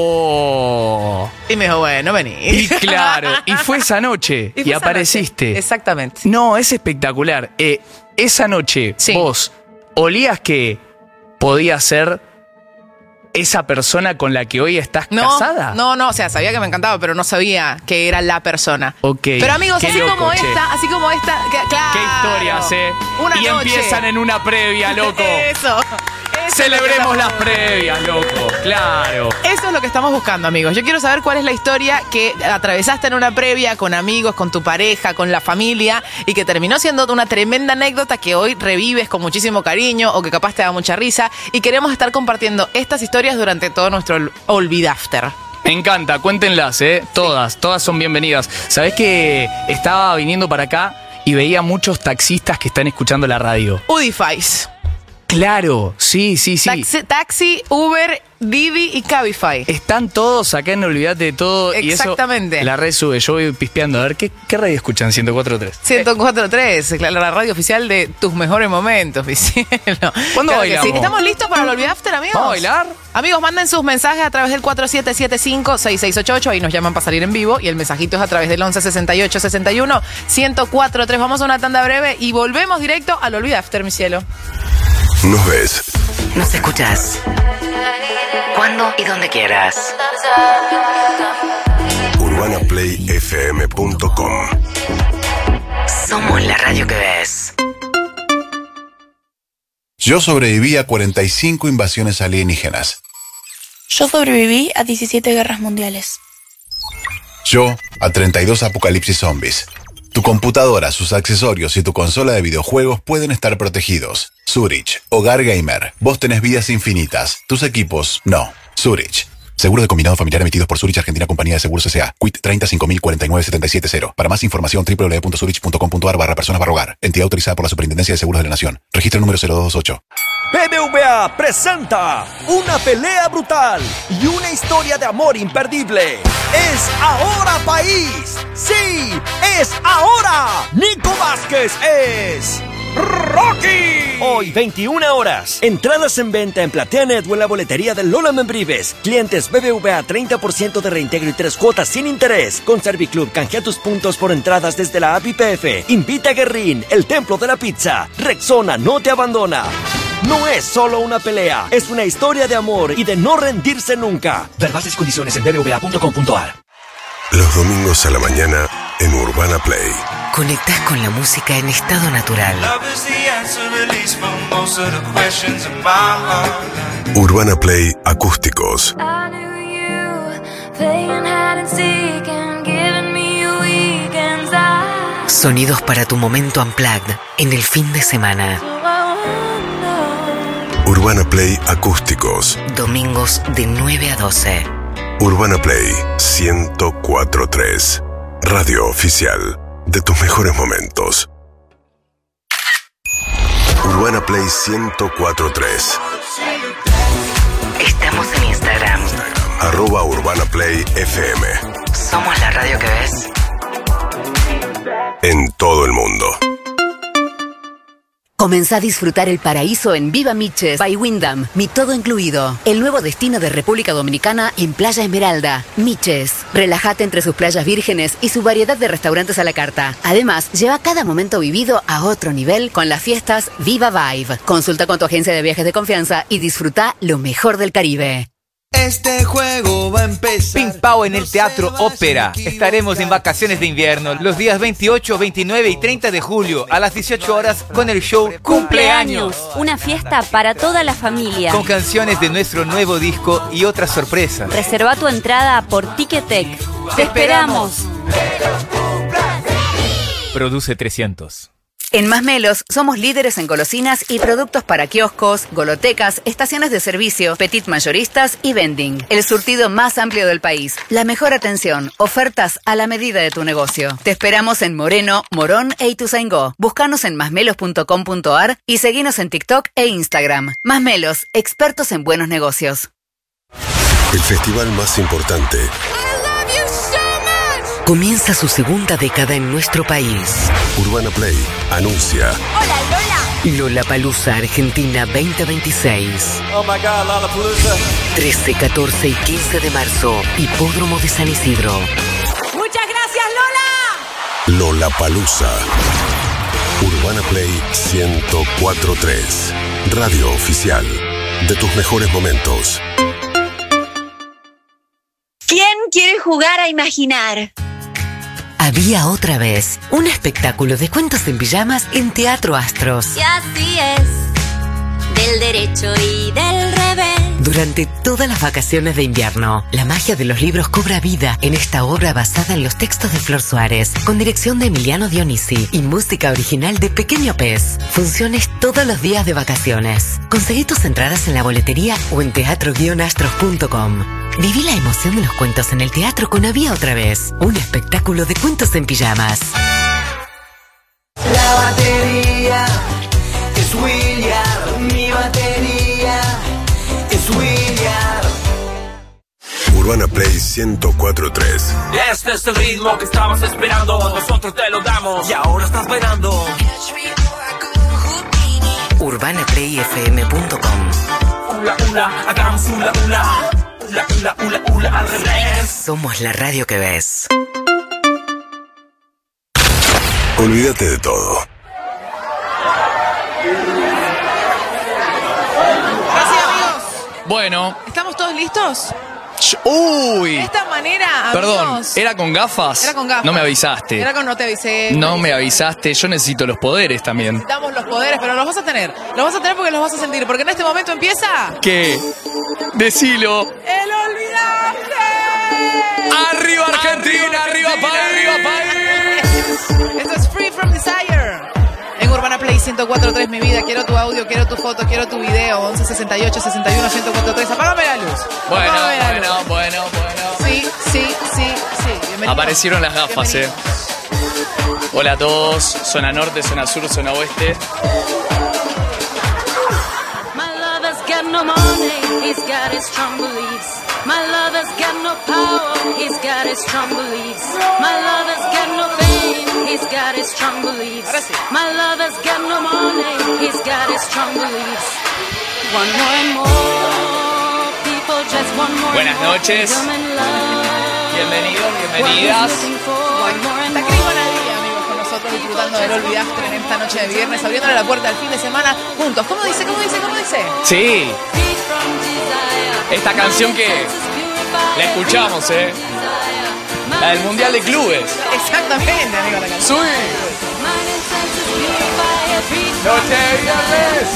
Oh. Y me dijo, bueno, vení. Y claro, y fue esa noche y, fue esa apareciste. noche. Exactamente. No, es espectacular. Eh, esa noche Sí. vos olías que podía ser esa persona con la que hoy estás No, casada. no, no, o sea, sabía que me encantaba, pero no sabía que era la persona. Ok. Pero amigos, Qué así loco, como che. esta, así como esta, que- claro. Qué historias, eh. Una y noche. empiezan en una previa, loco. Eso. Eso es lo que Celebremos estamos- las previas, loco. Claro. Eso es lo que estamos buscando, amigos. Yo quiero saber cuál es la historia que atravesaste en una previa con amigos, con tu pareja, con la familia y que terminó siendo una tremenda anécdota que hoy revives con muchísimo cariño o que capaz te da mucha risa. Y queremos estar compartiendo estas historias durante todo nuestro Ol- Olvid After. Me encanta, cuéntenlas, ¿eh? Todas, todas son bienvenidas. ¿Sabés que estaba viniendo para acá y veía muchos taxistas que están escuchando la radio? Udifys. Claro, sí, sí, sí. Taxi, taxi, Uber, Didi y Cabify. Están todos acá en Olvídate de Todo. Exactamente. Y eso, la red sube, yo voy pispeando. A ver, ¿qué, qué radio escuchan? ciento cuatro punto tres. ciento cuatro punto tres, claro, la radio oficial de tus mejores momentos, mi cielo. ¿Cuándo Claro que bailamos? sí. ¿Estamos listos para el Olvid After, amigos? ¿Vamos a bailar? Amigos, manden sus mensajes a través del cuatro siete siete cinco seis seis ocho ocho. Ahí nos llaman para salir en vivo. Y el mensajito es a través del once sesenta y ocho sesenta y uno ciento cuatro punto tres. Vamos a una tanda breve y volvemos directo al Olvid After, mi cielo. Nos ves, Nos escuchás cuando y donde quieras. urbana play f m punto com. Somos la radio que ves. Yo sobreviví a cuarenta y cinco invasiones alienígenas. Yo sobreviví a diecisiete guerras mundiales. Yo a treinta y dos apocalipsis zombies. Tu computadora, sus accesorios y tu consola de videojuegos pueden estar protegidos. Zurich, Hogar Gamer. Vos tenés vidas infinitas. Tus equipos, no. Zurich. Seguro de combinado familiar emitidos por Zurich Argentina Compañía de Seguros S A. Quit treinta cinco mil cuarenta y nueve setenta y siete cero. Para más información, doble u doble u doble u punto zurich punto com punto a r barra personas barra hogar. Entidad autorizada por la Superintendencia de Seguros de la Nación. Registro número cero dos dos ocho. B B V A presenta una pelea brutal y una historia de amor imperdible. ¡Es ahora, país! ¡Sí! ¡Es ahora! ¡Nico Vázquez es Rocky! Hoy, veintiuna horas. Entradas en venta en PlateaNet o en la boletería de Lola Membrives. Clientes B B V A, treinta por ciento de reintegro y tres cuotas sin interés. Con Serviclub, canjea tus puntos por entradas desde la app I P F. Invita a Guerrín, el templo de la pizza. Rexona no te abandona. No es solo una pelea, es una historia de amor y de no rendirse nunca. Ver bases y condiciones en b b v a punto com punto a r. Los domingos a la mañana en Urbana Play. Conectás con la música en estado natural. Urbana Play Acústicos. Sonidos para tu momento unplugged en el fin de semana. Urbana Play Acústicos. Domingos de nueve a doce. Urbana Play ciento cuatro punto tres. Radio oficial de tus mejores momentos. Urbana Play ciento cuatro punto tres. Estamos en Instagram. Arroba Urbana Play F M. Somos la radio que ves. En todo el mundo. Comenzá a disfrutar el paraíso en Viva Miches by Wyndham, mi todo incluido. El nuevo destino de República Dominicana en Playa Esmeralda. Miches. Relájate entre sus playas vírgenes y su variedad de restaurantes a la carta. Además, lleva cada momento vivido a otro nivel con las fiestas Viva Vibe. Consulta con tu agencia de viajes de confianza y disfruta lo mejor del Caribe. Este juego va a empezar. Pimpao en el Teatro Ópera. Estaremos en vacaciones de invierno los días veintiocho, veintinueve y treinta de julio a las dieciocho horas con el show Cumpleaños. Una fiesta para toda la familia. Con canciones de nuestro nuevo disco y otras sorpresas. Reserva tu entrada por Ticketek. ¡Te esperamos! Produce trescientos. En Más Melos somos líderes en golosinas y productos para kioscos, golotecas, estaciones de servicio, petit mayoristas y vending. El surtido más amplio del país. La mejor atención, ofertas a la medida de tu negocio. Te esperamos en Moreno, Morón e Ituzaingó. Búscanos en masmelos punto com punto a r y seguinos en TikTok e Instagram. Más Melos, expertos en buenos negocios. El festival más importante. Comienza su segunda década en nuestro país. Urbana Play anuncia. ¡Hola, Lola! Lollapalooza Argentina veinte veintiséis. Oh my God, Lollapalooza. trece, catorce y quince de marzo. Hipódromo de San Isidro. ¡Muchas gracias, Lola! Lollapalooza. Urbana Play ciento cuatro punto tres. Radio oficial de tus mejores momentos. ¿Quién quiere jugar a imaginar? Había otra vez un espectáculo de cuentos en pijamas en Teatro Astros. Y así es, del derecho y del revés. Durante todas las vacaciones de invierno, la magia de los libros cobra vida en esta obra basada en los textos de Flor Suárez, con dirección de Emiliano Dionisi y música original de Pequeño Pez. Funciones todos los días de vacaciones. Conseguí tus entradas en la boletería o en teatro guion astros punto com. Viví la emoción de los cuentos en el teatro con Había otra vez, un espectáculo de cuentos en pijamas. La batería es William, mi batería es William. Urbana Play ciento cuatro punto tres. Este es el ritmo que estabas esperando, nosotros te lo damos y ahora estás bailando. urbana play f m punto com. Ula, ula, hagamos ula, ula. Ula, ula, ula, ula, al revés. Somos la radio que ves. Olvídate de todo. Gracias, amigos. Bueno. ¿Estamos todos listos? Uy. De esta manera, Perdón, amigos. ¿era con gafas? Era con gafas. No me avisaste. Era con no te avisé. No me avisaste. Yo necesito los poderes también. Necesitamos los poderes, pero los vas a tener. Los vas a tener porque los vas a sentir. Porque en este momento empieza... ¿Qué? Decilo. ¡El olvidante! ¡Arriba Argentina! ¡Arriba país! ¡Arriba país! Esto es Free From Desire. En Urbana Play ciento cuatro punto tres, mi vida. Quiero tu audio, quiero tu foto, quiero tu video. once sesenta y ocho sesenta y uno ciento cuatro punto tres. Apágame la luz. Bueno, Apágame la bueno, luz. bueno, bueno. Sí, sí, sí, sí. Bienvenido. Aparecieron las gafas, eh. Hola a todos. Zona norte, zona sur, zona oeste. My lover's got no money, he's got his strong beliefs. My lover's got no power, he's got his strong beliefs. My lover's got no fame, he's got his strong beliefs. My lover's got no money, he's got his strong beliefs. One more and more people just want more. Buenas noches. Bienvenidos, bienvenidas. Está Cris Bonadía, amigos, con nosotros disfrutando del Olvidastre en esta noche de viernes, abriéndole la puerta al fin de semana juntos. ¿Cómo dice? ¿Cómo dice? ¿Cómo dice? Sí. Esta canción que la escuchamos, ¿eh? La del Mundial de Clubes. Exactamente, amigo, la canción. ¡Sí! ¡Noche de viernes!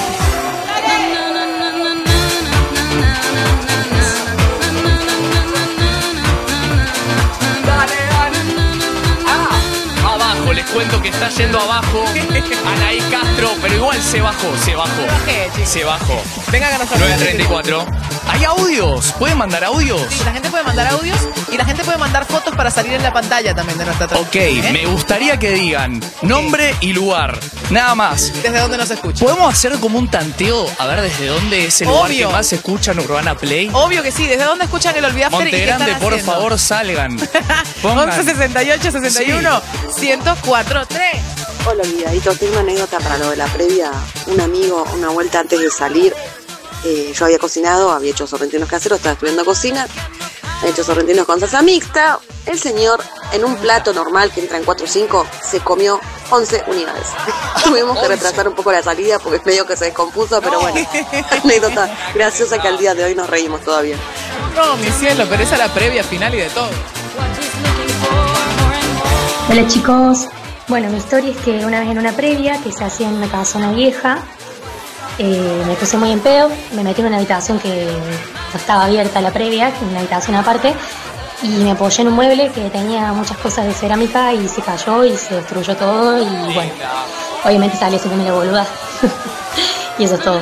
Abajo, les cuento que está yendo abajo Anaí Castro, pero igual se bajó, se bajó. Se bajó. Venga, que nos nueve treinta y cuatro. ¿Hay audios? ¿Pueden mandar audios? Sí, la gente puede mandar audios y la gente puede mandar fotos para salir en la pantalla también de nuestra transmisión. Ok, ¿eh? me gustaría que digan nombre y lugar. Nada más. ¿Desde dónde nos escuchan? ¿Podemos hacer como un tanteo? A ver desde dónde es el lugar que Obvio. más se escucha en Urbana Play. Obvio que sí. ¿Desde dónde escuchan el Olvidastre? Monte Grande, por favor, salgan. Pongan. once sesenta y ocho sesenta y uno ciento cuatro punto tres. Hola, olvidadito, tengo una anécdota para lo de la previa. Un amigo, una vuelta antes de salir, eh, yo había cocinado, había hecho sorrentinos caseros, estaba estudiando cocina, había hecho sorrentinos con salsa mixta. El señor, en un plato normal que entra en cuatro o cinco, se comió once unidades. Tuvimos que retrasar un poco la salida porque medio que se descompuso, pero bueno, anécdota graciosa que al día de hoy nos reímos todavía. No, mi cielo, pero esa es la previa final y de todo. Hola chicos, bueno, mi historia es que una vez en una previa que se hacía en una casona vieja, eh, me puse muy en pedo, me metí en una habitación que no estaba abierta la previa, una habitación aparte, y me apoyé en un mueble que tenía muchas cosas de cerámica y se cayó y se destruyó todo y bueno, obviamente salí haciéndome la boluda. Y eso es todo.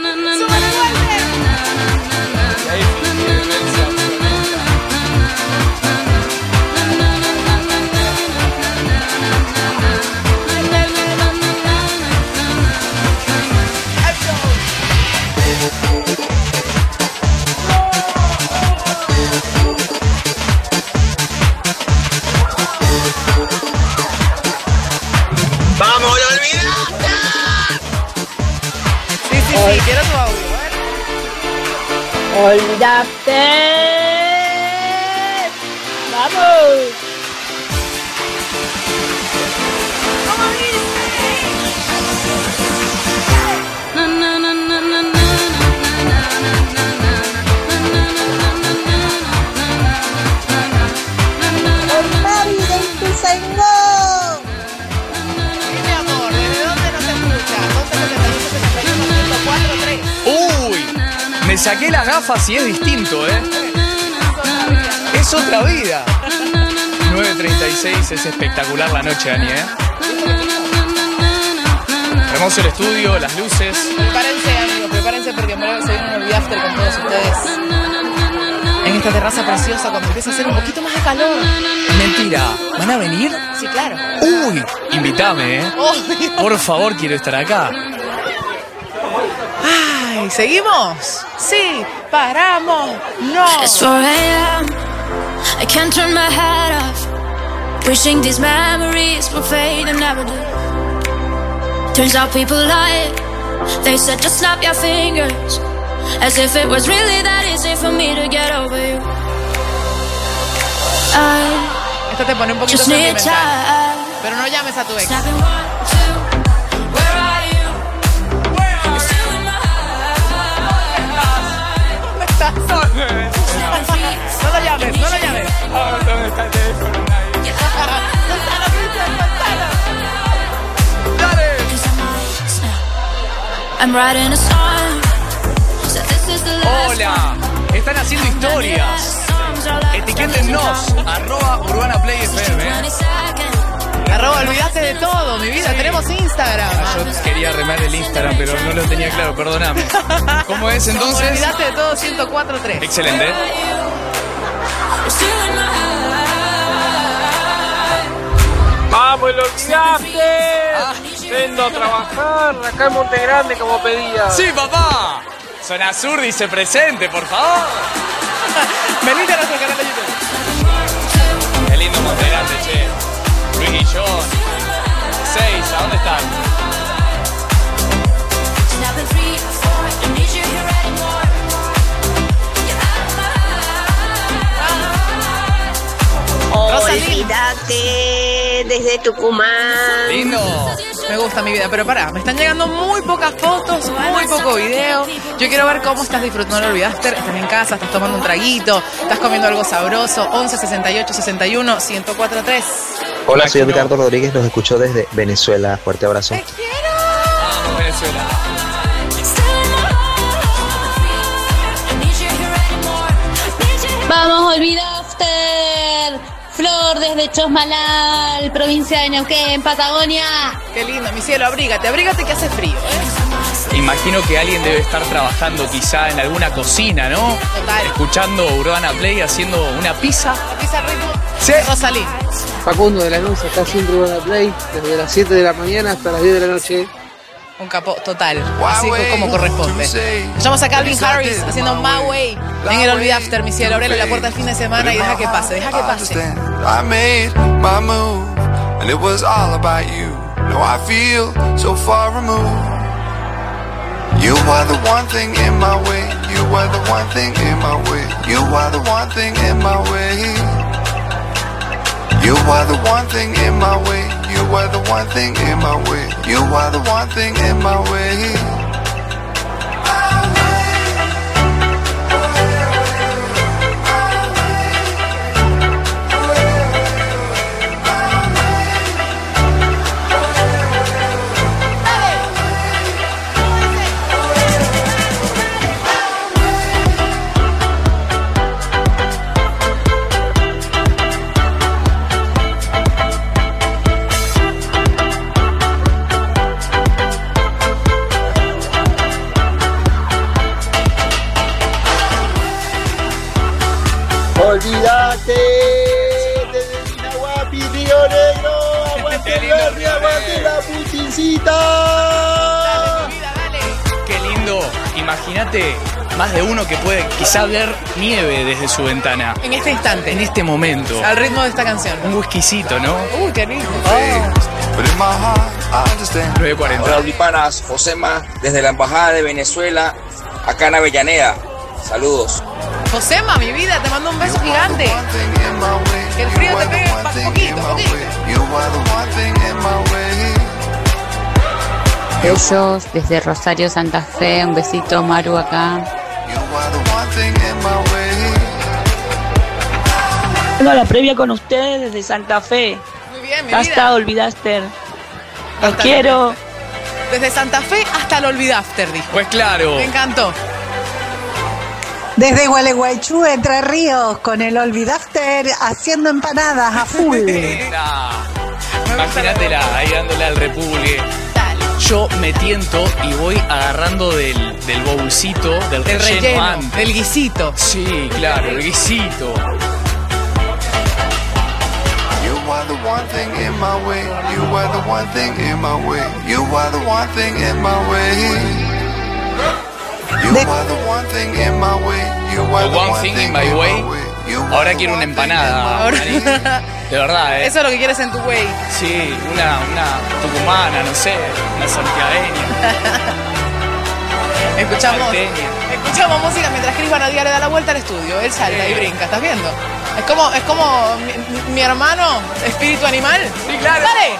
¡Vamos, lo olvidaste! Sí, sí, sí, quiero tu audio, ¿eh? ¡Olvidaste! ¡Vamos! Na, na, na, na, na, na, na, na. saqué las gafas y es distinto, ¿eh? Es otra vida. nueve treinta y seis, es espectacular la noche, Dani, ¿eh? Hermoso el estudio, las luces. Prepárense, amigos, prepárense porque en breve se viene un Olvidafter con todos ustedes. En esta terraza preciosa cuando empieza a hacer un poquito más de calor. Mentira, ¿van a venir? Sí, claro. Uy, invítame, ¿eh? Obvio. Por favor, quiero estar acá. Ay, ¿seguimos? Sí, paramos, no. It's four a.m. I can't turn my head off. Wishing these memories will fade and never do. Turns out people lie. They said just snap your fingers. As if it was really that easy for me to get over you. I Esto te pone un poquito just need sentimental. time. Pero no llames a tu ex. Snapping one, two, where are you? You're still in my heart. ¿Dónde estás? No lo llames, no lo llames. ¿Dónde está el teléfono? I'm writing a song. So this is the last Hola, están haciendo historias. Etiquétennos, arroba Urbana Play F M. Arroba, olvidaste de todo, mi vida. Tenemos Instagram. Yo quería remar el Instagram, pero no lo tenía claro, perdóname. ¿Cómo es entonces? Olvidaste de todo, ciento cuatro punto tres. Excelente. ¡Vamos, lo olvidaste! Vendo a trabajar acá en Monte Grande como pedía. ¡Sí, papá! Zona Sur dice presente, por favor. Venite a nuestro canal de YouTube. Qué lindo Monte Grande, che. Luis Guillón. Seis, ¿a dónde están? Olvídate desde Tucumán. Lindo. Me gusta mi vida, pero pará, me están llegando muy pocas fotos, muy poco video. Yo quiero ver cómo estás disfrutando el Olvidaster. Estás en casa, estás tomando un traguito, estás comiendo algo sabroso. once sesenta y ocho sesenta y uno ciento cuatro punto tres. Hola, soy Ricardo Rodríguez, los escucho desde Venezuela. Fuerte abrazo. ¡Te quiero! Vamos, Venezuela. Vamos, Olvidafter. Flor desde Chosmalal, provincia de Neuquén, Patagonia. Qué lindo, mi cielo, abrígate, abrígate que hace frío, ¿eh? Imagino que alguien debe estar trabajando quizá en alguna cocina, ¿no? Total. Escuchando Urbana Play, haciendo una pizza. La pizza ritmo. Sí. Rosalín. Facundo de la Lanús está haciendo Urbana Play desde las siete de la mañana hasta las diez de la noche. Un capo total, así como corresponde. Escuchamos a Calvin Harris haciendo My Way en el Olvidafter, mi cielo. Abrele la puerta el fin de semana y deja que pase, deja que pase. I made my move, and it was all about you. Now I feel so far removed. You are the one thing in my way. You are the one thing in my way. You are the one thing in my way. You are the one thing in my way. You are the one thing in my way. You are the one thing in my way. Olvídate desde Chinahuapi, Río Negro. Aguante el verde, aguante la putincita. Dale, mi vida, dale. Qué lindo. Imagínate más de uno que puede quizá ver nieve desde su ventana. En este instante. En este momento. Al ritmo de esta canción. Un whiskycito, ¿no? Uy, qué lindo. nueve cuarenta. Hola, Ulipanas. Josema, desde la Embajada de Venezuela, acá en Avellaneda. Saludos. Josema, mi vida, te mando un beso gigante. Que el frío te pegue un poquito, poquito. Ellos desde Rosario, Santa Fe, un besito, Maru, acá. Bueno, la previa con ustedes desde Santa Fe. Muy bien, mi Hasta vida. Olvidaster. Los Hasta quiero. Desde Santa Fe hasta el Olvidafter, dijo. Pues claro. Me encantó. Desde Gualeguaychú, Entre Ríos, con el Olvidafter haciendo empanadas a full. Imagínatela ahí dándole al repulgue. Yo me tiento y voy agarrando del, del bolsito, del El relleno, relleno, antes. del guisito. Sí, claro, el guisito. You are the one thing in my way. You are the one thing in my way. You are the one thing in my way. You are the one thing in my way. You are The one thing in my way. Ahora quiero una empanada. Ahora- Mari. De verdad, ¿eh? Eso es lo que quieres en tu way. Sí, una, una tucumana, no sé, una santiagueña. Escuchamos, salteña. escuchamos música mientras Cris Banadía le da la vuelta al estudio. Él salta y brinca, ¿estás viendo? Es como, es como mi, mi- mi hermano, espíritu animal. Sí, claro. ¡Dale!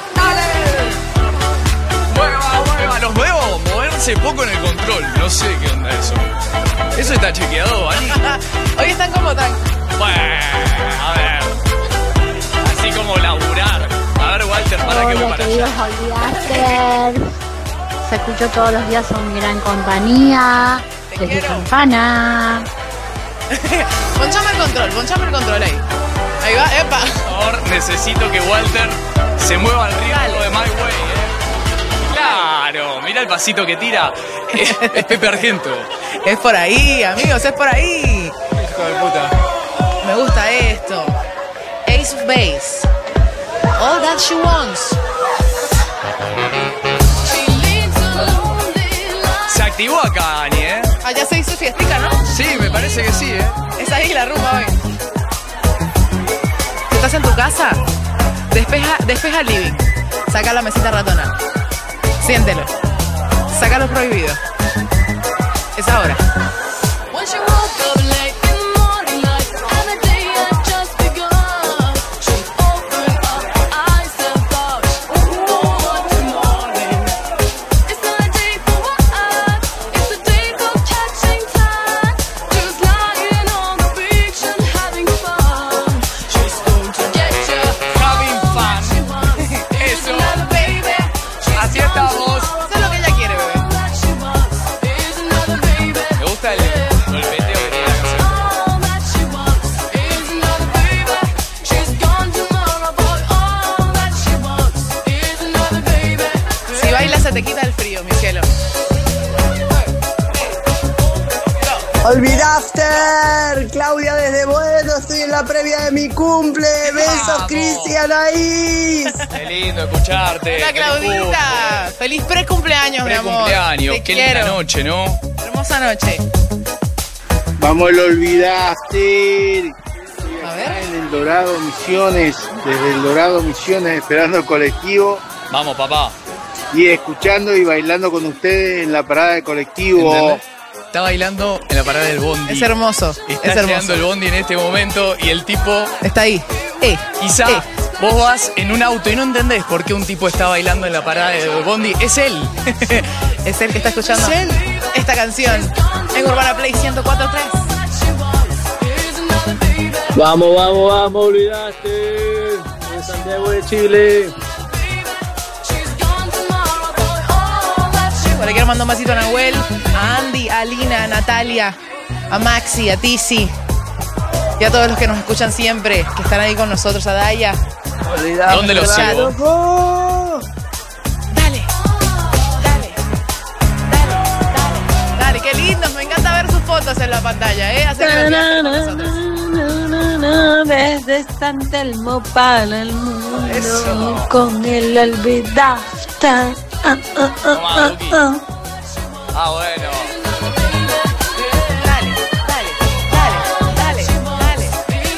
Mueva, mueva, los veo moverse poco en el control. No sé qué onda eso. Eso está chequeado, Vani. Hoy están como tan... Bueno, a ver. Así como laburar. A ver, Walter, para que voy Hola, para queridos allá. Olvidasters. Se escuchó todos los días, son mi gran compañía. Desde Campana. Ponchame el control, ponchame el control ahí. Ahí va, epa. Por favor, necesito que Walter se mueva al ritmo de My Way, ¿eh? Claro, mira el pasito que tira. Es, es Pepe Argento. Es por ahí, amigos, es por ahí. Hijo de puta. Me gusta esto. Ace of Base. All That She Wants. Se activó acá, Ani, ¿eh? Allá se hizo fiestica, ¿no? Sí, me parece que sí, ¿eh? Es ahí la rumba hoy. Si estás en tu casa, despeja, despeja el living. Saca la mesita ratona. Siéntelo. Saca lo prohibido. Es ahora. Having fun. Eso. Así estamos. Eso es lo que ella quiere, bebé. Me gusta el golpeteo que tiene la canción. Si bailas se te quita el frío, mi cielo. Olvidafter, Claudia desde Bueno, estoy en la previa de mi cumple. Besos, Cristian Anaís. Qué lindo escucharte. Hola, Feliz Claudita. Feliz pre-cumpleaños, mi amor. Pre-cumpleaños. Te Qué quiero. linda noche, ¿no? Hermosa noche. Vamos, lo olvidaste. A ver. En el Dorado Misiones, desde el Dorado Misiones, esperando el colectivo Vamos, papá. y escuchando y bailando con ustedes en la parada de colectivo. ¿Entendés? Está bailando en la parada del bondi. Es hermoso. Está es llegando hermoso. el bondi en este momento y el tipo... Está ahí. Eh. Quizá eh. vos vas en un auto y no entendés por qué un tipo está bailando en la parada del bondi. Es él. Es el que está escuchando Es él. esta canción en Urbana Play ciento cuatro punto tres. Vamos, vamos, vamos, olvidaste. De Santiago de Chile. Le quiero mandar un besito a Nahuel, a Andy, a Alina, a Natalia, a Maxi, a Tizi y a todos los que nos escuchan siempre, que están ahí con nosotros, a Daya. ¿Dónde los sigo? Dale, dale, dale, dale, dale, qué lindos, me encanta ver sus fotos en la pantalla, ¿eh? Hacen el viaje con nosotros. Desde San Telmo para el mundo. Eso. Con el olvidafter. Ah, ah, ah, Toma, ah, Duki. ah. Ah, bueno. Dale, dale, dale, dale, dale.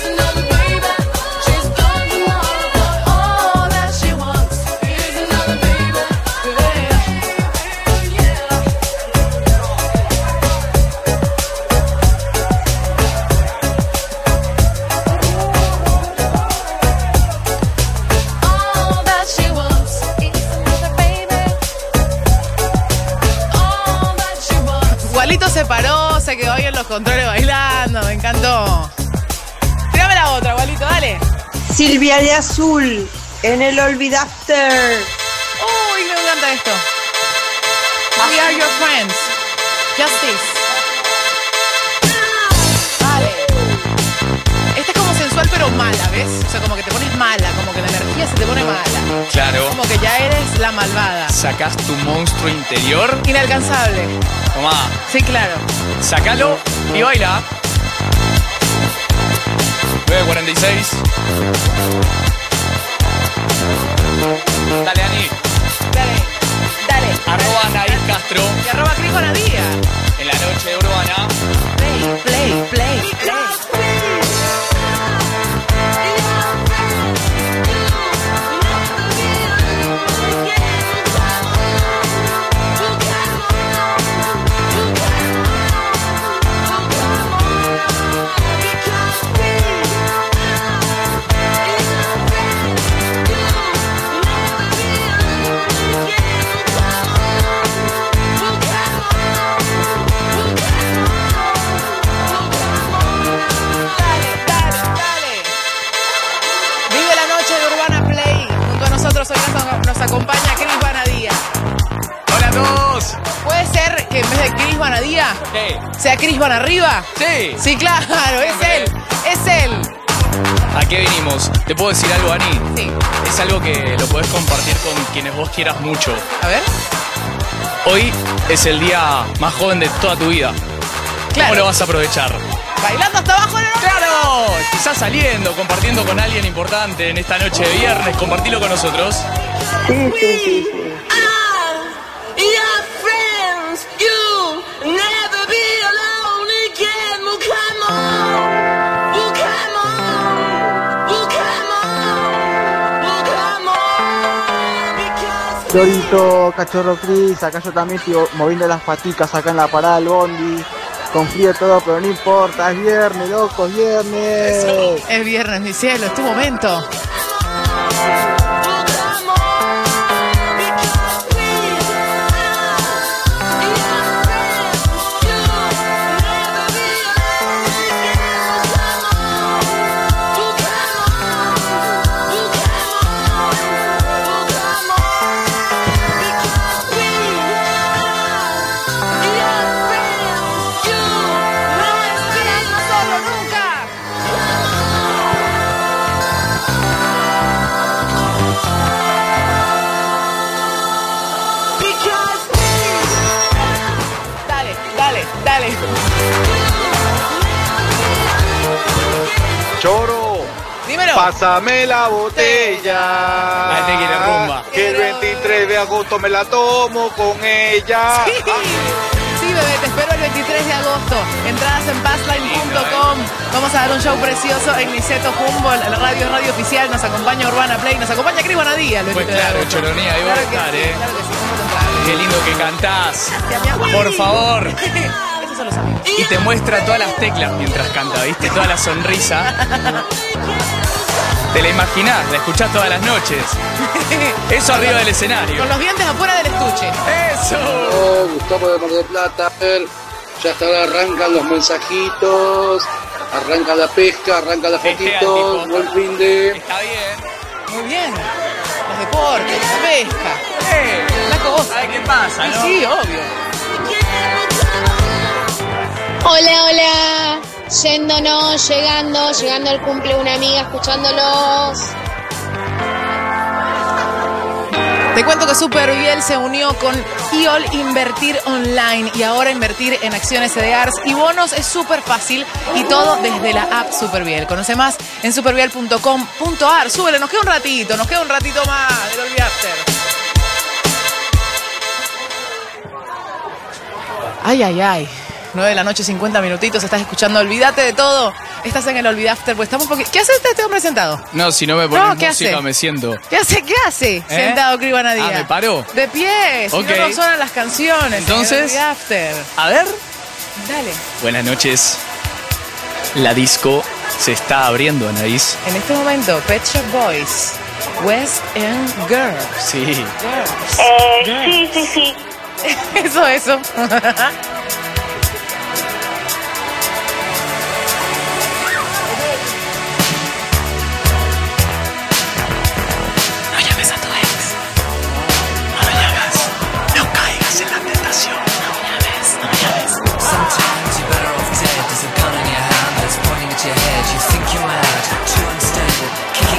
Gualito se paró, se quedó ahí en los controles bailando, me encantó. Tírame la otra, Gualito, dale. Silvia de Azul, en el Olvidafter. Uy, me encanta esto. We are your friends. Justice. O sea, como que te pones mala, como que la energía se te pone mala. Claro. Como que ya eres la malvada. Sacás tu monstruo interior. Inalcanzable. Tomá. Sí, claro. Sácalo y baila. nueve cuarenta y seis. Dale, Ani. Dale, dale. Arroba Anaís Castro. Y arroba Cris Bonadía. En la noche de Urbana. Play, play, play, play. Hoy nos acompaña Cris Bonadía. Hola a todos. ¿Puede ser que en vez de Cris Bonadía ¿Qué? sea Cris Bonarriba? Sí. Sí, claro, es él, es él. ¿A qué vinimos? ¿Te puedo decir algo, Ani? Sí. Es algo que lo podés compartir con quienes vos quieras mucho. A ver. Hoy es el día más joven de toda tu vida. Claro. ¿Cómo lo vas a aprovechar? Bailando hasta abajo en el hombro. ¡Claro! Quizás saliendo, compartiendo con alguien importante en esta noche de viernes. Compartilo con nosotros. Sí, sí, sí, sí. Florito, cachorro Cris, acá yo también estoy moviendo las paticas acá en la parada del bondi. Con frío todo, pero no importa, es viernes, loco, es viernes. Eso. Es viernes, mi cielo, es tu momento. Choro, dímelo. Pásame la botella. Ahí te quiere rumba. Que el veintitrés de agosto me la tomo con ella. Sí, sí, bebé, te espero el veintitrés de agosto. Entradas en passline punto com. Vamos a dar un show precioso en Niceto Humboldt. La radio es radio oficial. Nos acompaña Urbana Play. Nos acompaña Cris Bonadía. Pues claro, Choronía, ahí va a estar, ¿eh? Claro que sí, vamos a entrar. Qué lindo que cantás. Gracias, Por favor. Esos son los amigos. Y te muestra todas las teclas mientras canta, ¿viste? Toda la sonrisa. Te la imaginás, la escuchás todas las noches. Eso arriba del escenario. Con los dientes afuera del estuche. ¡Eso! Oh, Gustavo de Mar del Plata. A ver, ya hasta ahora arrancan los mensajitos. Arranca la pesca, arranca la fotito. Buen fin de... Está bien. Muy bien. Los deportes, la pesca. Eh, la cosa. ¿Sabes qué pasa, no? Sí, obvio. Hola, hola. Yéndonos, llegando, llegando al cumple de una amiga, escuchándolos. Te cuento que Superviel se unió con I O L Invertir Online y ahora invertir en acciones C D Rs y bonos es súper fácil y todo desde la app Superviel. Conoce más en superviel punto com punto a r. Súbele, nos queda un ratito, nos queda un ratito más del Olvi After. Ay, ay, ay. nueve de la noche, cincuenta minutitos, estás escuchando Olvídate de Todo. Estás en el Olvi After, pues estamos poqu... ¿Qué hace este hombre sentado? No, si no me pones No, ¿qué música hace? me siento. ¿Qué hace? ¿Qué hace? Sentado, Cris Bonadía. Ah, ¿me paró? De pie, si Ok. no, no suenan las canciones. Entonces, en el Olvi After. A ver. Dale. Buenas noches. La disco se está abriendo, Anaís. En este momento, Pet Shop Boys, West End Girls. Sí. Girls. Eh, Girls. sí, sí, sí. Eso, eso. No llames a tu ex. No lo llames. No caigas en la tentación. No llames, no llames. Sometimes you're better off dead. There's a gun in your hand that's pointing at your head. You think you're mad, too unstable. Keep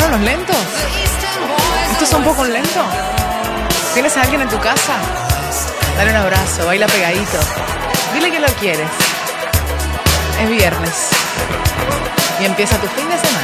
gustan los lentos? ¿Esto es un poco un lento? ¿Tienes a alguien en tu casa? Dale un abrazo, baila pegadito. Dile que lo quieres. Es viernes. Y empieza tu fin de semana.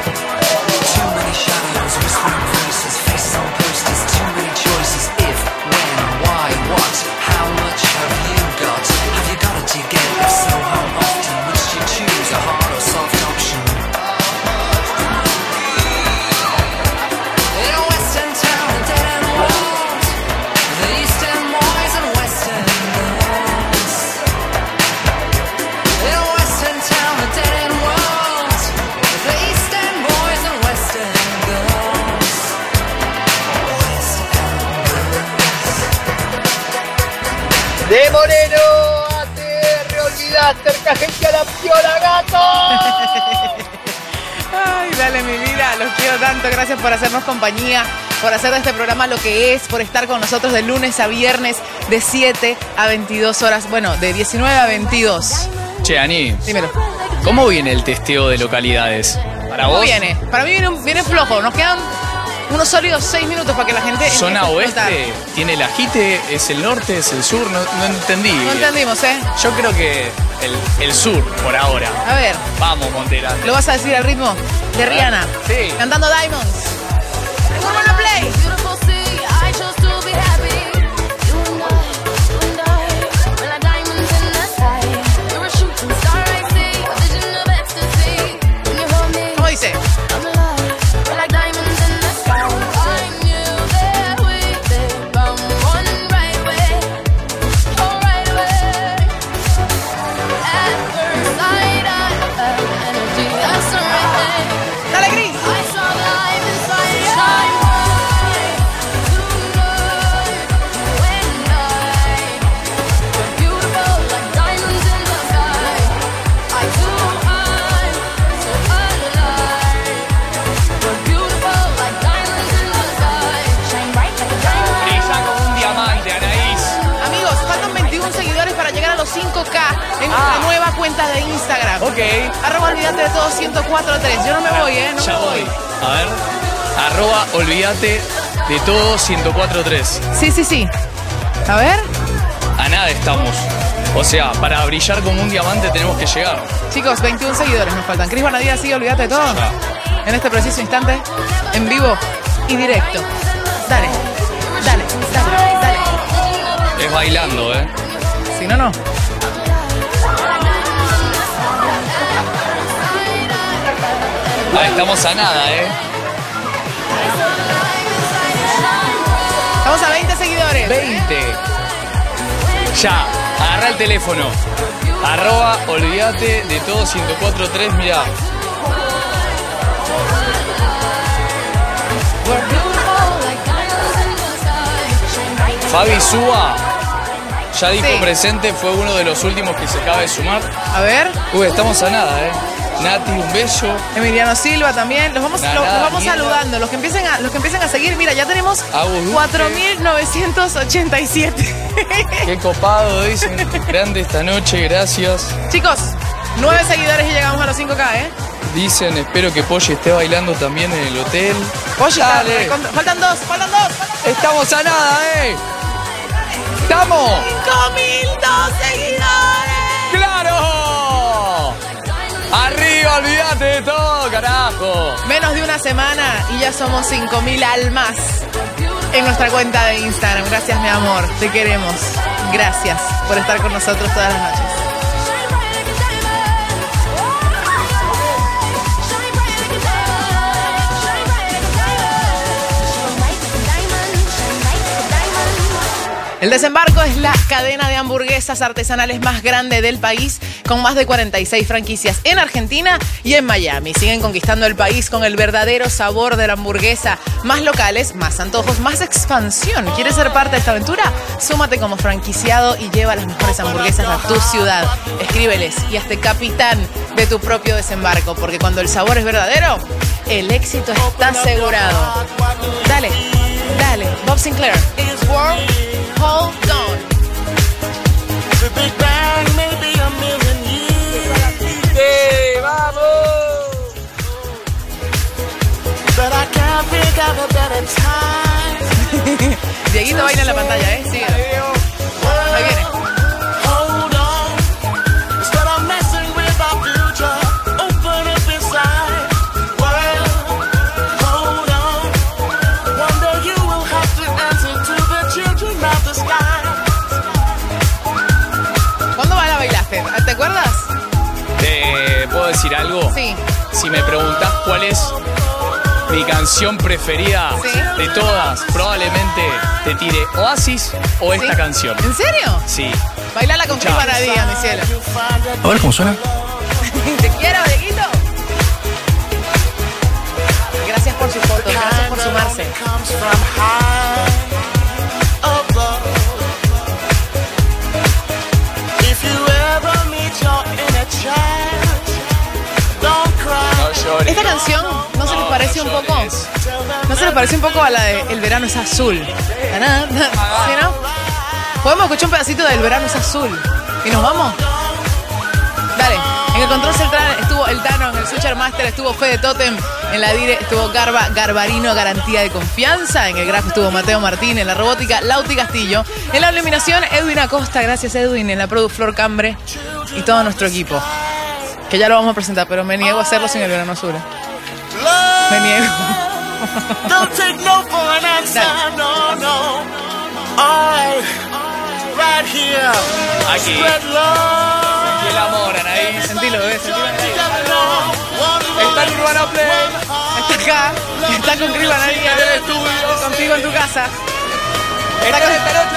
De Moreno a T R, olvidaste, gente a la piola, gato. Ay, dale mi vida, los quiero tanto, gracias por hacernos compañía, por hacer de este programa lo que es, por estar con nosotros de lunes a viernes, de siete a veintidós horas, bueno, de diecinueve a veintidós. Che, Ani. Dímelo. ¿Cómo viene el testeo de localidades? ¿Para ¿Cómo vos? viene? Para mí viene, viene flojo, nos quedan unos sólidos seis minutos para que la gente... ¿Zona oeste? ¿Tiene el ajite? ¿Es el norte? ¿Es el sur? No, no entendí. No entendimos, ¿eh? Yo creo que el, el sur, por ahora. A ver. Vamos, Montera. ¿Lo vas a decir al ritmo de Rihanna? Sí. Cantando Diamonds. We're gonna play. ¿Cómo dice? Dale, Cris. Brilla como un diamante, Anaís. Amigos, faltan veintiún seguidores para llegar a los cinco K en Ah. nuestra nueva cuenta de Instagram. Ok. Arroba olvídate de todo ciento cuatro tres. Yo no me voy, ¿eh? No ya me voy. voy. A ver. Arroba olvídate de todo ciento cuatro tres. Sí, sí, sí. A ver. A nada estamos. O sea, para brillar como un diamante tenemos que llegar. Chicos, veintiún seguidores nos faltan. Cris Bonadía, sigue olvídate de todo. En este preciso instante, en vivo y directo. Dale, dale, dale, dale. Es bailando, ¿eh? Si no, no. Ah, estamos a nada, ¿eh? Estamos a veinte seguidores. veinte. Ya, agarra el teléfono. Arroba olvídate de todo ciento cuatro tres, mirá. Fabi Suba, ya dijo Sí. presente, fue uno de los últimos que se acaba de sumar. A ver. Uy, estamos a nada, ¿eh? Nati, un beso. Emiliano Silva también. Los vamos, Nada, los, los vamos mierda. saludando. Los que empiecen a, los que empiecen a seguir, mira, ya tenemos Agus Duque. cuatro mil novecientos ochenta y siete. Qué copado, dicen. Grande esta noche, gracias. Chicos, nueve seguidores y llegamos a los cinco K, ¿eh? Dicen, espero que Polly esté bailando también en el hotel. Oye, Dale. faltan dos, faltan dos. Estamos a nada, ¿eh? ¡Estamos! cinco mil dos seguidores. ¡Claro! ¡Arriba, olvídate de todo, carajo! Menos de una semana y ya somos cinco mil almas en nuestra cuenta de Instagram. Gracias, mi amor. Te queremos. Gracias por estar con nosotros todas las noches. El Desembarco es la cadena de hamburguesas artesanales más grande del país, con más de cuarenta y seis franquicias en Argentina y en Miami. Siguen conquistando el país con el verdadero sabor de la hamburguesa. Más locales, más antojos, más expansión. ¿Quieres ser parte de esta aventura? Súmate como franquiciado y lleva las mejores hamburguesas a tu ciudad. Escríbeles y hazte capitán de tu propio desembarco, porque cuando el sabor es verdadero, el éxito está asegurado. Dale, dale, Bob Sinclair. Hold on. The Big Bang may be a million years. ¡Sí, vamos! But Sí. Si me preguntás cuál es mi canción preferida ¿Sí? de todas, probablemente te tire Oasis o esta ¿Sí? canción. ¿En serio? Sí. Bailala con Cris Vanadía, mi cielo. A ver cómo suena. Te quiero, Dieguito. Gracias por sus fotos, gracias por sumarse. Esta canción, ¿no se les parece un poco? ¿No se les parece un poco a la de El verano es azul? ¿Sí, no? Podemos escuchar un pedacito de El verano es azul. ¿Y nos vamos? Dale. En el control central estuvo el Tano, en el Switcher Master estuvo Fede Totem, en la Dire estuvo Garba, Garbarino, garantía de confianza, en el Graph estuvo Mateo Martín, en la robótica Lauti Castillo, en la iluminación Edwin Acosta, gracias Edwin, en la Produ Flor Cambre y todo nuestro equipo. Que ya lo vamos a presentar, pero me niego a hacerlo sin el verano azul. Me niego. Don't take no for an answer, no, no. I, right here, Aquí. spread love. Y el amor, Anaí. Sentilo, bebé, sentilo. Está en Urbana Play. Está acá, está con Cris Vanadía, contigo en tu casa. Está con esta noche.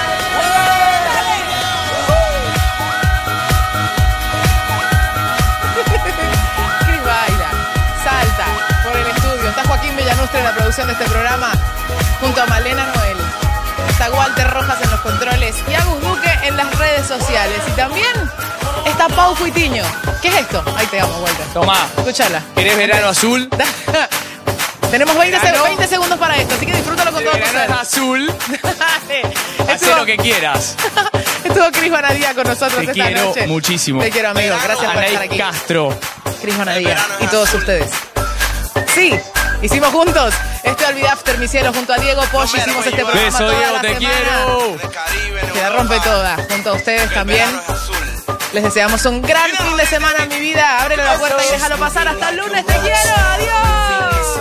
Cris baila, salta por el estudio. Está Joaquín Bellanustre en la producción de este programa, junto a Malena Noel. Está Walter Rojas en los controles y Agus Duque en las redes sociales. Y también está Pau Fuitiño. ¿Qué es esto? Ahí te amo, Walter. Tomá. Escúchala. ¿Querés verano azul? Tenemos veinte, Verano. veinte segundos para esto, así que disfrútalo con todo tu ser. Verano azul. Haz Estuvo- lo que quieras. Estuvo Cris Vanadía con nosotros Te esta quiero noche. muchísimo. Te quiero, amigo. Gracias por Anaí estar aquí. Castro. Cris Vanadía y todos ustedes. Sí, hicimos juntos este Olvida After, mi cielo, junto a Diego Poggi. Hicimos este programa Beso, toda Diego, la te semana. quiero. Que la rompe toda. Junto a ustedes también. Les deseamos un gran fin de semana, mi vida. Ábrele la puerta y déjalo pasar. Hasta el lunes. Te quiero. Adiós.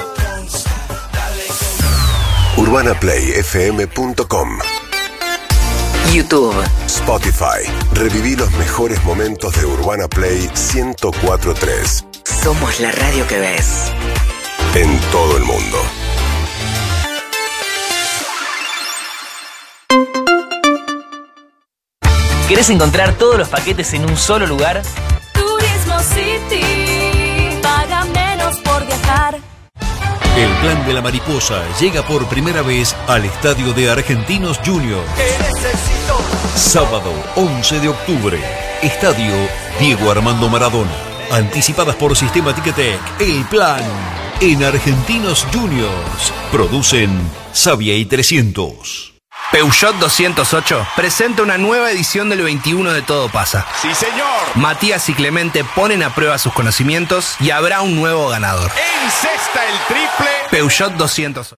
urbana play f m punto com YouTube. Spotify. Reviví los mejores momentos de Urbana Play ciento cuatro punto tres Somos la radio que ves. en todo el mundo. ¿Querés encontrar todos los paquetes en un solo lugar? Turismo City, paga menos por viajar. El Plan de la Mariposa llega por primera vez al estadio de Argentinos Juniors. Sábado once de octubre. Estadio Diego Armando Maradona. Anticipadas por Sistema Ticketek. El Plan en Argentinos Juniors. Producen Savia y trescientos. Peugeot doscientos ocho presenta una nueva edición del veintiuno de Todo Pasa. Sí, señor. Matías y Clemente ponen a prueba sus conocimientos y habrá un nuevo ganador. Encesta el triple. Peugeot doscientos ocho.